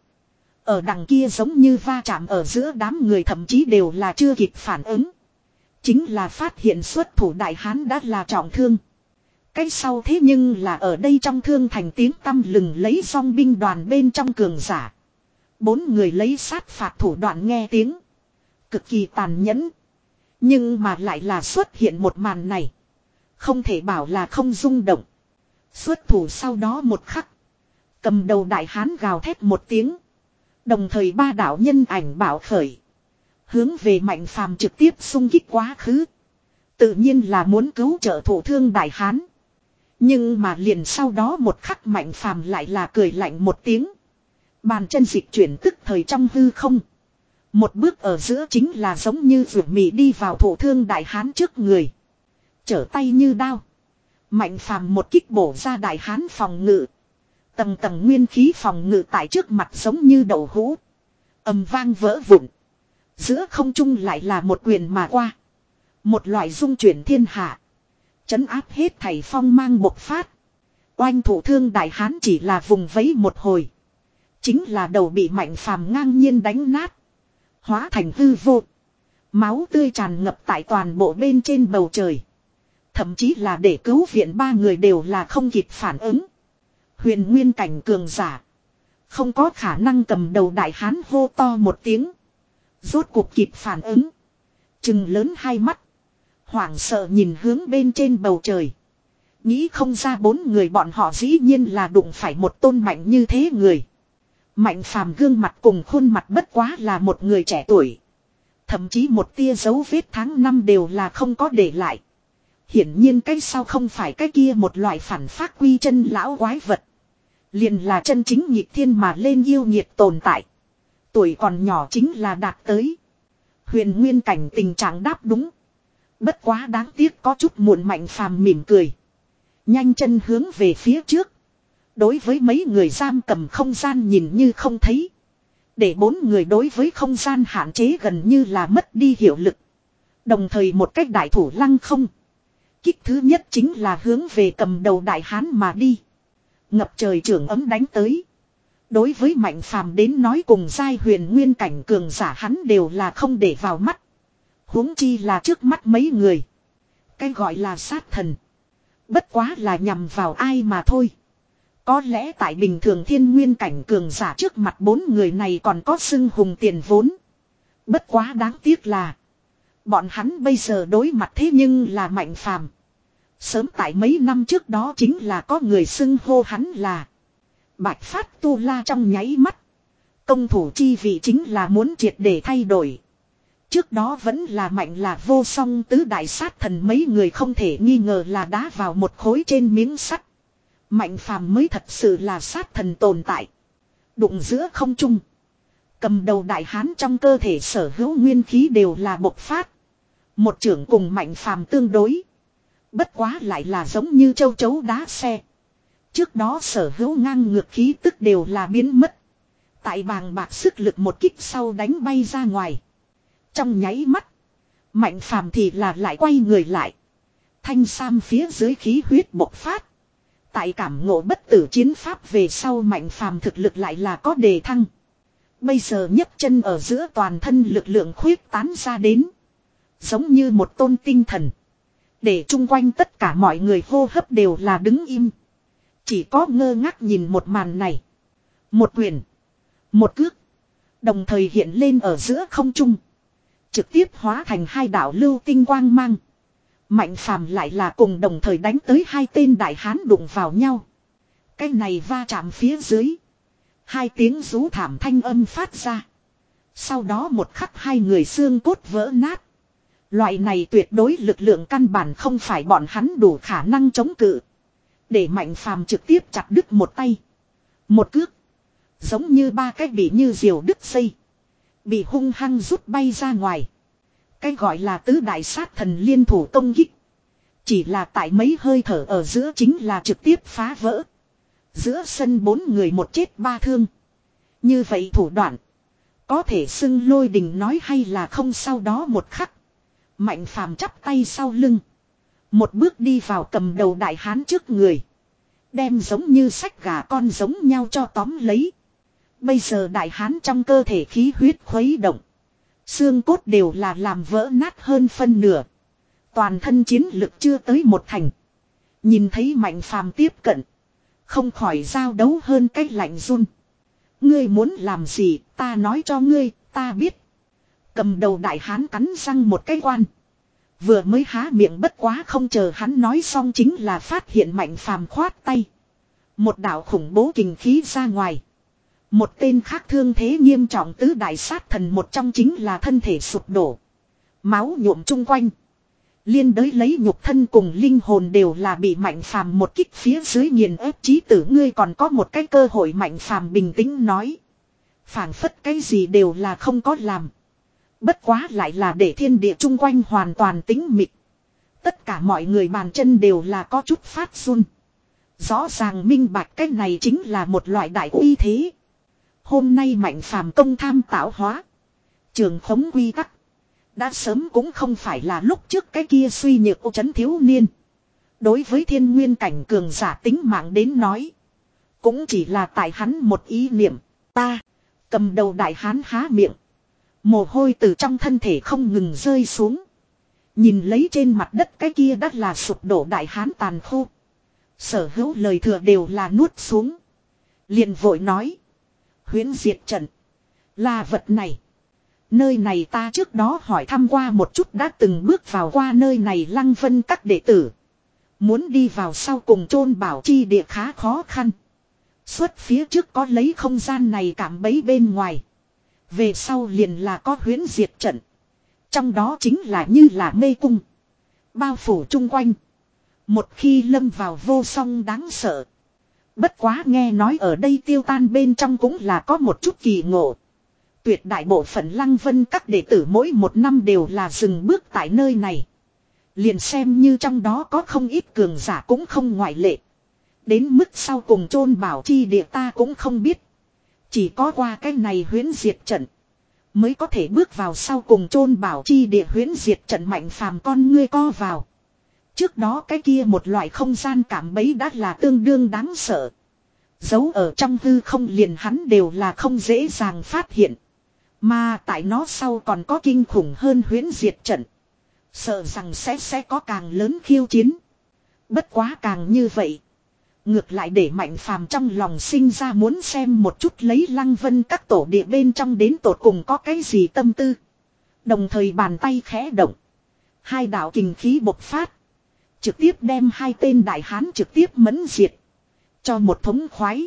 Ở đằng kia giống như va chạm ở giữa đám người thậm chí đều là chưa kịp phản ứng. Chính là phát hiện xuất thủ đại hán đã là trọng thương. Cái sau thế nhưng là ở đây trong thương thành tiếng tăm lừng lấy song binh đoàn bên trong cường giả. Bốn người lấy sát phạt thủ đoạn nghe tiếng. Cực kỳ tàn nhẫn. Nhưng mà lại là xuất hiện một màn này. Không thể bảo là không rung động. Xuất thủ sau đó một khắc. Cầm đầu đại hán gào thét một tiếng. Đồng thời ba đạo nhân ảnh bảo khởi. Hướng về Mạnh Phàm trực tiếp xung kích quá khứ. Tự nhiên là muốn cứu trợ thổ thương đại hán. Nhưng mà liền sau đó một khắc Mạnh Phàm lại là cười lạnh một tiếng. Bàn chân dịch chuyển tức thời trong hư không. Một bước ở giữa chính là giống như vượt mì đi vào thổ thương đại hán trước người. Trở tay như đao. Mạnh Phàm một kích bổ ra đại hán phòng ngự. Tầng tầng nguyên khí phòng ngự tại trước mặt giống như đậu hũ. Ầm vang vỡ vụn. Giữa không trung lại là một quyền mà qua. Một loại dung chuyển thiên hạ. Chấn áp hết thảy phong mang bộc phát. Oanh thủ thương đại hán chỉ là vùng vẫy một hồi. Chính là đầu bị Mạnh Phàm ngang nhiên đánh nát. Hóa thành hư vô. Máu tươi tràn ngập tại toàn bộ bên trên bầu trời. Thậm chí là để cứu viện ba người đều là không kịp phản ứng. Huyền nguyên cảnh cường giả. Không có khả năng cầm đầu đại hán hô to một tiếng. Rốt cuộc kịp phản ứng. Trừng lớn hai mắt. Hoảng sợ nhìn hướng bên trên bầu trời. Nghĩ không ra bốn người bọn họ dĩ nhiên là đụng phải một tôn mạnh như thế người. Mạnh Phàm gương mặt cùng khuôn mặt bất quá là một người trẻ tuổi. Thậm chí một tia dấu vết tháng năm đều là không có để lại. Hiển nhiên cái sau không phải cái kia một loại phản phát quy chân lão quái vật. Liền là chân chính nhịp thiên mà lên yêu nhiệt tồn tại. Tuổi còn nhỏ chính là đạt tới. Huyền nguyên cảnh tình trạng đáp đúng. Bất quá đáng tiếc có chút muộn. Mạnh Phàm mỉm cười. Nhanh chân hướng về phía trước. Đối với mấy người giam cầm không gian nhìn như không thấy. Để bốn người đối với không gian hạn chế gần như là mất đi hiệu lực. Đồng thời một cách đại thủ lăng không. Kích thứ nhất chính là hướng về cầm đầu đại hán mà đi. Ngập trời trưởng ấm đánh tới. Đối với Mạnh Phàm đến nói cùng giai huyền nguyên cảnh cường giả hắn đều là không để vào mắt. Huống chi là trước mắt mấy người. Cái gọi là sát thần. Bất quá là nhằm vào ai mà thôi. Có lẽ tại bình thường thiên nguyên cảnh cường giả trước mặt bốn người này còn có xưng hùng tiền vốn. Bất quá đáng tiếc là. Bọn hắn bây giờ đối mặt thế nhưng là Mạnh Phàm. Sớm tại mấy năm trước đó chính là có người xưng hô hắn là Bạch Phát Tu La trong nháy mắt. Công thủ chi vị chính là muốn triệt để thay đổi. Trước đó vẫn là mạnh là vô song tứ đại sát thần, mấy người không thể nghi ngờ là đá vào một khối trên miếng sắt. Mạnh Phàm mới thật sự là sát thần tồn tại. Đụng giữa không trung. Cầm đầu đại hán trong cơ thể sở hữu nguyên khí đều là bộc phát. Một trưởng cùng Mạnh Phàm tương đối. Bất quá lại là giống như châu chấu đá xe. Trước đó sở hữu ngang ngược khí tức đều là biến mất. Tại bàng bạc sức lực một kích sau đánh bay ra ngoài. Trong nháy mắt. Mạnh Phàm thì là lại quay người lại. Thanh sam phía dưới khí huyết bộc phát. Tại cảm ngộ bất tử chiến pháp về sau Mạnh Phàm thực lực lại là có đề thăng. Bây giờ nhấc chân ở giữa toàn thân lực lượng khuyết tán ra đến. Giống như một tôn tinh thần. Để chung quanh tất cả mọi người hô hấp đều là đứng im. Chỉ có ngơ ngác nhìn một màn này. Một quyền. Một cước. Đồng thời hiện lên ở giữa không trung. Trực tiếp hóa thành hai đạo lưu tinh quang mang. Mạnh Phàm lại là cùng đồng thời đánh tới hai tên đại hán đụng vào nhau. Cái này va chạm phía dưới. Hai tiếng rú thảm thanh âm phát ra. Sau đó một khắc hai người xương cốt vỡ nát. Loại này tuyệt đối lực lượng căn bản không phải bọn hắn đủ khả năng chống cự. Để Mạnh Phàm trực tiếp chặt đứt một tay. Một cước. Giống như ba cái bị như diều đứt dây. Bị hung hăng rút bay ra ngoài. Cái gọi là tứ đại sát thần liên thủ công kích. Chỉ là tại mấy hơi thở ở giữa chính là trực tiếp phá vỡ. Giữa sân bốn người một chết ba thương. Như vậy thủ đoạn. Có thể xưng lôi đình nói hay là không. Sau đó một khắc. Mạnh Phàm chắp tay sau lưng. Một bước đi vào cầm đầu đại hán trước người. Đem giống như sách gà con giống nhau cho tóm lấy. Bây giờ đại hán trong cơ thể khí huyết khuấy động. Xương cốt đều là làm vỡ nát hơn phân nửa. Toàn thân chiến lực chưa tới một thành. Nhìn thấy Mạnh Phàm tiếp cận. Không khỏi giao đấu hơn cách lạnh run. Ngươi muốn làm gì ta nói cho ngươi, ta biết. Cầm đầu đại hán cắn răng một cái quan. Vừa mới há miệng bất quá không chờ hắn nói xong chính là phát hiện Mạnh Phàm khoát tay. Một đạo khủng bố kình khí ra ngoài. Một tên khác thương thế nghiêm trọng tứ đại sát thần một trong chính là thân thể sụp đổ. Máu nhuộm chung quanh. Liên đới lấy nhục thân cùng linh hồn đều là bị Mạnh Phàm một kích phía dưới nghiền ép chí tử. Ngươi còn có một cái cơ hội. Mạnh Phàm bình tĩnh nói. Phảng phất cái gì đều là không có làm. Bất quá lại là để thiên địa chung quanh hoàn toàn tĩnh mịch. Tất cả mọi người bàn chân đều là có chút phát run. Rõ ràng minh bạch cái này chính là một loại đại uy thế. Hôm nay Mạnh Phàm công tham tạo hóa. Trường khống quy tắc. Đã sớm cũng không phải là lúc trước cái kia suy nhược ô trấn thiếu niên. Đối với thiên nguyên cảnh cường giả tính mạng đến nói. Cũng chỉ là tại hắn một ý niệm. Ta. Cầm đầu đại hán há miệng. Mồ hôi từ trong thân thể không ngừng rơi xuống. Nhìn lấy trên mặt đất cái kia đất là sụp đổ đại hán tàn khô. Sở hữu lời thừa đều là nuốt xuống. Liền vội nói. Huyễn diệt trận. Là vật này. Nơi này ta trước đó hỏi thăm qua một chút đã từng bước vào qua nơi này Lăng Vân các đệ tử. Muốn đi vào sau cùng chôn bảo chi địa khá khó khăn. Xuất phía trước có lấy không gian này cảm bấy bên ngoài. Về sau liền là có huyễn diệt trận. Trong đó chính là như là mê cung. Bao phủ chung quanh. Một khi lâm vào vô song đáng sợ. Bất quá nghe nói ở đây tiêu tan bên trong cũng là có một chút kỳ ngộ. Tuyệt đại bộ phận Lăng Vân các đệ tử mỗi một năm đều là dừng bước tại nơi này. Liền xem như trong đó có không ít cường giả cũng không ngoại lệ. Đến mức sau cùng chôn bảo chi địa ta cũng không biết. Chỉ có qua cái này huyễn diệt trận. Mới có thể bước vào sau cùng chôn bảo chi địa huyễn diệt trận mạnh phàm con ngươi co vào. Trước đó cái kia một loại không gian cảm bấy đã là tương đương đáng sợ. Giấu ở trong hư không liền hắn đều là không dễ dàng phát hiện. Mà tại nó sau còn có kinh khủng hơn huyễn diệt trận. Sợ rằng sẽ sẽ có càng lớn khiêu chiến. Bất quá càng như vậy. Ngược lại để Mạnh Phàm trong lòng sinh ra muốn xem một chút lấy Lăng Vân các tổ địa bên trong đến tột cùng có cái gì tâm tư. Đồng thời bàn tay khẽ động. Hai đạo kình khí bộc phát. Trực tiếp đem hai tên đại hán trực tiếp mẫn diệt. Cho một thống khoái.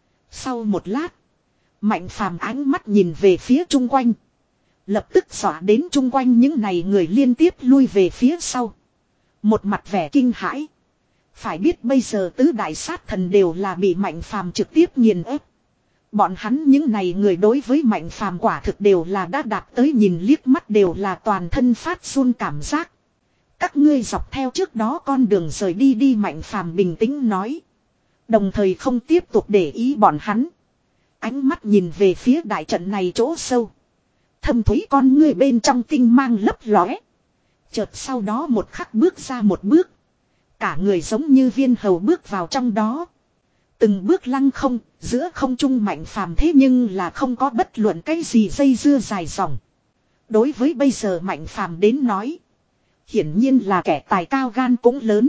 Sau một lát. Mạnh Phàm ánh mắt nhìn về phía chung quanh. Lập tức xỏa đến chung quanh những này người liên tiếp lui về phía sau. Một mặt vẻ kinh hãi. Phải biết bây giờ tứ đại sát thần đều là bị Mạnh Phàm trực tiếp nghiền ép. Bọn hắn những này người đối với Mạnh Phàm quả thực đều là đã đạt tới nhìn liếc mắt đều là toàn thân phát run cảm giác. Các ngươi dọc theo trước đó con đường rời đi đi Mạnh Phàm bình tĩnh nói. Đồng thời không tiếp tục để ý bọn hắn. Ánh mắt nhìn về phía đại trận này chỗ sâu. Thâm thúy con ngươi bên trong tinh mang lấp lóe. Chợt sau đó một khắc bước ra một bước. Cả người giống như viên hầu bước vào trong đó. Từng bước lăng không, giữa không trung Mạnh Phàm thế nhưng là không có bất luận cái gì dây dưa dài dòng. Đối với bây giờ Mạnh Phàm đến nói. Hiển nhiên là kẻ tài cao gan cũng lớn.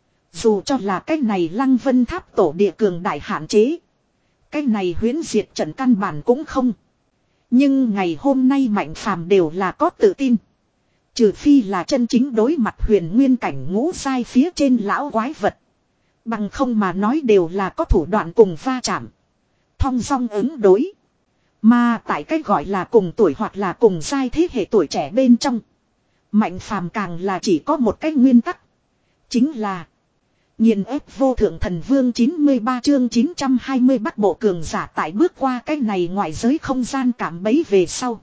Dù cho là cái này Lăng Vân Tháp tổ địa cường đại hạn chế. Cái này huyễn diệt trận căn bản cũng không. Nhưng ngày hôm nay Mạnh Phàm đều là có tự tin. Trừ phi là chân chính đối mặt huyền nguyên cảnh ngũ sai phía trên lão quái vật. Bằng không mà nói đều là có thủ đoạn cùng va chạm. Thong dong ứng đối. Mà tại cái gọi là cùng tuổi hoặc là cùng sai thế hệ tuổi trẻ bên trong. Mạnh Phàm càng là chỉ có một cái nguyên tắc. Chính là nghiền ép vô thượng thần vương chín mươi ba chương chín trăm hai mươi bắt bộ cường giả tại bước qua cái này ngoại giới không gian cảm bấy về sau.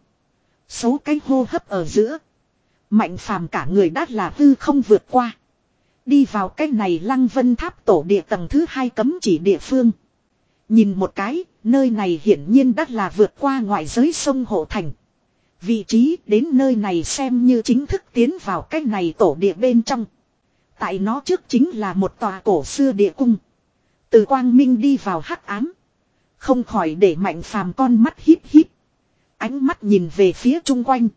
Số cái hô hấp ở giữa. Mạnh Phàm cả người đã là hư không vượt qua. Đi vào cái này Lăng Vân Tháp tổ địa tầng thứ hai cấm chỉ địa phương. Nhìn một cái, nơi này hiển nhiên đã là vượt qua ngoại giới sông Hộ Thành. Vị trí đến nơi này xem như chính thức tiến vào cái này tổ địa bên trong. Tại nó trước chính là một tòa cổ xưa địa cung. Từ quang minh đi vào hắc ám. Không khỏi để Mạnh Phàm con mắt híp híp. Ánh mắt nhìn về phía chung quanh.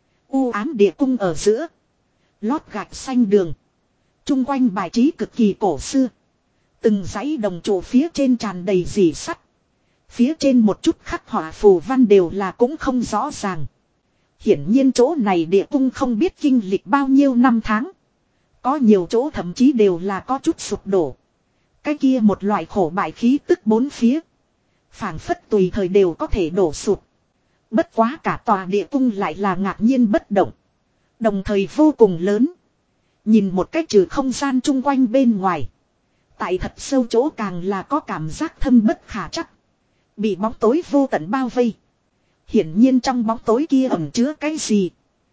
U ám địa cung ở giữa. Lót gạch xanh đường. Chung quanh bài trí cực kỳ cổ xưa. Từng dãy đồng trụ phía trên tràn đầy rỉ sắt. Phía trên một chút khắc họa phù văn đều là cũng không rõ ràng. Hiển nhiên chỗ này địa cung không biết kinh lịch bao nhiêu năm tháng. Có nhiều chỗ thậm chí đều là có chút sụp đổ. Cái kia một loại khổ bại khí tức bốn phía. Phảng phất tùy thời đều có thể đổ sụp. Bất quá cả tòa địa cung lại là ngạc nhiên bất động. Đồng thời vô cùng lớn. Nhìn một cách trừ không gian chung quanh bên ngoài. Tại thật sâu chỗ càng là có cảm giác thâm bất khả trắc. Bị bóng tối vô tận bao vây. Hiển nhiên trong bóng tối kia ẩn chứa cái gì.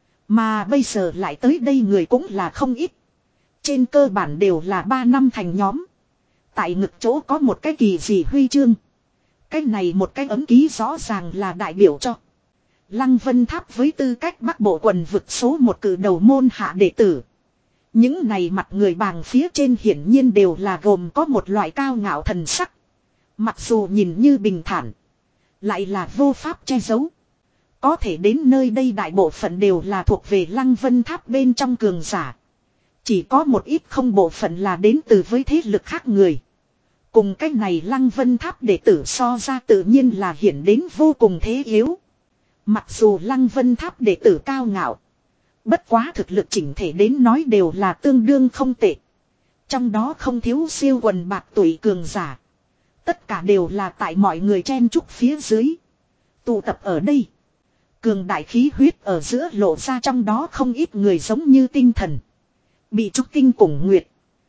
Mà bây giờ lại tới đây người cũng là không ít. Trên cơ bản đều là ba năm thành nhóm. Tại ngực chỗ có một cái kỳ dị huy chương. Cái này một cái ấm ký rõ ràng là đại biểu cho Lăng Vân Tháp với tư cách bắc bộ quần vực số một cử đầu môn hạ đệ tử. Những này mặt người bàng phía trên hiển nhiên đều là gồm có một loại cao ngạo thần sắc. Mặc dù nhìn như bình thản. Lại là vô pháp che giấu. Có thể đến nơi đây đại bộ phận đều là thuộc về Lăng Vân Tháp bên trong cường giả. Chỉ có một ít không bộ phận là đến từ với thế lực khác người. Cùng cách này Lăng Vân Tháp đệ tử so ra tự nhiên là hiển đến vô cùng thế yếu. Mặc dù Lăng Vân Tháp đệ tử cao ngạo. Bất quá thực lực chỉnh thể đến nói đều là tương đương không tệ. Trong đó không thiếu siêu quần bạc tuổi cường giả. Tất cả đều là tại mọi người chen chúc phía dưới. Tụ tập ở đây. Cường đại khí huyết ở giữa lộ ra trong đó không ít người giống như tinh thần. Bị trúc tinh cùng nguyệt.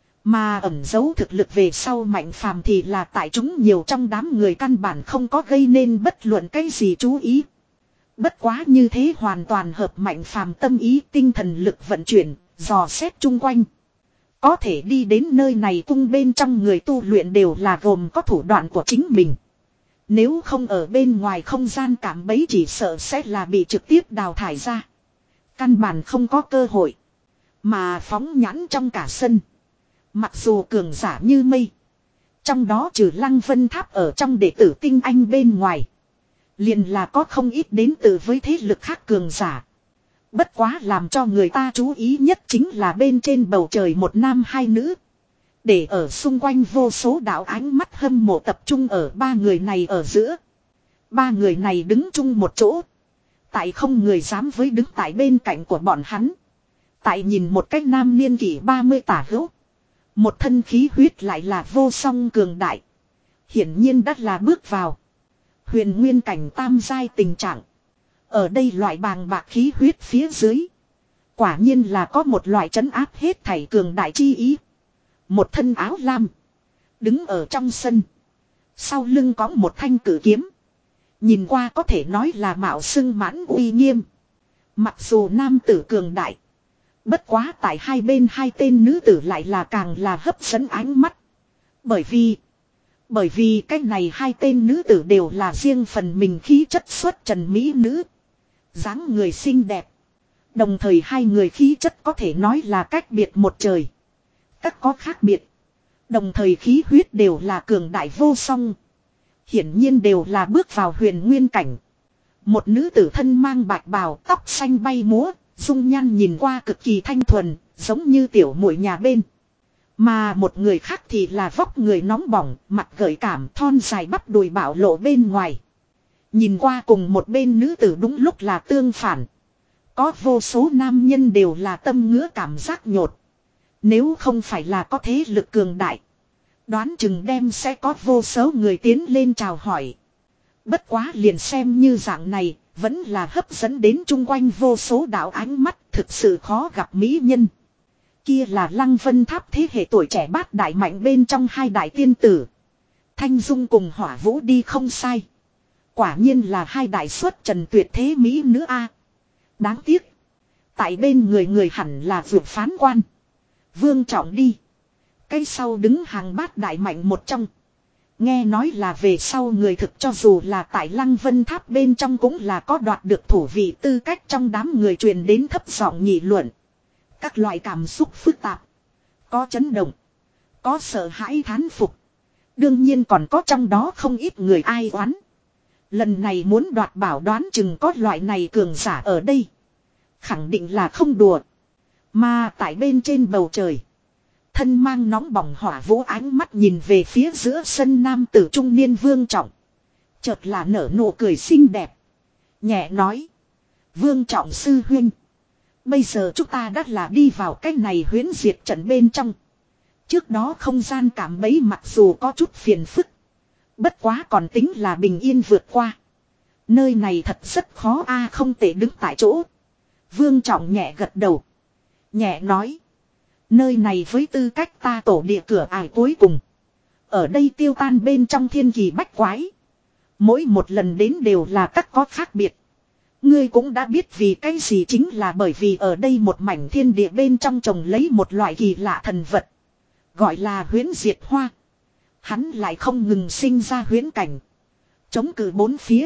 Mà ẩn giấu thực lực về sau Mạnh Phàm thì là tại chúng nhiều trong đám người căn bản không có gây nên bất luận cái gì chú ý. Bất quá như thế hoàn toàn hợp Mạnh Phàm tâm ý, tinh thần lực vận chuyển, dò xét chung quanh. Có thể đi đến nơi này cung bên trong người tu luyện đều là gồm có thủ đoạn của chính mình. Nếu không ở bên ngoài không gian cảm bấy chỉ sợ sẽ là bị trực tiếp đào thải ra. Căn bản không có cơ hội. Mà phóng nhãn trong cả sân. Mặc dù cường giả như mây. Trong đó trừ Lăng Vân Tháp ở trong đệ tử tinh anh bên ngoài. Liền là có không ít đến từ với thế lực khác cường giả. Bất quá làm cho người ta chú ý nhất chính là bên trên bầu trời một nam hai nữ. Để ở xung quanh vô số đạo ánh mắt hâm mộ tập trung ở ba người này ở giữa. Ba người này đứng chung một chỗ. Tại không người dám với đứng tại bên cạnh của bọn hắn. Tại nhìn một cách nam niên kỷ ba mươi tả hữu. Một thân khí huyết lại là vô song cường đại. Hiển nhiên đã là bước vào huyền nguyên cảnh tam giai tình trạng. Ở đây loại bàng bạc khí huyết phía dưới. Quả nhiên là có một loại trấn áp hết thảy cường đại chi ý. Một thân áo lam. Đứng ở trong sân. Sau lưng có một thanh cử kiếm. Nhìn qua có thể nói là mạo xưng mãn uy nghiêm. Mặc dù nam tử cường đại. Bất quá tại hai bên hai tên nữ tử lại là càng là hấp dẫn ánh mắt. Bởi vì. Bởi vì cái này hai tên nữ tử đều là riêng phần mình khí chất xuất trần mỹ nữ. Dáng người xinh đẹp. Đồng thời hai người khí chất có thể nói là cách biệt một trời. Các có khác biệt. Đồng thời khí huyết đều là cường đại vô song. Hiển nhiên đều là bước vào huyền nguyên cảnh. Một nữ tử thân mang bạch bào, tóc xanh bay múa, dung nhan nhìn qua cực kỳ thanh thuần, giống như tiểu muội nhà bên. Mà một người khác thì là vóc người nóng bỏng, mặt gợi cảm, thon dài bắp đùi bạo lộ bên ngoài. Nhìn qua cùng một bên nữ tử đúng lúc là tương phản. Có vô số nam nhân đều là tâm ngứa cảm giác nhột. Nếu không phải là có thế lực cường đại. Đoán chừng đem sẽ có vô số người tiến lên chào hỏi. Bất quá liền xem như dạng này, vẫn là hấp dẫn đến chung quanh vô số đạo ánh mắt, thực sự khó gặp mỹ nhân. Kia là Lăng Vân Tháp thế hệ tuổi trẻ bát đại mạnh bên trong hai đại tiên tử. Thanh Dung cùng Hỏa Vũ đi không sai. Quả nhiên là hai đại xuất trần tuyệt thế mỹ nữ a. Đáng tiếc. Tại bên người người hẳn là vượt phán quan. Vương Trọng đi. Cái sau đứng hàng bát đại mạnh một trong. Nghe nói là về sau người thực cho dù là tại Lăng Vân Tháp bên trong cũng là có đoạt được thủ vị tư cách trong đám người truyền đến thấp giọng nghị luận. Các loại cảm xúc phức tạp. Có chấn động. Có sợ hãi thán phục. Đương nhiên còn có trong đó không ít người ai oán. Lần này muốn đoạt bảo đoán chừng có loại này cường giả ở đây. Khẳng định là không đùa. Mà tại bên trên bầu trời. Thân mang nóng bỏng hỏa vũ ánh mắt nhìn về phía giữa sân nam tử trung niên Vương Trọng. Chợt là nở nụ cười xinh đẹp. Nhẹ nói. Vương Trọng sư huynh. Bây giờ chúng ta đã là đi vào cái này huyễn diệt trận bên trong. Trước đó không gian cảm bấy mặc dù có chút phiền phức. Bất quá còn tính là bình yên vượt qua. Nơi này thật rất khó a, không thể đứng tại chỗ. Vương Trọng nhẹ gật đầu. Nhẹ nói. Nơi này với tư cách ta tổ địa cửa ải cuối cùng. Ở đây tiêu tan bên trong thiên kỳ bách quái. Mỗi một lần đến đều là các có khác biệt. Ngươi cũng đã biết vì cái gì, chính là bởi vì ở đây một mảnh thiên địa bên trong trồng lấy một loại kỳ lạ thần vật. Gọi là huyễn diệt hoa. Hắn lại không ngừng sinh ra huyễn cảnh. Chống cự bốn phía.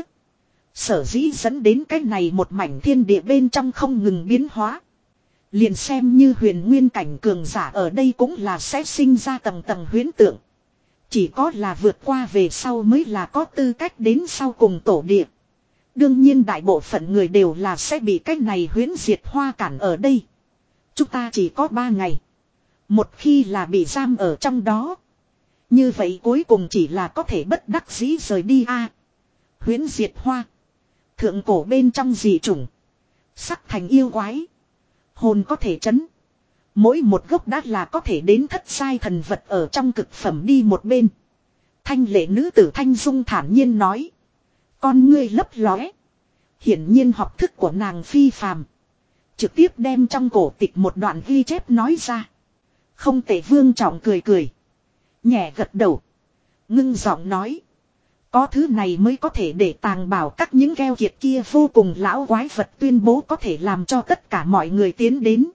Sở dĩ dẫn đến cái này một mảnh thiên địa bên trong không ngừng biến hóa. Liền xem như huyền nguyên cảnh cường giả ở đây cũng là sẽ sinh ra tầng tầng huyễn tượng. Chỉ có là vượt qua về sau mới là có tư cách đến sau cùng tổ địa. Đương nhiên đại bộ phận người đều là sẽ bị cái này huyễn diệt hoa cản ở đây. Chúng ta chỉ có ba ngày. Một khi là bị giam ở trong đó. Như vậy cuối cùng chỉ là có thể bất đắc dĩ rời đi a. Huyễn diệt hoa. Thượng cổ bên trong dị chủng. Sắc thành yêu quái. Hồn có thể chấn. Mỗi một gốc đã là có thể đến thất sai thần vật ở trong cực phẩm đi một bên. Thanh lệ nữ tử Thanh Dung thản nhiên nói. Con ngươi lấp lóe. Hiển nhiên học thức của nàng phi phàm. Trực tiếp đem trong cổ tịch một đoạn ghi chép nói ra. Không tệ. Vương Trọng cười cười. Nhẹ gật đầu. Ngưng giọng nói. Có thứ này mới có thể để tàng bảo các những gheo kiệt kia vô cùng lão quái vật tuyên bố có thể làm cho tất cả mọi người tiến đến.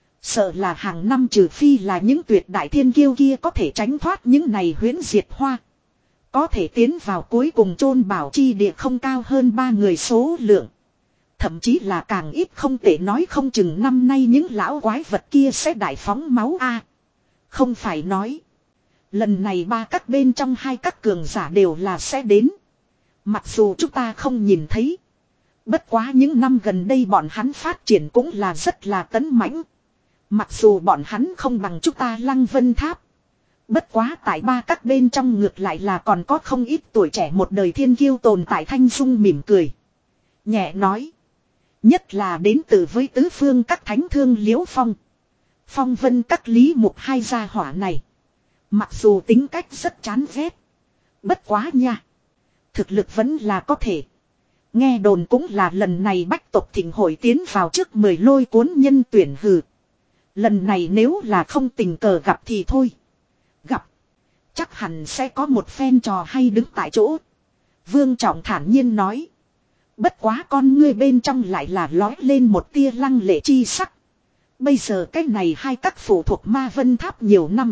Sợ là hàng năm trừ phi là những tuyệt đại thiên kiêu kia có thể tránh thoát những này huyễn diệt hoa. Có thể tiến vào cuối cùng chôn bảo chi địa không cao hơn ba người số lượng. Thậm chí là càng ít không thể nói không chừng năm nay những lão quái vật kia sẽ đại phóng máu a. Không phải nói. Lần này ba các bên trong hai các cường giả đều là sẽ đến. Mặc dù chúng ta không nhìn thấy. Bất quá những năm gần đây bọn hắn phát triển cũng là rất là tấn mãnh. Mặc dù bọn hắn không bằng chúng ta Lăng Vân Tháp. Bất quá tại ba các bên trong ngược lại là còn có không ít tuổi trẻ một đời thiên kiêu tồn tại. Thanh Dung mỉm cười. Nhẹ nói. Nhất là đến từ với tứ phương các thánh thương Liễu Phong. Phong Vân các Lý Mục hai gia hỏa này. Mặc dù tính cách rất chán ghét. Bất quá nha. Thực lực vẫn là có thể. Nghe đồn cũng là lần này bách tộc thịnh hội tiến vào trước mười lôi cuốn nhân tuyển hừ. Lần này nếu là không tình cờ gặp thì thôi. Gặp. Chắc hẳn sẽ có một phen trò hay đứng tại chỗ. Vương Trọng thản nhiên nói. Bất quá con ngươi bên trong lại là lói lên một tia lăng lệ chi sắc. Bây giờ cái này hai các phụ thuộc Ma Vân Tháp nhiều năm.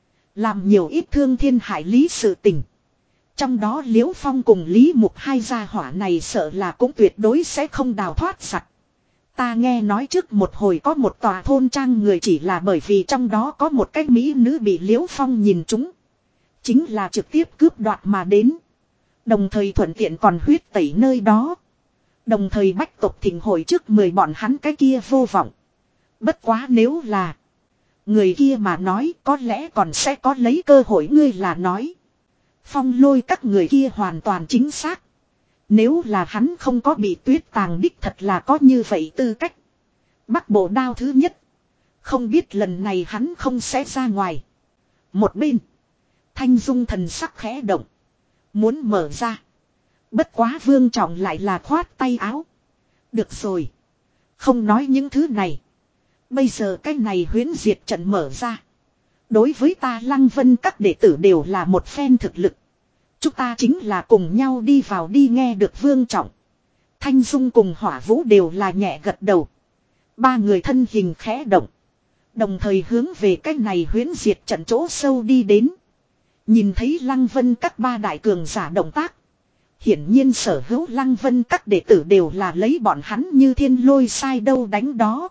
Làm nhiều ít thương thiên hại lý sự tình. Trong đó Liễu Phong cùng Lý Mục hai gia hỏa này sợ là cũng tuyệt đối sẽ không đào thoát sạch. Ta nghe nói trước một hồi có một tòa thôn trang người chỉ là bởi vì trong đó có một cái mỹ nữ bị Liễu Phong nhìn trúng. Chính là trực tiếp cướp đoạt mà đến. Đồng thời thuận tiện còn huyết tẩy nơi đó. Đồng thời bách tộc thịnh hội trước mười bọn hắn cái kia vô vọng. Bất quá nếu là người kia mà nói có lẽ còn sẽ có lấy cơ hội. Ngươi là nói Phong Lôi các người kia hoàn toàn chính xác. Nếu là hắn không có bị tuyết tàng đích thật là có như vậy tư cách. Bắc bộ đao thứ nhất. Không biết lần này hắn không sẽ ra ngoài. Một bên Thanh Dung thần sắc khẽ động. Muốn mở ra. Bất quá Vương Trọng lại là khoát tay áo. Được rồi. Không nói những thứ này. Bây giờ cái này huyễn diệt trận mở ra. Đối với ta Lăng Vân các đệ tử đều là một phen thực lực. Chúng ta chính là cùng nhau đi vào đi. Nghe được Vương Trọng. Thanh Dung cùng Hỏa Vũ đều là nhẹ gật đầu. Ba người thân hình khẽ động. Đồng thời hướng về cái này huyễn diệt trận chỗ sâu đi đến. Nhìn thấy Lăng Vân các ba đại cường giả động tác. Hiển nhiên sở hữu Lăng Vân các đệ tử đều là lấy bọn hắn như thiên lôi sai đâu đánh đó.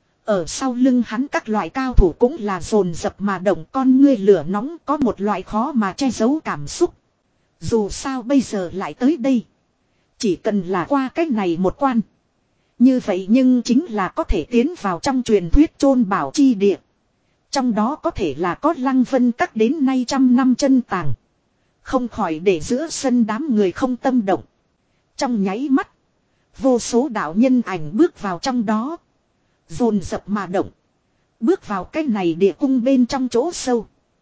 Ở sau lưng hắn các loại cao thủ cũng là dồn dập mà động, con ngươi lửa nóng có một loại khó mà che giấu cảm xúc. Dù sao bây giờ lại tới đây. Chỉ cần là qua cách này một quan. Như vậy nhưng chính là có thể tiến vào trong truyền thuyết chôn bảo chi địa. Trong đó có thể là có Lăng Vân các đến nay trăm năm chân tàng. Không khỏi để giữa sân đám người không tâm động. Trong nháy mắt. Vô số đạo nhân ảnh bước vào trong đó. Dồn dập mà động. Bước vào cái này địa cung bên trong chỗ sâu.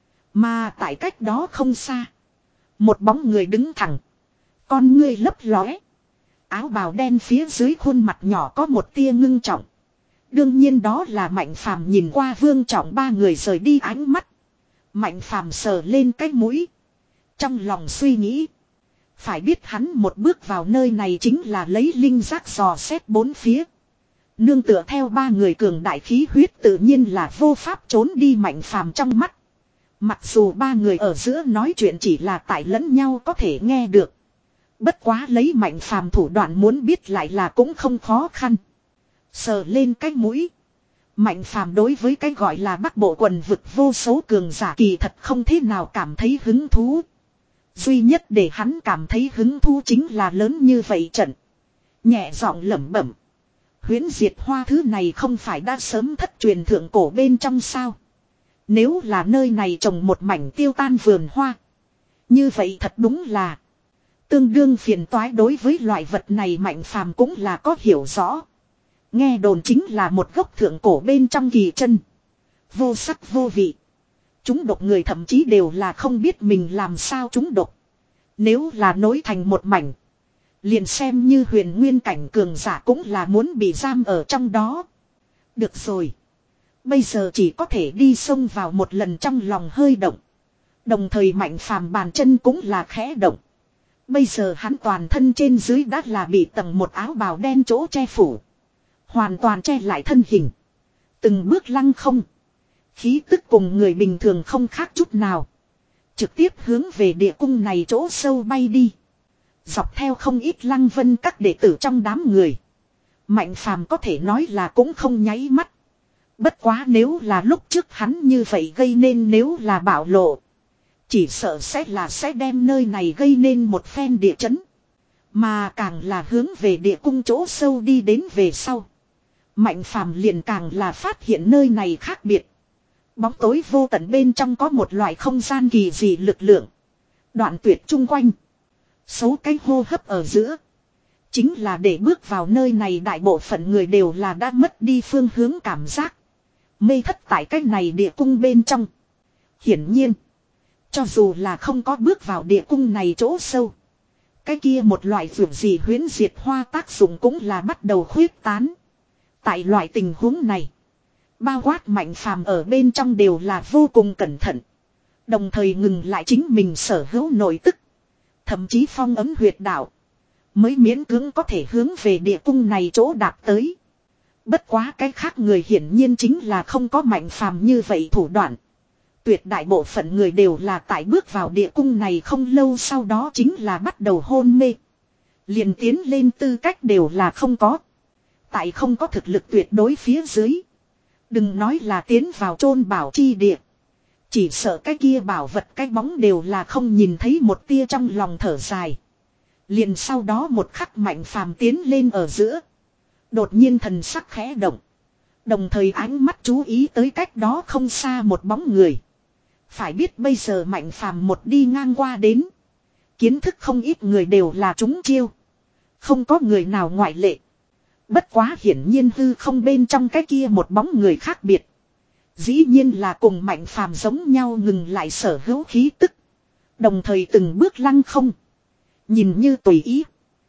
Mà tại cách đó không xa. Một bóng người đứng thẳng. Con ngươi lấp lóe. Áo bào đen phía dưới khuôn mặt nhỏ có một tia ngưng trọng. Đương nhiên đó là Mạnh Phàm. Nhìn qua Vương Trọng ba người rời đi ánh mắt. Mạnh Phàm sờ lên cái mũi. Trong lòng suy nghĩ. Phải biết hắn một bước vào nơi này chính là lấy linh giác dò xét bốn phía. Nương tựa theo ba người cường đại khí huyết tự nhiên là vô pháp trốn đi Mạnh Phàm trong mắt. Mặc dù ba người ở giữa nói chuyện chỉ là tại lẫn nhau có thể nghe được. Bất quá lấy Mạnh Phàm thủ đoạn muốn biết lại là cũng không khó khăn. Sờ lên cái mũi. Mạnh Phàm đối với cái gọi là Bắc Bộ quần vực vô số cường giả kỳ thật không thế nào cảm thấy hứng thú. Duy nhất để hắn cảm thấy hứng thú chính là lớn như vậy trận. Nhẹ giọng lẩm bẩm. Huyễn diệt hoa thứ này không phải đã sớm thất truyền thượng cổ bên trong sao. Nếu là nơi này trồng một mảnh tiêu tan vườn hoa. Như vậy thật đúng là. Tương đương phiền toái đối với loại vật này Mạnh Phàm cũng là có hiểu rõ. Nghe đồn chính là một gốc thượng cổ bên trong kỳ chân. Vô sắc vô vị. Trúng độc người thậm chí đều là không biết mình làm sao trúng độc. Nếu là nối thành một mảnh. Liền xem như huyền nguyên cảnh cường giả cũng là muốn bị giam ở trong đó. Được rồi. Bây giờ chỉ có thể đi xông vào một lần trong lòng hơi động. Đồng thời Mạnh Phàm bàn chân cũng là khẽ động. Bây giờ hắn toàn thân trên dưới đã là bị tầng một áo bào đen chỗ che phủ. Hoàn toàn che lại thân hình. Từng bước lăng không. Khí tức cùng người bình thường không khác chút nào. Trực tiếp hướng về địa cung này chỗ sâu bay đi. Dọc theo không ít Lăng Vân các đệ tử trong đám người. Mạnh Phàm có thể nói là cũng không nháy mắt. Bất quá nếu là lúc trước hắn như vậy gây nên nếu là bạo lộ. Chỉ sợ sẽ là sẽ đem nơi này gây nên một phen địa chấn. Mà càng là hướng về địa cung chỗ sâu đi đến về sau. Mạnh Phàm liền càng là phát hiện nơi này khác biệt. Bóng tối vô tận bên trong có một loại không gian kỳ dị lực lượng. Đoạn tuyệt chung quanh. Số cái hô hấp ở giữa. Chính là để bước vào nơi này đại bộ phận người đều là đã mất đi phương hướng cảm giác. Mê thất tại cái này địa cung bên trong. Hiển nhiên. Cho dù là không có bước vào địa cung này chỗ sâu. Cái kia một loại vượt gì huyễn diệt hoa tác dụng cũng là bắt đầu khuyết tán. Tại loại tình huống này. Bao quát Mạnh Phàm ở bên trong đều là vô cùng cẩn thận. Đồng thời ngừng lại chính mình sở hữu nội tức. Thậm chí phong ấm huyệt đạo. Mới miễn cưỡng có thể hướng về địa cung này chỗ đạt tới. Bất quá cái khác người hiển nhiên chính là không có Mạnh Phàm như vậy thủ đoạn. Tuyệt đại bộ phận người đều là tại bước vào địa cung này không lâu sau đó chính là bắt đầu hôn mê. Liền tiến lên tư cách đều là không có. Tại không có thực lực tuyệt đối phía dưới. Đừng nói là tiến vào chôn bảo chi địa. Chỉ sợ cái kia bảo vật cái bóng đều là không nhìn thấy một tia trong lòng thở dài. Liền sau đó một khắc Mạnh Phàm tiến lên ở giữa. Đột nhiên thần sắc khẽ động. Đồng thời ánh mắt chú ý tới cách đó không xa một bóng người. Phải biết bây giờ Mạnh Phàm một đi ngang qua đến. Kiến thức không ít người đều là trúng chiêu. Không có người nào ngoại lệ. Bất quá hiển nhiên hư không bên trong cái kia một bóng người khác biệt. Dĩ nhiên là cùng Mạnh Phàm giống nhau ngừng lại sở hữu khí tức. Đồng thời từng bước lăng không. Nhìn như tùy ý.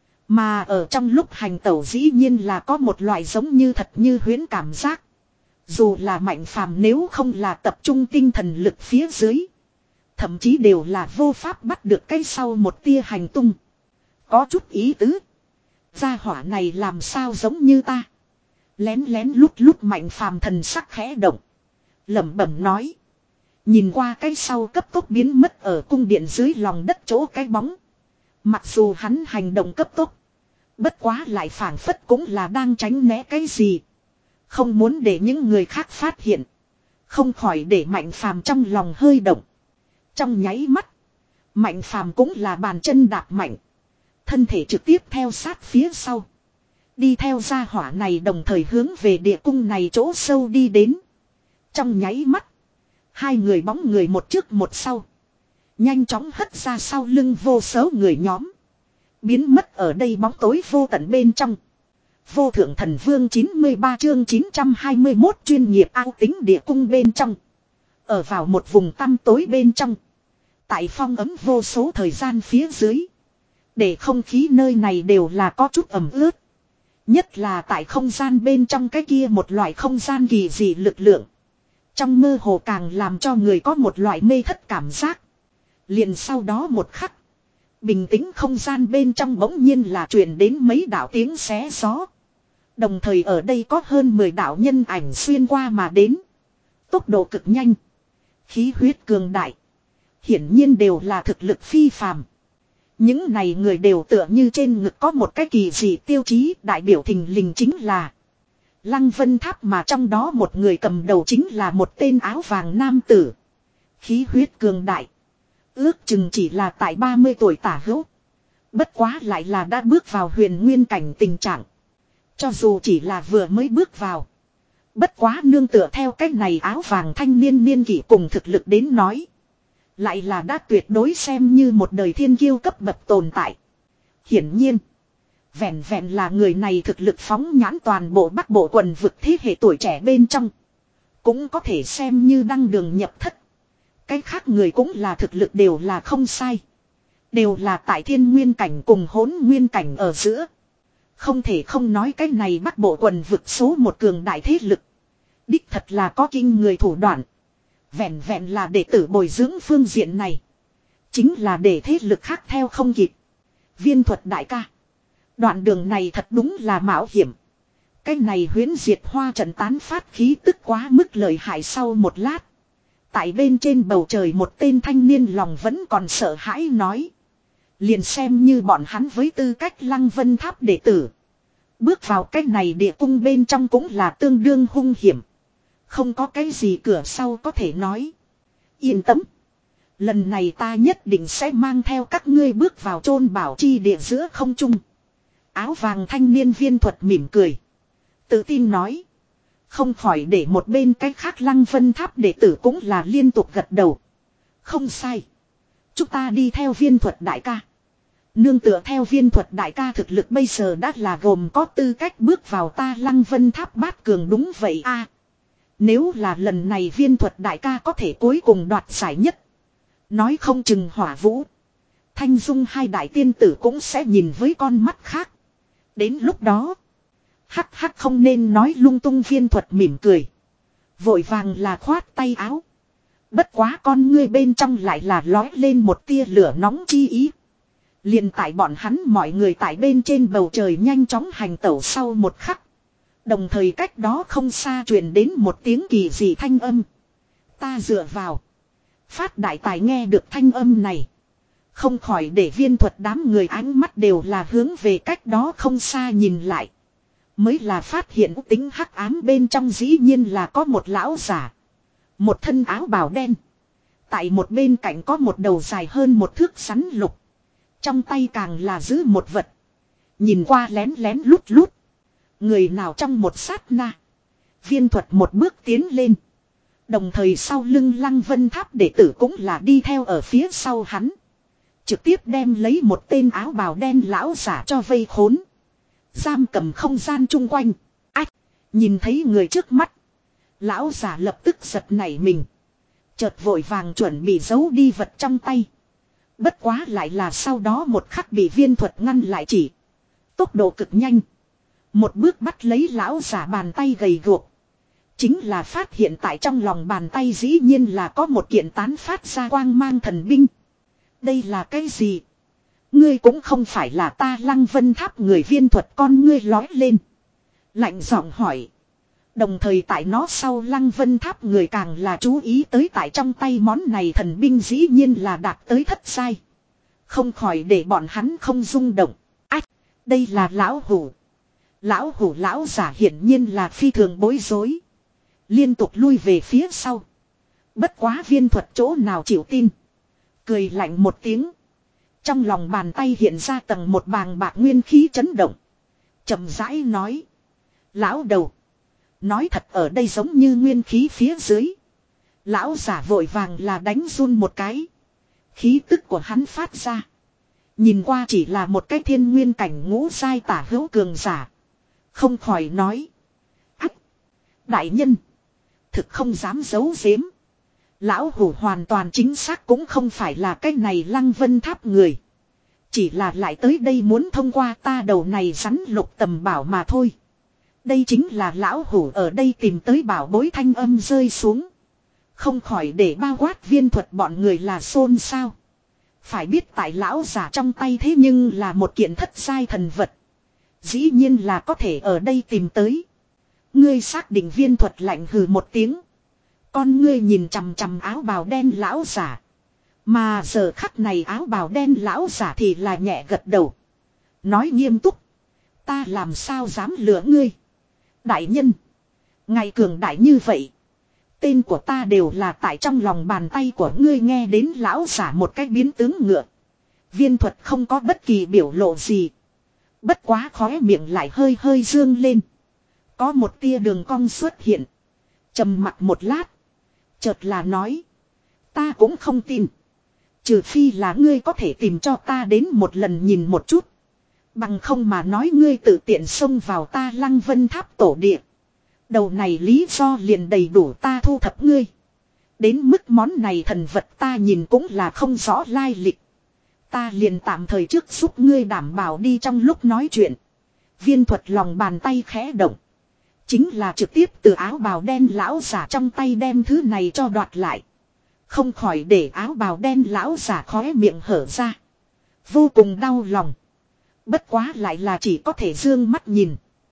Mà ở trong lúc hành tẩu dĩ nhiên là có một loại giống như thật như huyễn cảm giác. Dù là Mạnh Phàm nếu không là tập trung tinh thần lực phía dưới. Thậm chí đều là vô pháp bắt được cái sau một tia hành tung. Có chút ý tứ. Gia hỏa này làm sao giống như ta. Lén lén lút lút Mạnh Phàm thần sắc khẽ động. Lẩm bẩm nói. Nhìn qua cái sau cấp tốc biến mất ở cung điện dưới lòng đất chỗ cái bóng. Mặc dù hắn hành động cấp tốc. Bất quá lại phảng phất cũng là đang tránh né cái gì. Không muốn để những người khác phát hiện. Không khỏi để Mạnh Phàm trong lòng hơi động. Trong nháy mắt. Mạnh Phàm cũng là bàn chân đạp mạnh. Thân thể trực tiếp theo sát phía sau. Đi theo gia hỏa này đồng thời hướng về địa cung này chỗ sâu đi đến. Trong nháy mắt. Hai người bóng người một trước một sau. Nhanh chóng hất ra sau lưng vô số người nhóm. Biến mất ở đây bóng tối vô tận bên trong. Vô thượng thần vương chín mươi ba chương chín trăm hai mươi mốt chuyên nghiệp ao tính địa cung bên trong. Ở vào một vùng tăm tối bên trong. Tại phong ấm vô số thời gian phía dưới. Để không khí nơi này đều là có chút ẩm ướt. Nhất là tại không gian bên trong cái kia một loại không gian kỳ dị lực lượng. Trong mơ hồ càng làm cho người có một loại mê thất cảm giác. Liền sau đó một khắc. Bình tĩnh không gian bên trong bỗng nhiên là truyền đến mấy đạo tiếng xé gió. Đồng thời ở đây có hơn mười đạo nhân ảnh xuyên qua mà đến. Tốc độ cực nhanh. Khí huyết cường đại. Hiển nhiên đều là thực lực phi phàm. Những này người đều tựa như trên ngực có một cái kỳ dị tiêu chí đại biểu thình lình chính là Lăng Vân Tháp, mà trong đó một người cầm đầu chính là một tên áo vàng nam tử. Khí huyết cường đại. Ước chừng chỉ là tại ba mươi tuổi tả hữu. Bất quá lại là đã bước vào huyền nguyên cảnh tình trạng. Cho dù chỉ là vừa mới bước vào. Bất quá nương tựa theo cách này áo vàng thanh niên niên kỷ cùng thực lực đến nói. Lại là đã tuyệt đối xem như một đời thiên kiêu cấp bậc tồn tại. Hiển nhiên. Vẹn vẹn là người này thực lực phóng nhãn toàn bộ Bắc Bộ quần vực thế hệ tuổi trẻ bên trong. Cũng có thể xem như đăng đường nhập thất. Cái khác người cũng là thực lực đều là không sai. Đều là tại thiên nguyên cảnh cùng hỗn nguyên cảnh ở giữa. Không thể không nói cái này Bắc Bộ quần vực số một cường đại thế lực. Đích thật là có kinh người thủ đoạn. Vẹn vẹn là đệ tử bồi dưỡng phương diện này. Chính là để thế lực khác theo không kịp. Viên thuật đại ca. Đoạn đường này thật đúng là mạo hiểm. Cái này huyễn diệt hoa trận tán phát khí tức quá mức lợi hại sau một lát. Tại bên trên bầu trời một tên thanh niên lòng vẫn còn sợ hãi nói. Liền xem như bọn hắn với tư cách Lăng Vân Tháp đệ tử. Bước vào cái này địa cung bên trong cũng là tương đương hung hiểm. Không có cái gì cửa sau có thể nói. Yên tâm. Lần này ta nhất định sẽ mang theo các ngươi bước vào chôn bảo chi địa giữa không trung. Áo vàng thanh niên viên thuật mỉm cười. Tự tin nói. Không khỏi để một bên cái khác Lăng Vân Tháp đệ tử cũng là liên tục gật đầu. Không sai. Chúng ta đi theo viên thuật đại ca. Nương tựa theo viên thuật đại ca thực lực bây giờ đã là gồm có tư cách bước vào ta Lăng Vân Tháp bát cường đúng vậy a. Nếu là lần này viên thuật đại ca có thể cuối cùng đoạt giải nhất. Nói không chừng Hỏa Vũ, Thanh Dung hai đại tiên tử cũng sẽ nhìn với con mắt khác. Đến lúc đó. Hắc hắc không nên nói lung tung viên thuật mỉm cười. Vội vàng là khoát tay áo. Bất quá con ngươi bên trong lại là lói lên một tia lửa nóng chi ý. Liền tại bọn hắn mọi người tại bên trên bầu trời nhanh chóng hành tẩu sau một khắc. Đồng thời cách đó không xa truyền đến một tiếng kỳ dị thanh âm. Ta dựa vào. Phát đại tài nghe được thanh âm này. Không khỏi để viên thuật đám người ánh mắt đều là hướng về cách đó không xa nhìn lại. Mới là phát hiện tính hắc ám bên trong dĩ nhiên là có một lão giả. Một thân áo bào đen. Tại một bên cạnh có một đầu dài hơn một thước sắn lục. Trong tay càng là giữ một vật. Nhìn qua lén lén lút lút. Người nào trong một sát na. Viên thuật một bước tiến lên. Đồng thời sau lưng Lăng Vân Tháp đệ tử cũng là đi theo ở phía sau hắn. Trực tiếp đem lấy một tên áo bào đen lão giả cho vây khốn. Giam cầm không gian chung quanh. Ách. Nhìn thấy người trước mắt. Lão giả lập tức giật nảy mình. Chợt vội vàng chuẩn bị giấu đi vật trong tay. Bất quá lại là sau đó một khắc bị viên thuật ngăn lại chỉ. Tốc độ cực nhanh. Một bước bắt lấy lão giả bàn tay gầy guộc. Chính là phát hiện tại trong lòng bàn tay dĩ nhiên là có một kiện tán phát ra quang mang thần binh. Đây là cái gì? Ngươi cũng không phải là ta Lăng Vân Tháp người viên thuật con ngươi lói lên. Lạnh giọng hỏi. Đồng thời tại nó sau Lăng Vân Tháp người càng là chú ý tới tại trong tay món này thần binh dĩ nhiên là đạt tới thất sai. Không khỏi để bọn hắn không rung động. Ách, đây là lão hủ. Lão hủ lão giả hiển nhiên là phi thường bối rối. Liên tục lui về phía sau. Bất quá viên thuật chỗ nào chịu tin. Cười lạnh một tiếng. Trong lòng bàn tay hiện ra tầng một bàng bạc nguyên khí chấn động. Chậm rãi nói. Lão đầu. Nói thật ở đây giống như nguyên khí phía dưới. Lão giả vội vàng là đánh run một cái. Khí tức của hắn phát ra. Nhìn qua chỉ là một cái thiên nguyên cảnh ngũ giai tả hữu cường giả. Không khỏi nói. Ách. Đại nhân. Thực không dám giấu giếm. Lão hủ hoàn toàn chính xác cũng không phải là cái này Lăng Vân Tháp người. Chỉ là lại tới đây muốn thông qua ta đầu này rắn lục tầm bảo mà thôi. Đây chính là lão hủ ở đây tìm tới bảo bối thanh âm rơi xuống. Không khỏi để bao quát viên thuật bọn người là xôn xao. Phải biết tại lão giả trong tay thế nhưng là một kiện thất giai thần vật. Dĩ nhiên là có thể ở đây tìm tới. Ngươi xác định viên thuật lạnh hừ một tiếng. Con ngươi nhìn chằm chằm áo bào đen lão giả. Mà giờ khắc này áo bào đen lão giả thì là nhẹ gật đầu. Nói nghiêm túc. Ta làm sao dám lừa ngươi. Đại nhân. Ngày cường đại như vậy. Tên của ta đều là tại trong lòng bàn tay của ngươi nghe đến lão giả một cách biến tướng ngựa. Viên thuật không có bất kỳ biểu lộ gì. Bất quá khóe miệng lại hơi hơi dương lên. Có một tia đường cong xuất hiện. Trầm mặc một lát. Chợt là nói. Ta cũng không tin. Trừ phi là ngươi có thể tìm cho ta đến một lần nhìn một chút. Bằng không mà nói ngươi tự tiện xông vào ta Lăng Vân Tháp tổ địa. Đầu này lý do liền đầy đủ ta thu thập ngươi. Đến mức món này thần vật ta nhìn cũng là không rõ lai lịch. Ta liền tạm thời trước giúp ngươi đảm bảo đi. Trong lúc nói chuyện, Viên Thuật lòng bàn tay khẽ động. Chính là trực tiếp từ áo bào đen lão giả trong tay đem thứ này cho đoạt lại. Không khỏi để áo bào đen lão giả khóe miệng hở ra. Vô cùng đau lòng. Bất quá lại là chỉ có thể dương mắt nhìn.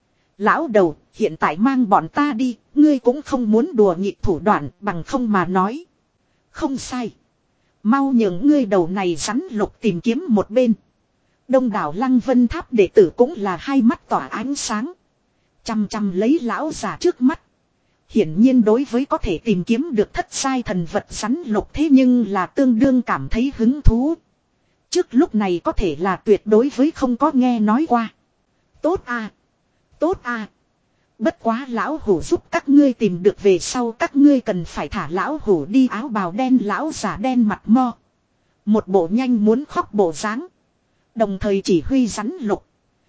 Lão đầu, hiện tại mang bọn ta đi, ngươi cũng không muốn đùa nghịch thủ đoạn bằng không mà nói. Không sai. Mau nhường ngươi đầu này rắn lục tìm kiếm một bên. Đông đảo Lăng Vân Tháp đệ tử cũng là hai mắt tỏa ánh sáng. Chăm chăm lấy lão già trước mắt. Hiển nhiên đối với có thể tìm kiếm được thất sai thần vật rắn lục thế nhưng là tương đương cảm thấy hứng thú. Trước lúc này có thể là tuyệt đối với không có nghe nói qua. Tốt à. Tốt à. Bất quá lão hủ giúp các ngươi tìm được về sau các ngươi cần phải thả lão hủ đi. Áo bào đen lão giả đen mặt mo. Một bộ nhanh muốn khóc bộ dáng. Đồng thời chỉ huy rắn lục.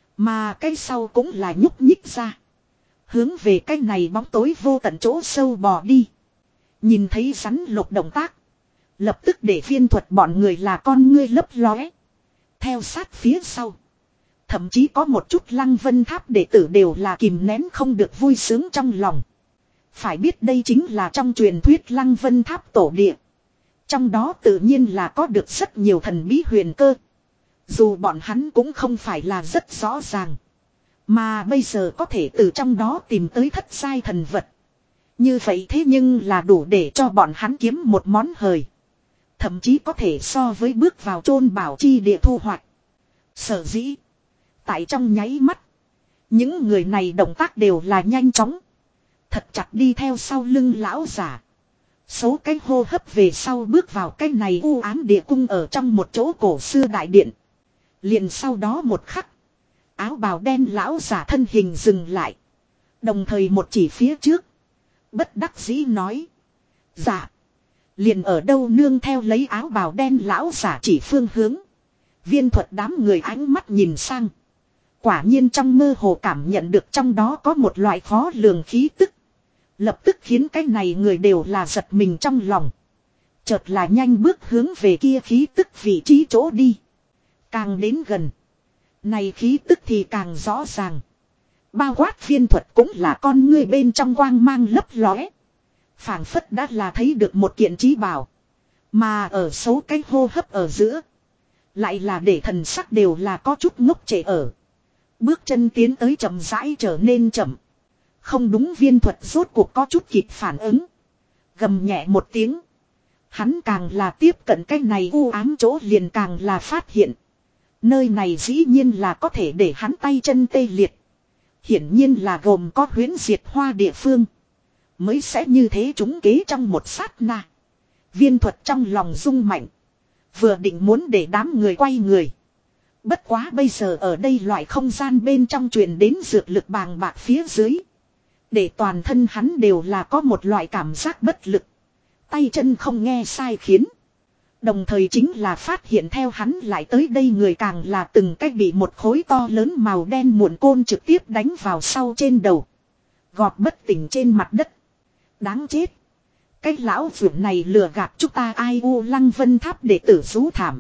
Mà cái sau cũng là nhúc nhích ra. Hướng về cái này bóng tối vô tận chỗ sâu bò đi. Nhìn thấy rắn lục động tác. Lập tức để Viên Thuật bọn người là con ngươi lấp lóe. Theo sát phía sau. Thậm chí có một chút Lăng Vân Tháp đệ tử đều là kìm nén không được vui sướng trong lòng. Phải biết đây chính là trong truyền thuyết Lăng Vân Tháp tổ địa. Trong đó tự nhiên là có được rất nhiều thần bí huyền cơ. Dù bọn hắn cũng không phải là rất rõ ràng. Mà bây giờ có thể từ trong đó tìm tới thất sai thần vật. Như vậy thế nhưng là đủ để cho bọn hắn kiếm một món hời. Thậm chí có thể so với bước vào chôn bảo chi địa thu hoạch. Sở dĩ. Tại trong nháy mắt. Những người này động tác đều là nhanh chóng. Thật chặt đi theo sau lưng lão giả. Số cái hô hấp về sau bước vào cái này u ám địa cung ở trong một chỗ cổ xưa đại điện. Liền sau đó một khắc. Áo bào đen lão giả thân hình dừng lại. Đồng thời một chỉ phía trước. Bất đắc dĩ nói. Dạ. Liền ở đâu nương theo lấy áo bào đen lão giả chỉ phương hướng. Viên Thuật đám người ánh mắt nhìn sang. Quả nhiên trong mơ hồ cảm nhận được trong đó có một loại khó lường khí tức. Lập tức khiến cái này người đều là giật mình trong lòng. Chợt là nhanh bước hướng về kia khí tức vị trí chỗ đi. Càng đến gần. Này khí tức thì càng rõ ràng. Bao quát Viên Thuật cũng là con ngươi bên trong quang mang lấp lóe. Phảng phất đã là thấy được một kiện trí bảo. Mà ở số cái hô hấp ở giữa. Lại là để thần sắc đều là có chút ngốc trệ ở. Bước chân tiến tới chậm rãi trở nên chậm. Không đúng, Viên Thuật rốt cuộc có chút kịp phản ứng. Gầm nhẹ một tiếng. Hắn càng là tiếp cận cái này u ám chỗ liền càng là phát hiện. Nơi này dĩ nhiên là có thể để hắn tay chân tê liệt. Hiển nhiên là gồm có huyễn diệt hoa địa phương. Mới sẽ như thế trúng kế trong một sát na. Viên Thuật trong lòng rung mạnh. Vừa định muốn để đám người quay người. Bất quá bây giờ ở đây loại không gian bên trong truyền đến dược lực bàng bạc phía dưới. Để toàn thân hắn đều là có một loại cảm giác bất lực. Tay chân không nghe sai khiến. Đồng thời chính là phát hiện theo hắn lại tới đây người càng là từng cách bị một khối to lớn màu đen muộn côn trực tiếp đánh vào sau trên đầu. Gọt bất tỉnh trên mặt đất. Đáng chết. Cái lão vượn này lừa gạt chúng ta ai u Lăng Vân Tháp đệ tử rú thảm.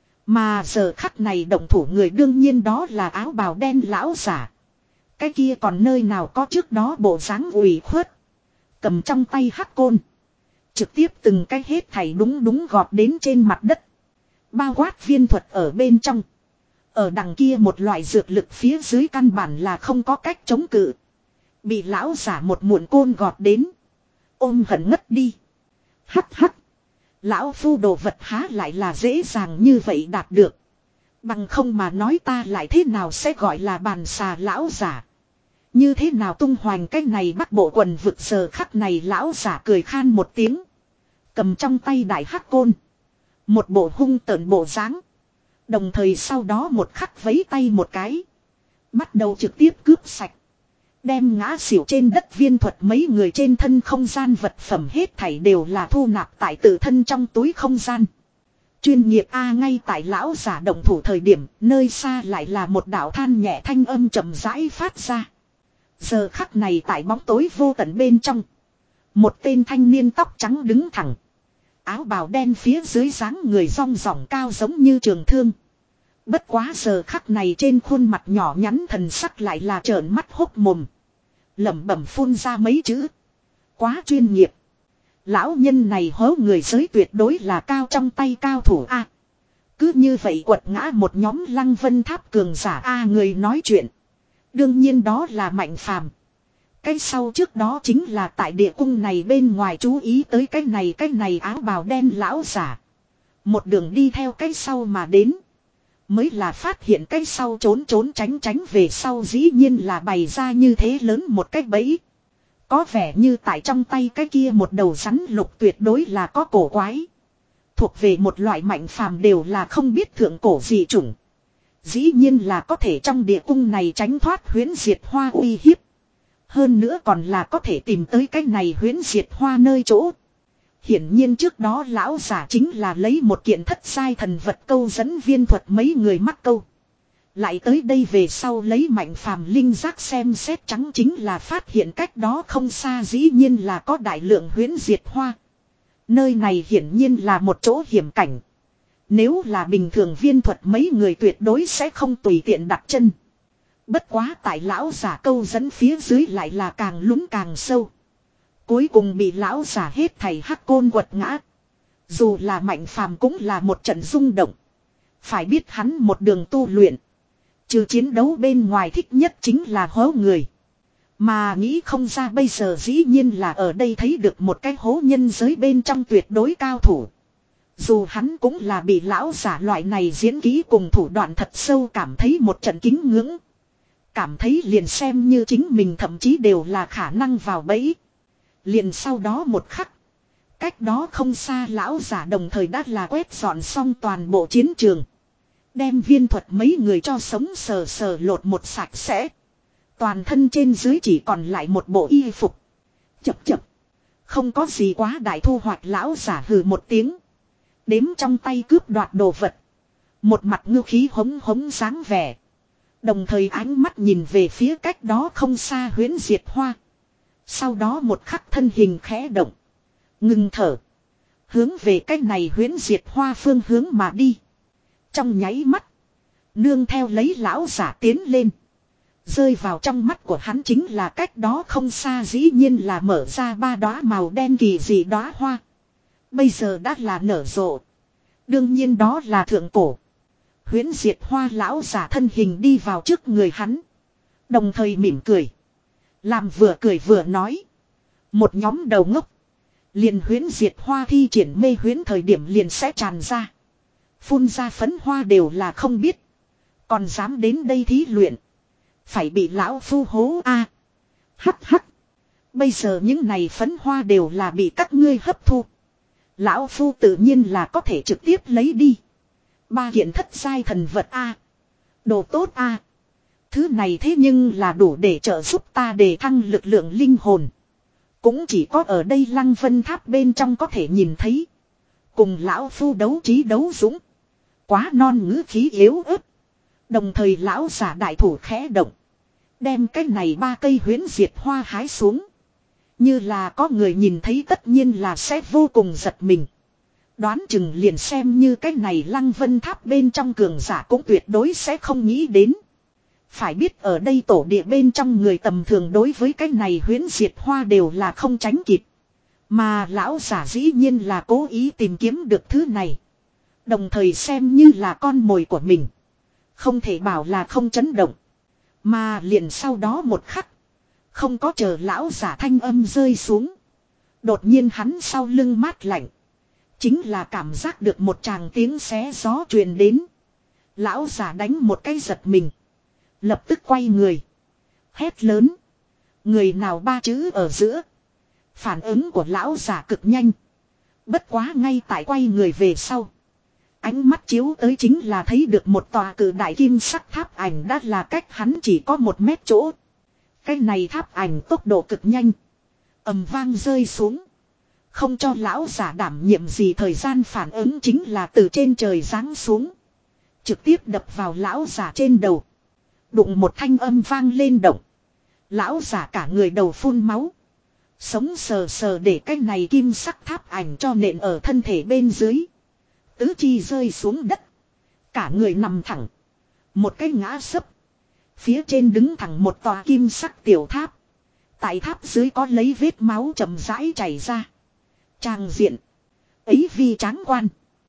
Mà giờ khắc này động thủ người đương nhiên đó là áo bào đen lão giả. Cái kia còn nơi nào có trước đó bộ dáng ủy khuất. Cầm trong tay hắc côn. Trực tiếp từng cái hết thảy đúng đúng gọt đến trên mặt đất. Bao quát Viên Thuật ở bên trong. Ở đằng kia một loại dược lực phía dưới căn bản là không có cách chống cự. Bị lão giả một muộn côn gọt đến. Ôm hận ngất đi. Hắc hắc. Lão phu đồ vật há lại là dễ dàng như vậy đạt được. Bằng không mà nói ta lại thế nào sẽ gọi là bàn xà lão giả. Như thế nào tung hoành cái này bắt bộ quần vực giờ khắc này lão giả cười khan một tiếng. Cầm trong tay đại hắc côn. Một bộ hung tợn bộ dáng. Đồng thời sau đó một khắc vấy tay một cái. Bắt đầu trực tiếp cướp sạch. Đem ngã xỉu trên đất Viên Thuật mấy người trên thân không gian vật phẩm hết thảy đều là thu nạp tại tự thân trong túi không gian. Chuyên nghiệp A ngay tại lão giả động thủ thời điểm, nơi xa lại là một đạo than nhẹ thanh âm chậm rãi phát ra. Giờ khắc này tại bóng tối vô tận bên trong. Một tên thanh niên tóc trắng đứng thẳng. Áo bào đen phía dưới dáng người rong ròng cao giống như trường thương. Bất quá giờ khắc này trên khuôn mặt nhỏ nhắn thần sắc lại là trợn mắt hốc mồm. Lẩm bẩm phun ra mấy chữ. Quá chuyên nghiệp. Lão nhân này hố người giới tuyệt đối là cao trong tay cao thủ A. Cứ như vậy quật ngã một nhóm Lăng Vân Tháp cường giả A người nói chuyện. Đương nhiên đó là Mạnh Phàm. Cái sau trước đó chính là tại địa cung này bên ngoài chú ý tới cái này cái này áo bào đen lão giả. Một đường đi theo cái sau mà đến. Mới là phát hiện cái sau trốn trốn tránh tránh về sau dĩ nhiên là bày ra như thế lớn một cái bẫy. Có vẻ như tại trong tay cái kia một đầu rắn lục tuyệt đối là có cổ quái. Thuộc về một loại Mạnh Phàm đều là không biết thượng cổ gì chủng. Dĩ nhiên là có thể trong địa cung này tránh thoát huyễn diệt hoa uy hiếp. Hơn nữa còn là có thể tìm tới cái này huyễn diệt hoa nơi chỗ. Hiển nhiên trước đó lão giả chính là lấy một kiện thất sai thần vật câu dẫn viên thuật mấy người mắc câu. Lại tới đây về sau lấy Mạnh Phàm linh giác xem xét trắng chính là phát hiện cách đó không xa dĩ nhiên là có đại lượng huyễn diệt hoa. Nơi này hiển nhiên là một chỗ hiểm cảnh. Nếu là bình thường viên thuật mấy người tuyệt đối sẽ không tùy tiện đặt chân. Bất quá tại lão giả câu dẫn phía dưới lại là càng lún càng sâu. Cuối cùng bị lão giả hết thầy hắc côn quật ngã. Dù là Mạnh Phàm cũng là một trận rung động. Phải biết hắn một đường tu luyện. Trừ chiến đấu bên ngoài thích nhất chính là hố người. Mà nghĩ không ra bây giờ dĩ nhiên là ở đây thấy được một cái hố nhân giới bên trong tuyệt đối cao thủ. Dù hắn cũng là bị lão giả loại này diễn kỹ cùng thủ đoạn thật sâu cảm thấy một trận kính ngưỡng. Cảm thấy liền xem như chính mình thậm chí đều là khả năng vào bẫy. Liền sau đó một khắc. Cách đó không xa lão giả đồng thời đã là quét dọn xong toàn bộ chiến trường. Đem viên thuật mấy người cho sống sờ sờ lột một sạch sẽ. Toàn thân trên dưới chỉ còn lại một bộ y phục. Chập chập. Không có gì quá đại thu hoạch lão giả hừ một tiếng. Đếm trong tay cướp đoạt đồ vật. Một mặt ngư khí hống hống sáng vẻ. Đồng thời ánh mắt nhìn về phía cách đó không xa huyễn diệt hoa. Sau đó một khắc thân hình khẽ động. Ngừng thở. Hướng về cách này huyễn diệt hoa phương hướng mà đi. Trong nháy mắt. Nương theo lấy lão giả tiến lên. Rơi vào trong mắt của hắn chính là cách đó không xa dĩ nhiên là mở ra ba đóa màu đen kỳ dị đóa hoa. Bây giờ đã là nở rộ. Đương nhiên đó là thượng cổ. Huyễn diệt hoa lão giả thân hình đi vào trước người hắn. Đồng thời mỉm cười. Làm vừa cười vừa nói. Một nhóm đầu ngốc. Liền huyễn diệt hoa thi triển mê huyễn thời điểm liền sẽ tràn ra. Phun ra phấn hoa đều là không biết. Còn dám đến đây thí luyện. Phải bị lão phu hố a à, hắc hắc. Bây giờ những này phấn hoa đều là bị các ngươi hấp thu. Lão phu tự nhiên là có thể trực tiếp lấy đi. Ba kiện thất giai thần vật a à. Đồ tốt a à. Thứ này thế nhưng là đủ để trợ giúp ta đề thăng lực lượng linh hồn. Cũng chỉ có ở đây Lăng Vân Tháp bên trong có thể nhìn thấy. Cùng lão phu đấu trí đấu dũng. Quá non ngữ khí yếu ớt. Đồng thời lão giả đại thủ khẽ động. Đem cái này ba cây huyễn diệt hoa hái xuống. Như là có người nhìn thấy tất nhiên là sẽ vô cùng giật mình. Đoán chừng liền xem như cái này Lăng Vân Tháp bên trong cường giả cũng tuyệt đối sẽ không nghĩ đến. Phải biết ở đây tổ địa bên trong người tầm thường đối với cái này huyễn diệt hoa đều là không tránh kịp. Mà lão giả dĩ nhiên là cố ý tìm kiếm được thứ này. Đồng thời xem như là con mồi của mình. Không thể bảo là không chấn động. Mà liền sau đó một khắc. Không có chờ lão giả thanh âm rơi xuống. Đột nhiên hắn sau lưng mát lạnh. Chính là cảm giác được một tràng tiếng xé gió truyền đến. Lão giả đánh một cái giật mình. Lập tức quay người. Hét lớn. Người nào ba chữ ở giữa. Phản ứng của lão giả cực nhanh. Bất quá ngay tại quay người về sau. Ánh mắt chiếu tới chính là thấy được một tòa cử đại kim sắc tháp ảnh đã là cách hắn chỉ có một mét chỗ. Cái này tháp ảnh tốc độ cực nhanh. Ầm vang rơi xuống. Không cho lão giả đảm nhiệm gì thời gian phản ứng chính là từ trên trời giáng xuống. Trực tiếp đập vào lão giả trên đầu. Đụng một thanh âm vang lên động. Lão giả cả người đầu phun máu. Sống sờ sờ để cái này kim sắc tháp ảnh cho nện ở thân thể bên dưới. Tứ chi rơi xuống đất. Cả người nằm thẳng. Một cái ngã sấp. Phía trên đứng thẳng một tòa kim sắc tiểu tháp. Tại tháp dưới có lấy vết máu chậm rãi chảy ra. Tràng diện. Ấy vi tráng quan.